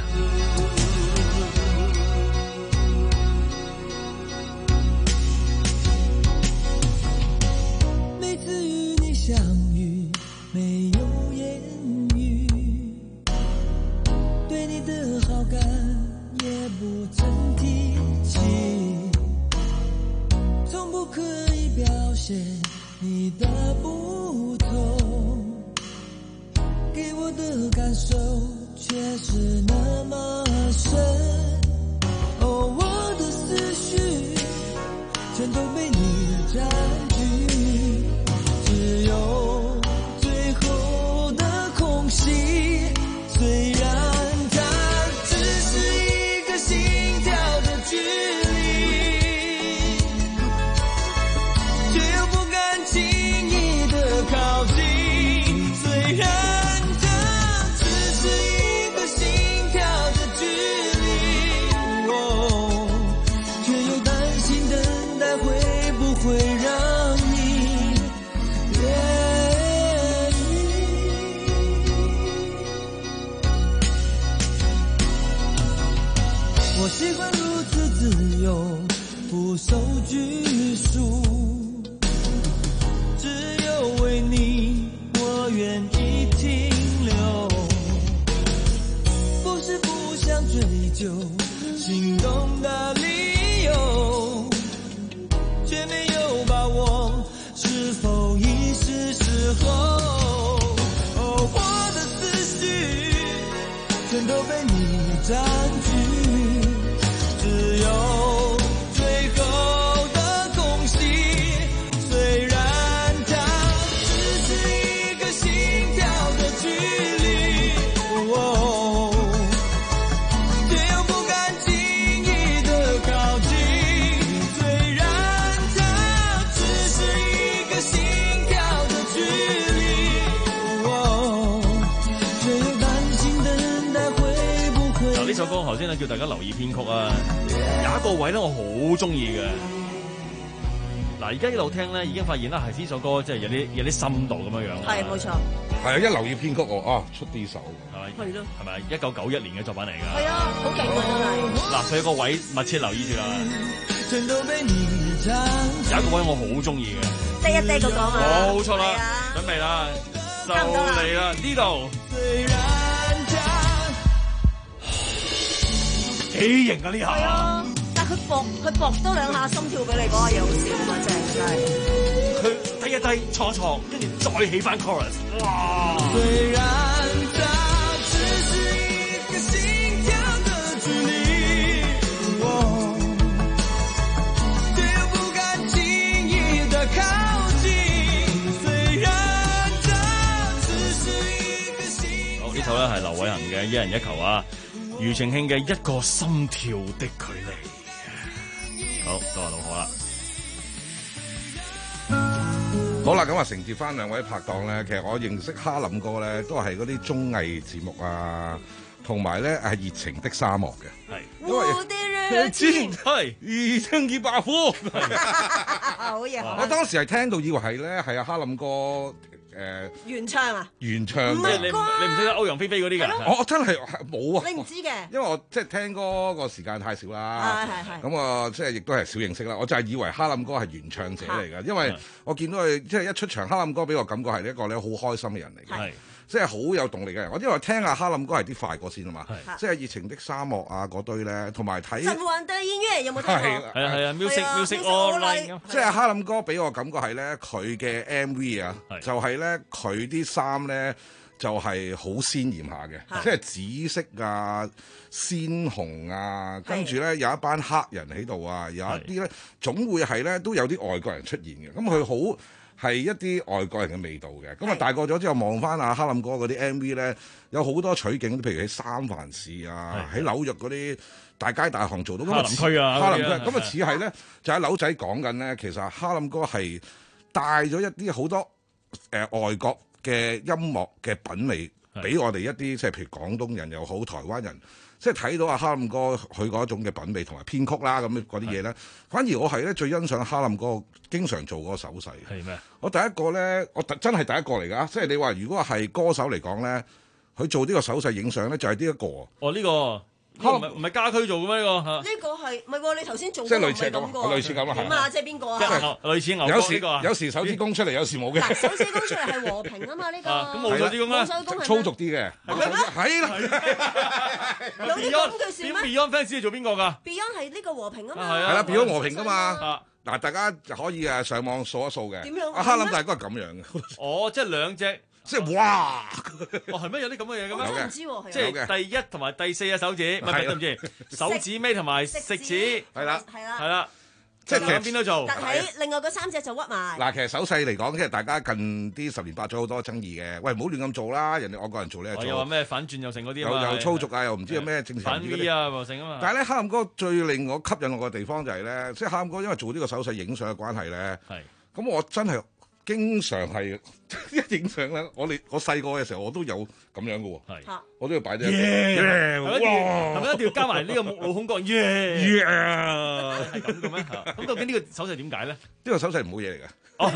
Speaker 7: 每次與你相遇，沒有言語，對你的好感也不曾提起， 从不可以表现你的不同，给我的感受却是那么深。哦，我的思绪全都被你占据，只有最后的空隙。虽然它只是一个心跳的距离，却又不敢轻易的靠近。虽然它只是一个心跳的距离，哦，却又担心等待会不会让你愿意。我喜欢如此自由，不受拘束，只有为你我愿意停留，不是不想追究心动的理由，却没有把握是否已是时候。哦，我的思绪全都被你占据，只有最后的空隙。虽然它只是一个心跳的距离，哦，却又不敢轻易的靠近。虽然它只是一个心跳的距离，哦，却又担心等待會不會。
Speaker 10: 嗱，呢首歌頭先咧叫大家留意編曲啊，有一個位咧我好中意嘅。嗱，而家一路聽咧已經發現啦，係呢首歌即係有啲有啲深度咁樣樣。
Speaker 11: 係冇錯。
Speaker 12: 係啊，一留意編曲我啊出啲手，
Speaker 10: 係咪？
Speaker 11: 係咯。
Speaker 10: 係咪？一九九一年嘅作品嚟㗎。
Speaker 11: 係啊，好勁啊真係。
Speaker 10: 嗱，佢有個位密切留意住啦。
Speaker 7: 全都被你佔據。
Speaker 10: 有一個位我好中意嘅。
Speaker 11: 低一低嗰個啊。
Speaker 10: 冇錯啦，準備啦，就嚟啦呢度。
Speaker 7: 雖然
Speaker 10: 幾型啊呢下！
Speaker 11: 係啊，但係佢搏佢搏多兩下心跳俾你嗰下嘢好笑啊，正真係。
Speaker 10: 佢低一低錯錯，跟住再起翻 chorus， 哇！
Speaker 7: 雖然它只是一個心跳的距離，哦，卻又不敢輕易的靠近。雖然它只是一個心跳。
Speaker 10: 好，呢首咧係劉偉恒嘅《一人一球》啊。庾澄慶嘅一個心跳的距離，好，到阿老何啦。
Speaker 12: 好啦，咁啊承接翻兩位拍檔咧，其實我認識哈林哥咧，都係嗰啲綜藝節目啊，同埋咧係熱情的沙漠嘅，係因為天係二千二百顆，
Speaker 11: 好嘢！
Speaker 12: 我當時係聽到以為係咧係阿哈林哥。誒、呃、
Speaker 11: 原唱啊，
Speaker 12: 原唱
Speaker 10: 唔係你唔識得歐陽菲菲嗰啲㗎？
Speaker 12: 我真係冇啊！
Speaker 11: 你唔知嘅，
Speaker 12: 因為我即係聽歌個時間太少啦。
Speaker 11: 係係係。咁
Speaker 12: 我即係亦都係少認識啦。我就係以為哈林哥係原唱者嚟㗎，因為我見到佢即係一出場，哈林哥俾我感覺係一個咧好開心嘅人嚟嘅。即係好有動力嘅人，我因為聽下哈林歌係啲快歌先啊嘛，即係熱情的沙漠啊嗰堆咧，同埋睇。神魂的音樂有冇聽過？係啊係啊 ，music music online。即係哈林歌俾我感覺係咧，佢嘅 M V 啊，就係咧佢啲衫咧就係好鮮豔下嘅，即係紫色啊、鮮紅啊，跟住咧有一班黑人喺度啊，有一啲咧總會係咧都有啲外國人出現嘅，咁佢好。係一啲外國人嘅味道嘅，咁啊大個咗之後望翻阿哈林哥嗰啲 M V 咧，有好多取景，譬如喺三藩市啊，喺紐約嗰啲大街大巷做到。
Speaker 10: 哈林區啊，
Speaker 12: 哈林區咁啊似係咧，就喺柳仔講緊咧，其實哈林哥係帶咗一啲好多誒、呃、外國嘅音樂嘅品味俾我哋一啲，即係譬如廣東人又好，台灣人。即係睇到阿哈林哥佢嗰種嘅品味同埋編曲啦，咁嗰啲嘢咧，反而我係咧最欣賞哈林哥經常做嗰個手勢。
Speaker 10: 係咩？
Speaker 12: 我第一個咧，我真係第一個嚟㗎，即係你話如果係歌手嚟講咧，佢做呢個手勢影相咧，就係呢一個。
Speaker 10: 哦，呢、呢個。唔係唔係家駒做嘅咩呢個？
Speaker 11: 呢個係唔係喎？你頭先做
Speaker 12: 即係類似咁
Speaker 11: 個，
Speaker 12: 類似咁啊，
Speaker 11: 點啊？即係邊個啊？
Speaker 10: 類似牛
Speaker 12: 有時
Speaker 10: 個
Speaker 12: 有時手指公出嚟，有時冇嘅。
Speaker 11: 手指公出嚟係和平啊嘛，呢個。
Speaker 10: 咁冇手指公啊？
Speaker 12: 粗俗啲嘅。係啦。
Speaker 11: 有啲咁嘅事咩
Speaker 10: ？Beyond fans 係做邊個㗎
Speaker 11: ？Beyond 係係呢個和平啊嘛。
Speaker 12: 係啦，變咗和平㗎嘛。嗱，大家就可以誒上網掃一掃嘅。
Speaker 11: 點樣？
Speaker 12: 阿哈林大哥係咁樣嘅。
Speaker 10: 哦，即係兩隻。
Speaker 12: 即係哇！
Speaker 10: 哦，係咩有啲咁嘅嘢嘅咩？
Speaker 11: 我真唔知喎，
Speaker 10: 即係第一同埋第四隻手指，唔係對唔住，手指尾同埋食指，
Speaker 12: 係啦，
Speaker 11: 係啦，
Speaker 10: 係啦，
Speaker 12: 即係其實
Speaker 10: 邊都做。
Speaker 11: 但係另外嗰三隻就屈埋。
Speaker 12: 嗱，其實手勢嚟講，即係大家近啲十年八載好多爭議嘅。喂，唔好亂咁做啦，人哋外國人做咧做。
Speaker 10: 又話咩反轉又成嗰啲
Speaker 12: 又又粗俗啊，又唔知有咩政治。
Speaker 10: 反 V 啊，又成啊嘛。
Speaker 12: 但係咧，哈林哥最令我吸引我嘅地方就係咧，即係哈林哥因為做呢個手勢影相嘅關係咧，
Speaker 10: 係
Speaker 12: 咁我真係。經常係一影相咧，我哋我細個嘅時候我都有咁樣嘅喎，我都要擺啲，
Speaker 10: 哇！係咪一定要加埋呢個目露凶光？耶！係咁嘅咩？咁究竟呢個手勢點解咧？
Speaker 12: 呢個手勢唔好嘢嚟㗎。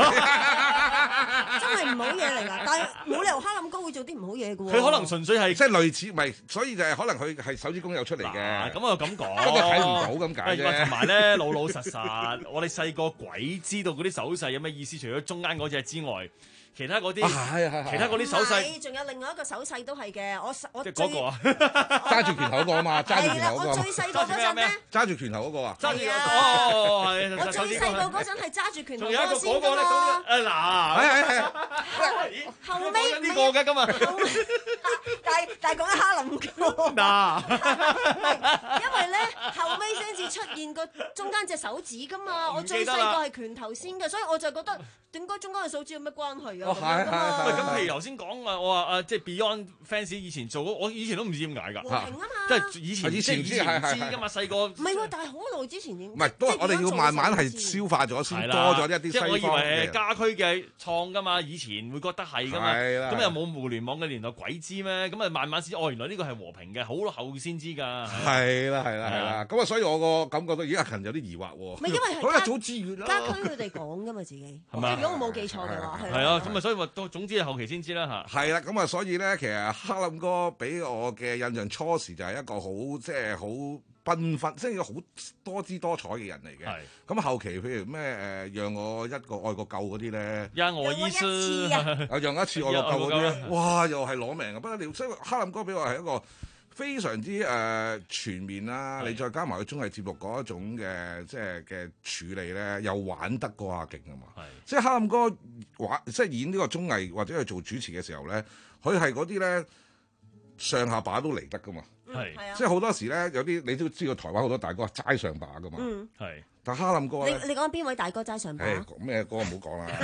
Speaker 11: 真係唔好嘢嚟㗎，但係冇理由哈林哥會做啲唔好嘢嘅喎。
Speaker 10: 佢可能純粹係
Speaker 12: 即係類似，唔係，所以就係可能佢係手指公有出嚟嘅。
Speaker 10: 咁我咁講，
Speaker 12: 不過睇唔到咁解啫。
Speaker 10: 同埋咧，老老實實，我哋細個鬼知道嗰啲手勢有咩意思？除咗中間嗰隻之外，其他嗰啲，其他嗰啲手勢，
Speaker 11: 仲有另外一個手勢都係嘅。我我
Speaker 10: 即係嗰個啊，
Speaker 12: 揸住拳頭嗰個啊嘛，揸住拳頭嗰個。
Speaker 11: 我最細個嗰陣咧，
Speaker 12: 揸住拳頭嗰個啊。
Speaker 10: 揸住哦，係。
Speaker 11: 我最細個嗰陣係揸住拳頭嗰個先
Speaker 10: 㗎嘛。誒嗱，
Speaker 12: 係係係。
Speaker 11: 後尾
Speaker 10: 呢個嘅今日，
Speaker 11: 但係但係講緊哈林哥
Speaker 10: 嗱，
Speaker 11: 因為咧後尾先至出現個中間隻手指㗎嘛。我最細個係拳頭先嘅，所以我就覺得點解中間嘅手指有咩關係啊？
Speaker 12: 哦，係係係。
Speaker 10: 喂，咁譬如頭先講啊，我話啊，即係 Beyond fans 以前做，我以前都唔知點解㗎。
Speaker 11: 和平啊嘛，
Speaker 10: 即係以前
Speaker 12: 以前
Speaker 10: 知係係知㗎嘛，細個。
Speaker 11: 唔係喎，但係好耐之前已經。
Speaker 12: 唔係，都係我哋要慢慢係消化咗先，多咗一啲西方嘅。
Speaker 10: 即係我以為係家駒嘅創㗎嘛，以前會覺得係㗎嘛。係啦。咁又冇互聯網嘅年代，鬼知咩？咁啊慢慢先，哦，原來呢個係和平嘅，好後先知㗎。係
Speaker 12: 啦係啦係啦，咁啊，所以我個感覺到而家阿勤有啲疑惑喎。
Speaker 11: 唔係因為係
Speaker 12: 好一早知啦。
Speaker 11: 家駒佢哋講㗎嘛自己。
Speaker 10: 係嘛？
Speaker 11: 如果我冇記錯嘅話，係。
Speaker 10: 係啊，咁啊，所以話到總之係後期先知啦嚇。
Speaker 12: 係啦，咁啊，所以咧，其實哈林哥俾我嘅印象初時就係一個好即係好繽紛，即係好多姿多彩嘅人嚟嘅。係。咁後期譬如咩誒，讓我一個愛個夠嗰啲咧，
Speaker 10: 讓我一次
Speaker 12: 啊，讓一次愛個夠嗰啲咧，哇，又係攞命嘅不得了。所以哈林哥俾我係一個非常之誒、呃、全面啦，你再加埋佢綜藝節目嗰一種嘅即係嘅處理咧，又玩得過阿勁啊嘛！即係哈林哥玩即係演呢個綜藝或者係做主持嘅時候咧，佢係嗰啲咧上下把都嚟得噶嘛！係、嗯，即係好多時咧有啲你都知道台灣好多大哥齋上把噶嘛！嗯，係。但哈林哥咧，
Speaker 11: 你你講邊位大哥齋上把？
Speaker 12: 咩歌唔好講啦！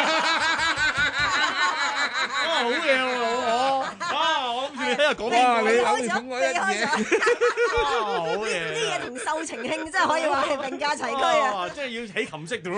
Speaker 10: 啊，好嘢喎，老我啊，我諗住你喺度講
Speaker 12: 哇，你
Speaker 11: 開
Speaker 12: 你捅我一嘢，
Speaker 10: 好嘢！
Speaker 11: 啲嘢同秀情興真係可以話係並駕齊驅啊！
Speaker 10: 即係要起琴色。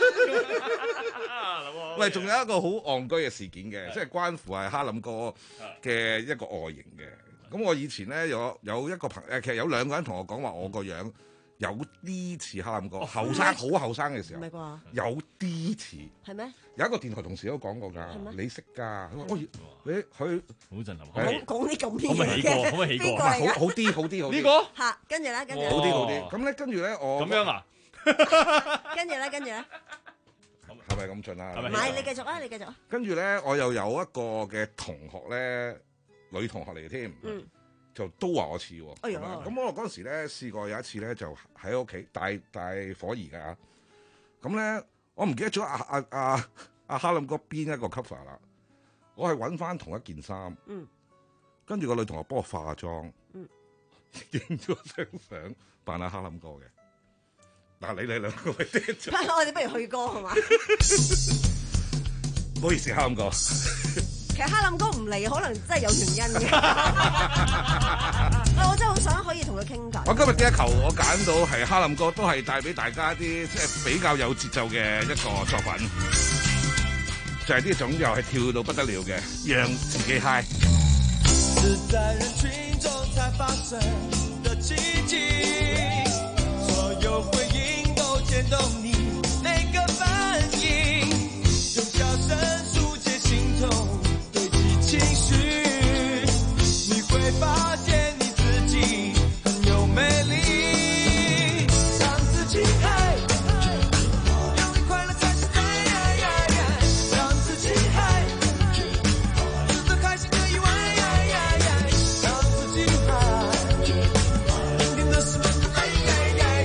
Speaker 12: 喂，仲有一個好戇居嘅事件嘅，即係關乎係哈林哥嘅一個外形嘅。咁我以前咧有有一個朋誒，其實有兩個人同我講話，我個樣有啲似哈林哥，後生好後生嘅時候，有啲似。係咩？有一個電台同事都講過㗎，你識㗎？我你佢
Speaker 10: 好震撼，
Speaker 11: 講啲咁啲
Speaker 10: 嘅，可唔可以起過？可唔可以起過？
Speaker 12: 好好啲，好啲，好啲。
Speaker 10: 呢個
Speaker 11: 嚇，跟住咧，跟住
Speaker 12: 好啲，好啲。咁咧，跟住咧，我
Speaker 10: 咁樣啊？
Speaker 11: 跟住咧，跟住咧，
Speaker 12: 係咪咁盡啊？
Speaker 11: 唔係，你繼續啊，你繼續啊。
Speaker 12: 跟住咧，我又有一個嘅同學咧，女同學嚟嘅添。嗯。就都話我似喎，哎呀！咁我嗰陣時咧試過有一次咧，就喺屋企大大火兒㗎，咁咧我唔記得咗阿阿阿阿哈林哥邊一個 cover 啦，我係揾翻同一件衫，嗯，跟住個女同學幫我化妝，嗯，影咗張相扮阿哈林哥嘅，嗱你哋兩個咪跌咗，
Speaker 11: 我哋不如去歌係嘛？
Speaker 12: 唔好意思，哈林哥。
Speaker 11: 其實哈林哥唔嚟，可能真係有原因嘅。我真係好想可以同佢傾偈。
Speaker 12: 我今日呢一球，我揀到係哈林哥，都係帶俾大家一啲即係比較有節奏嘅一個作品，就係呢種又係跳到不得了嘅，讓自己 high。
Speaker 7: 是在人群中才發生的奇蹟，所有回應都牽動你每個反應，用笑聲疏解心痛。情緒，你會發現你自己很有魅力，讓自己嗨，用你快樂開始嗨，讓自己嗨，製造開心的意外，讓自己嗨，聆聽的是我的愛，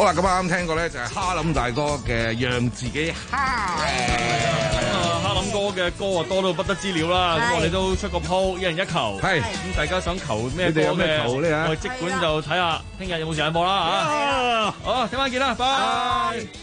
Speaker 12: 好啦，咁啱聽過咧就係哈林大哥嘅讓自己哈。
Speaker 10: 哈林哥嘅歌啊多到不得之了啦，咁我哋都出個鋪，一人一球。
Speaker 12: 係
Speaker 10: 咁大家想求咩歌
Speaker 12: 你哋有咩
Speaker 10: 嘅？
Speaker 12: 球呢？
Speaker 10: 我哋即管就睇下，聽日有冇時間播啦嚇。好，聽晚見啦，拜。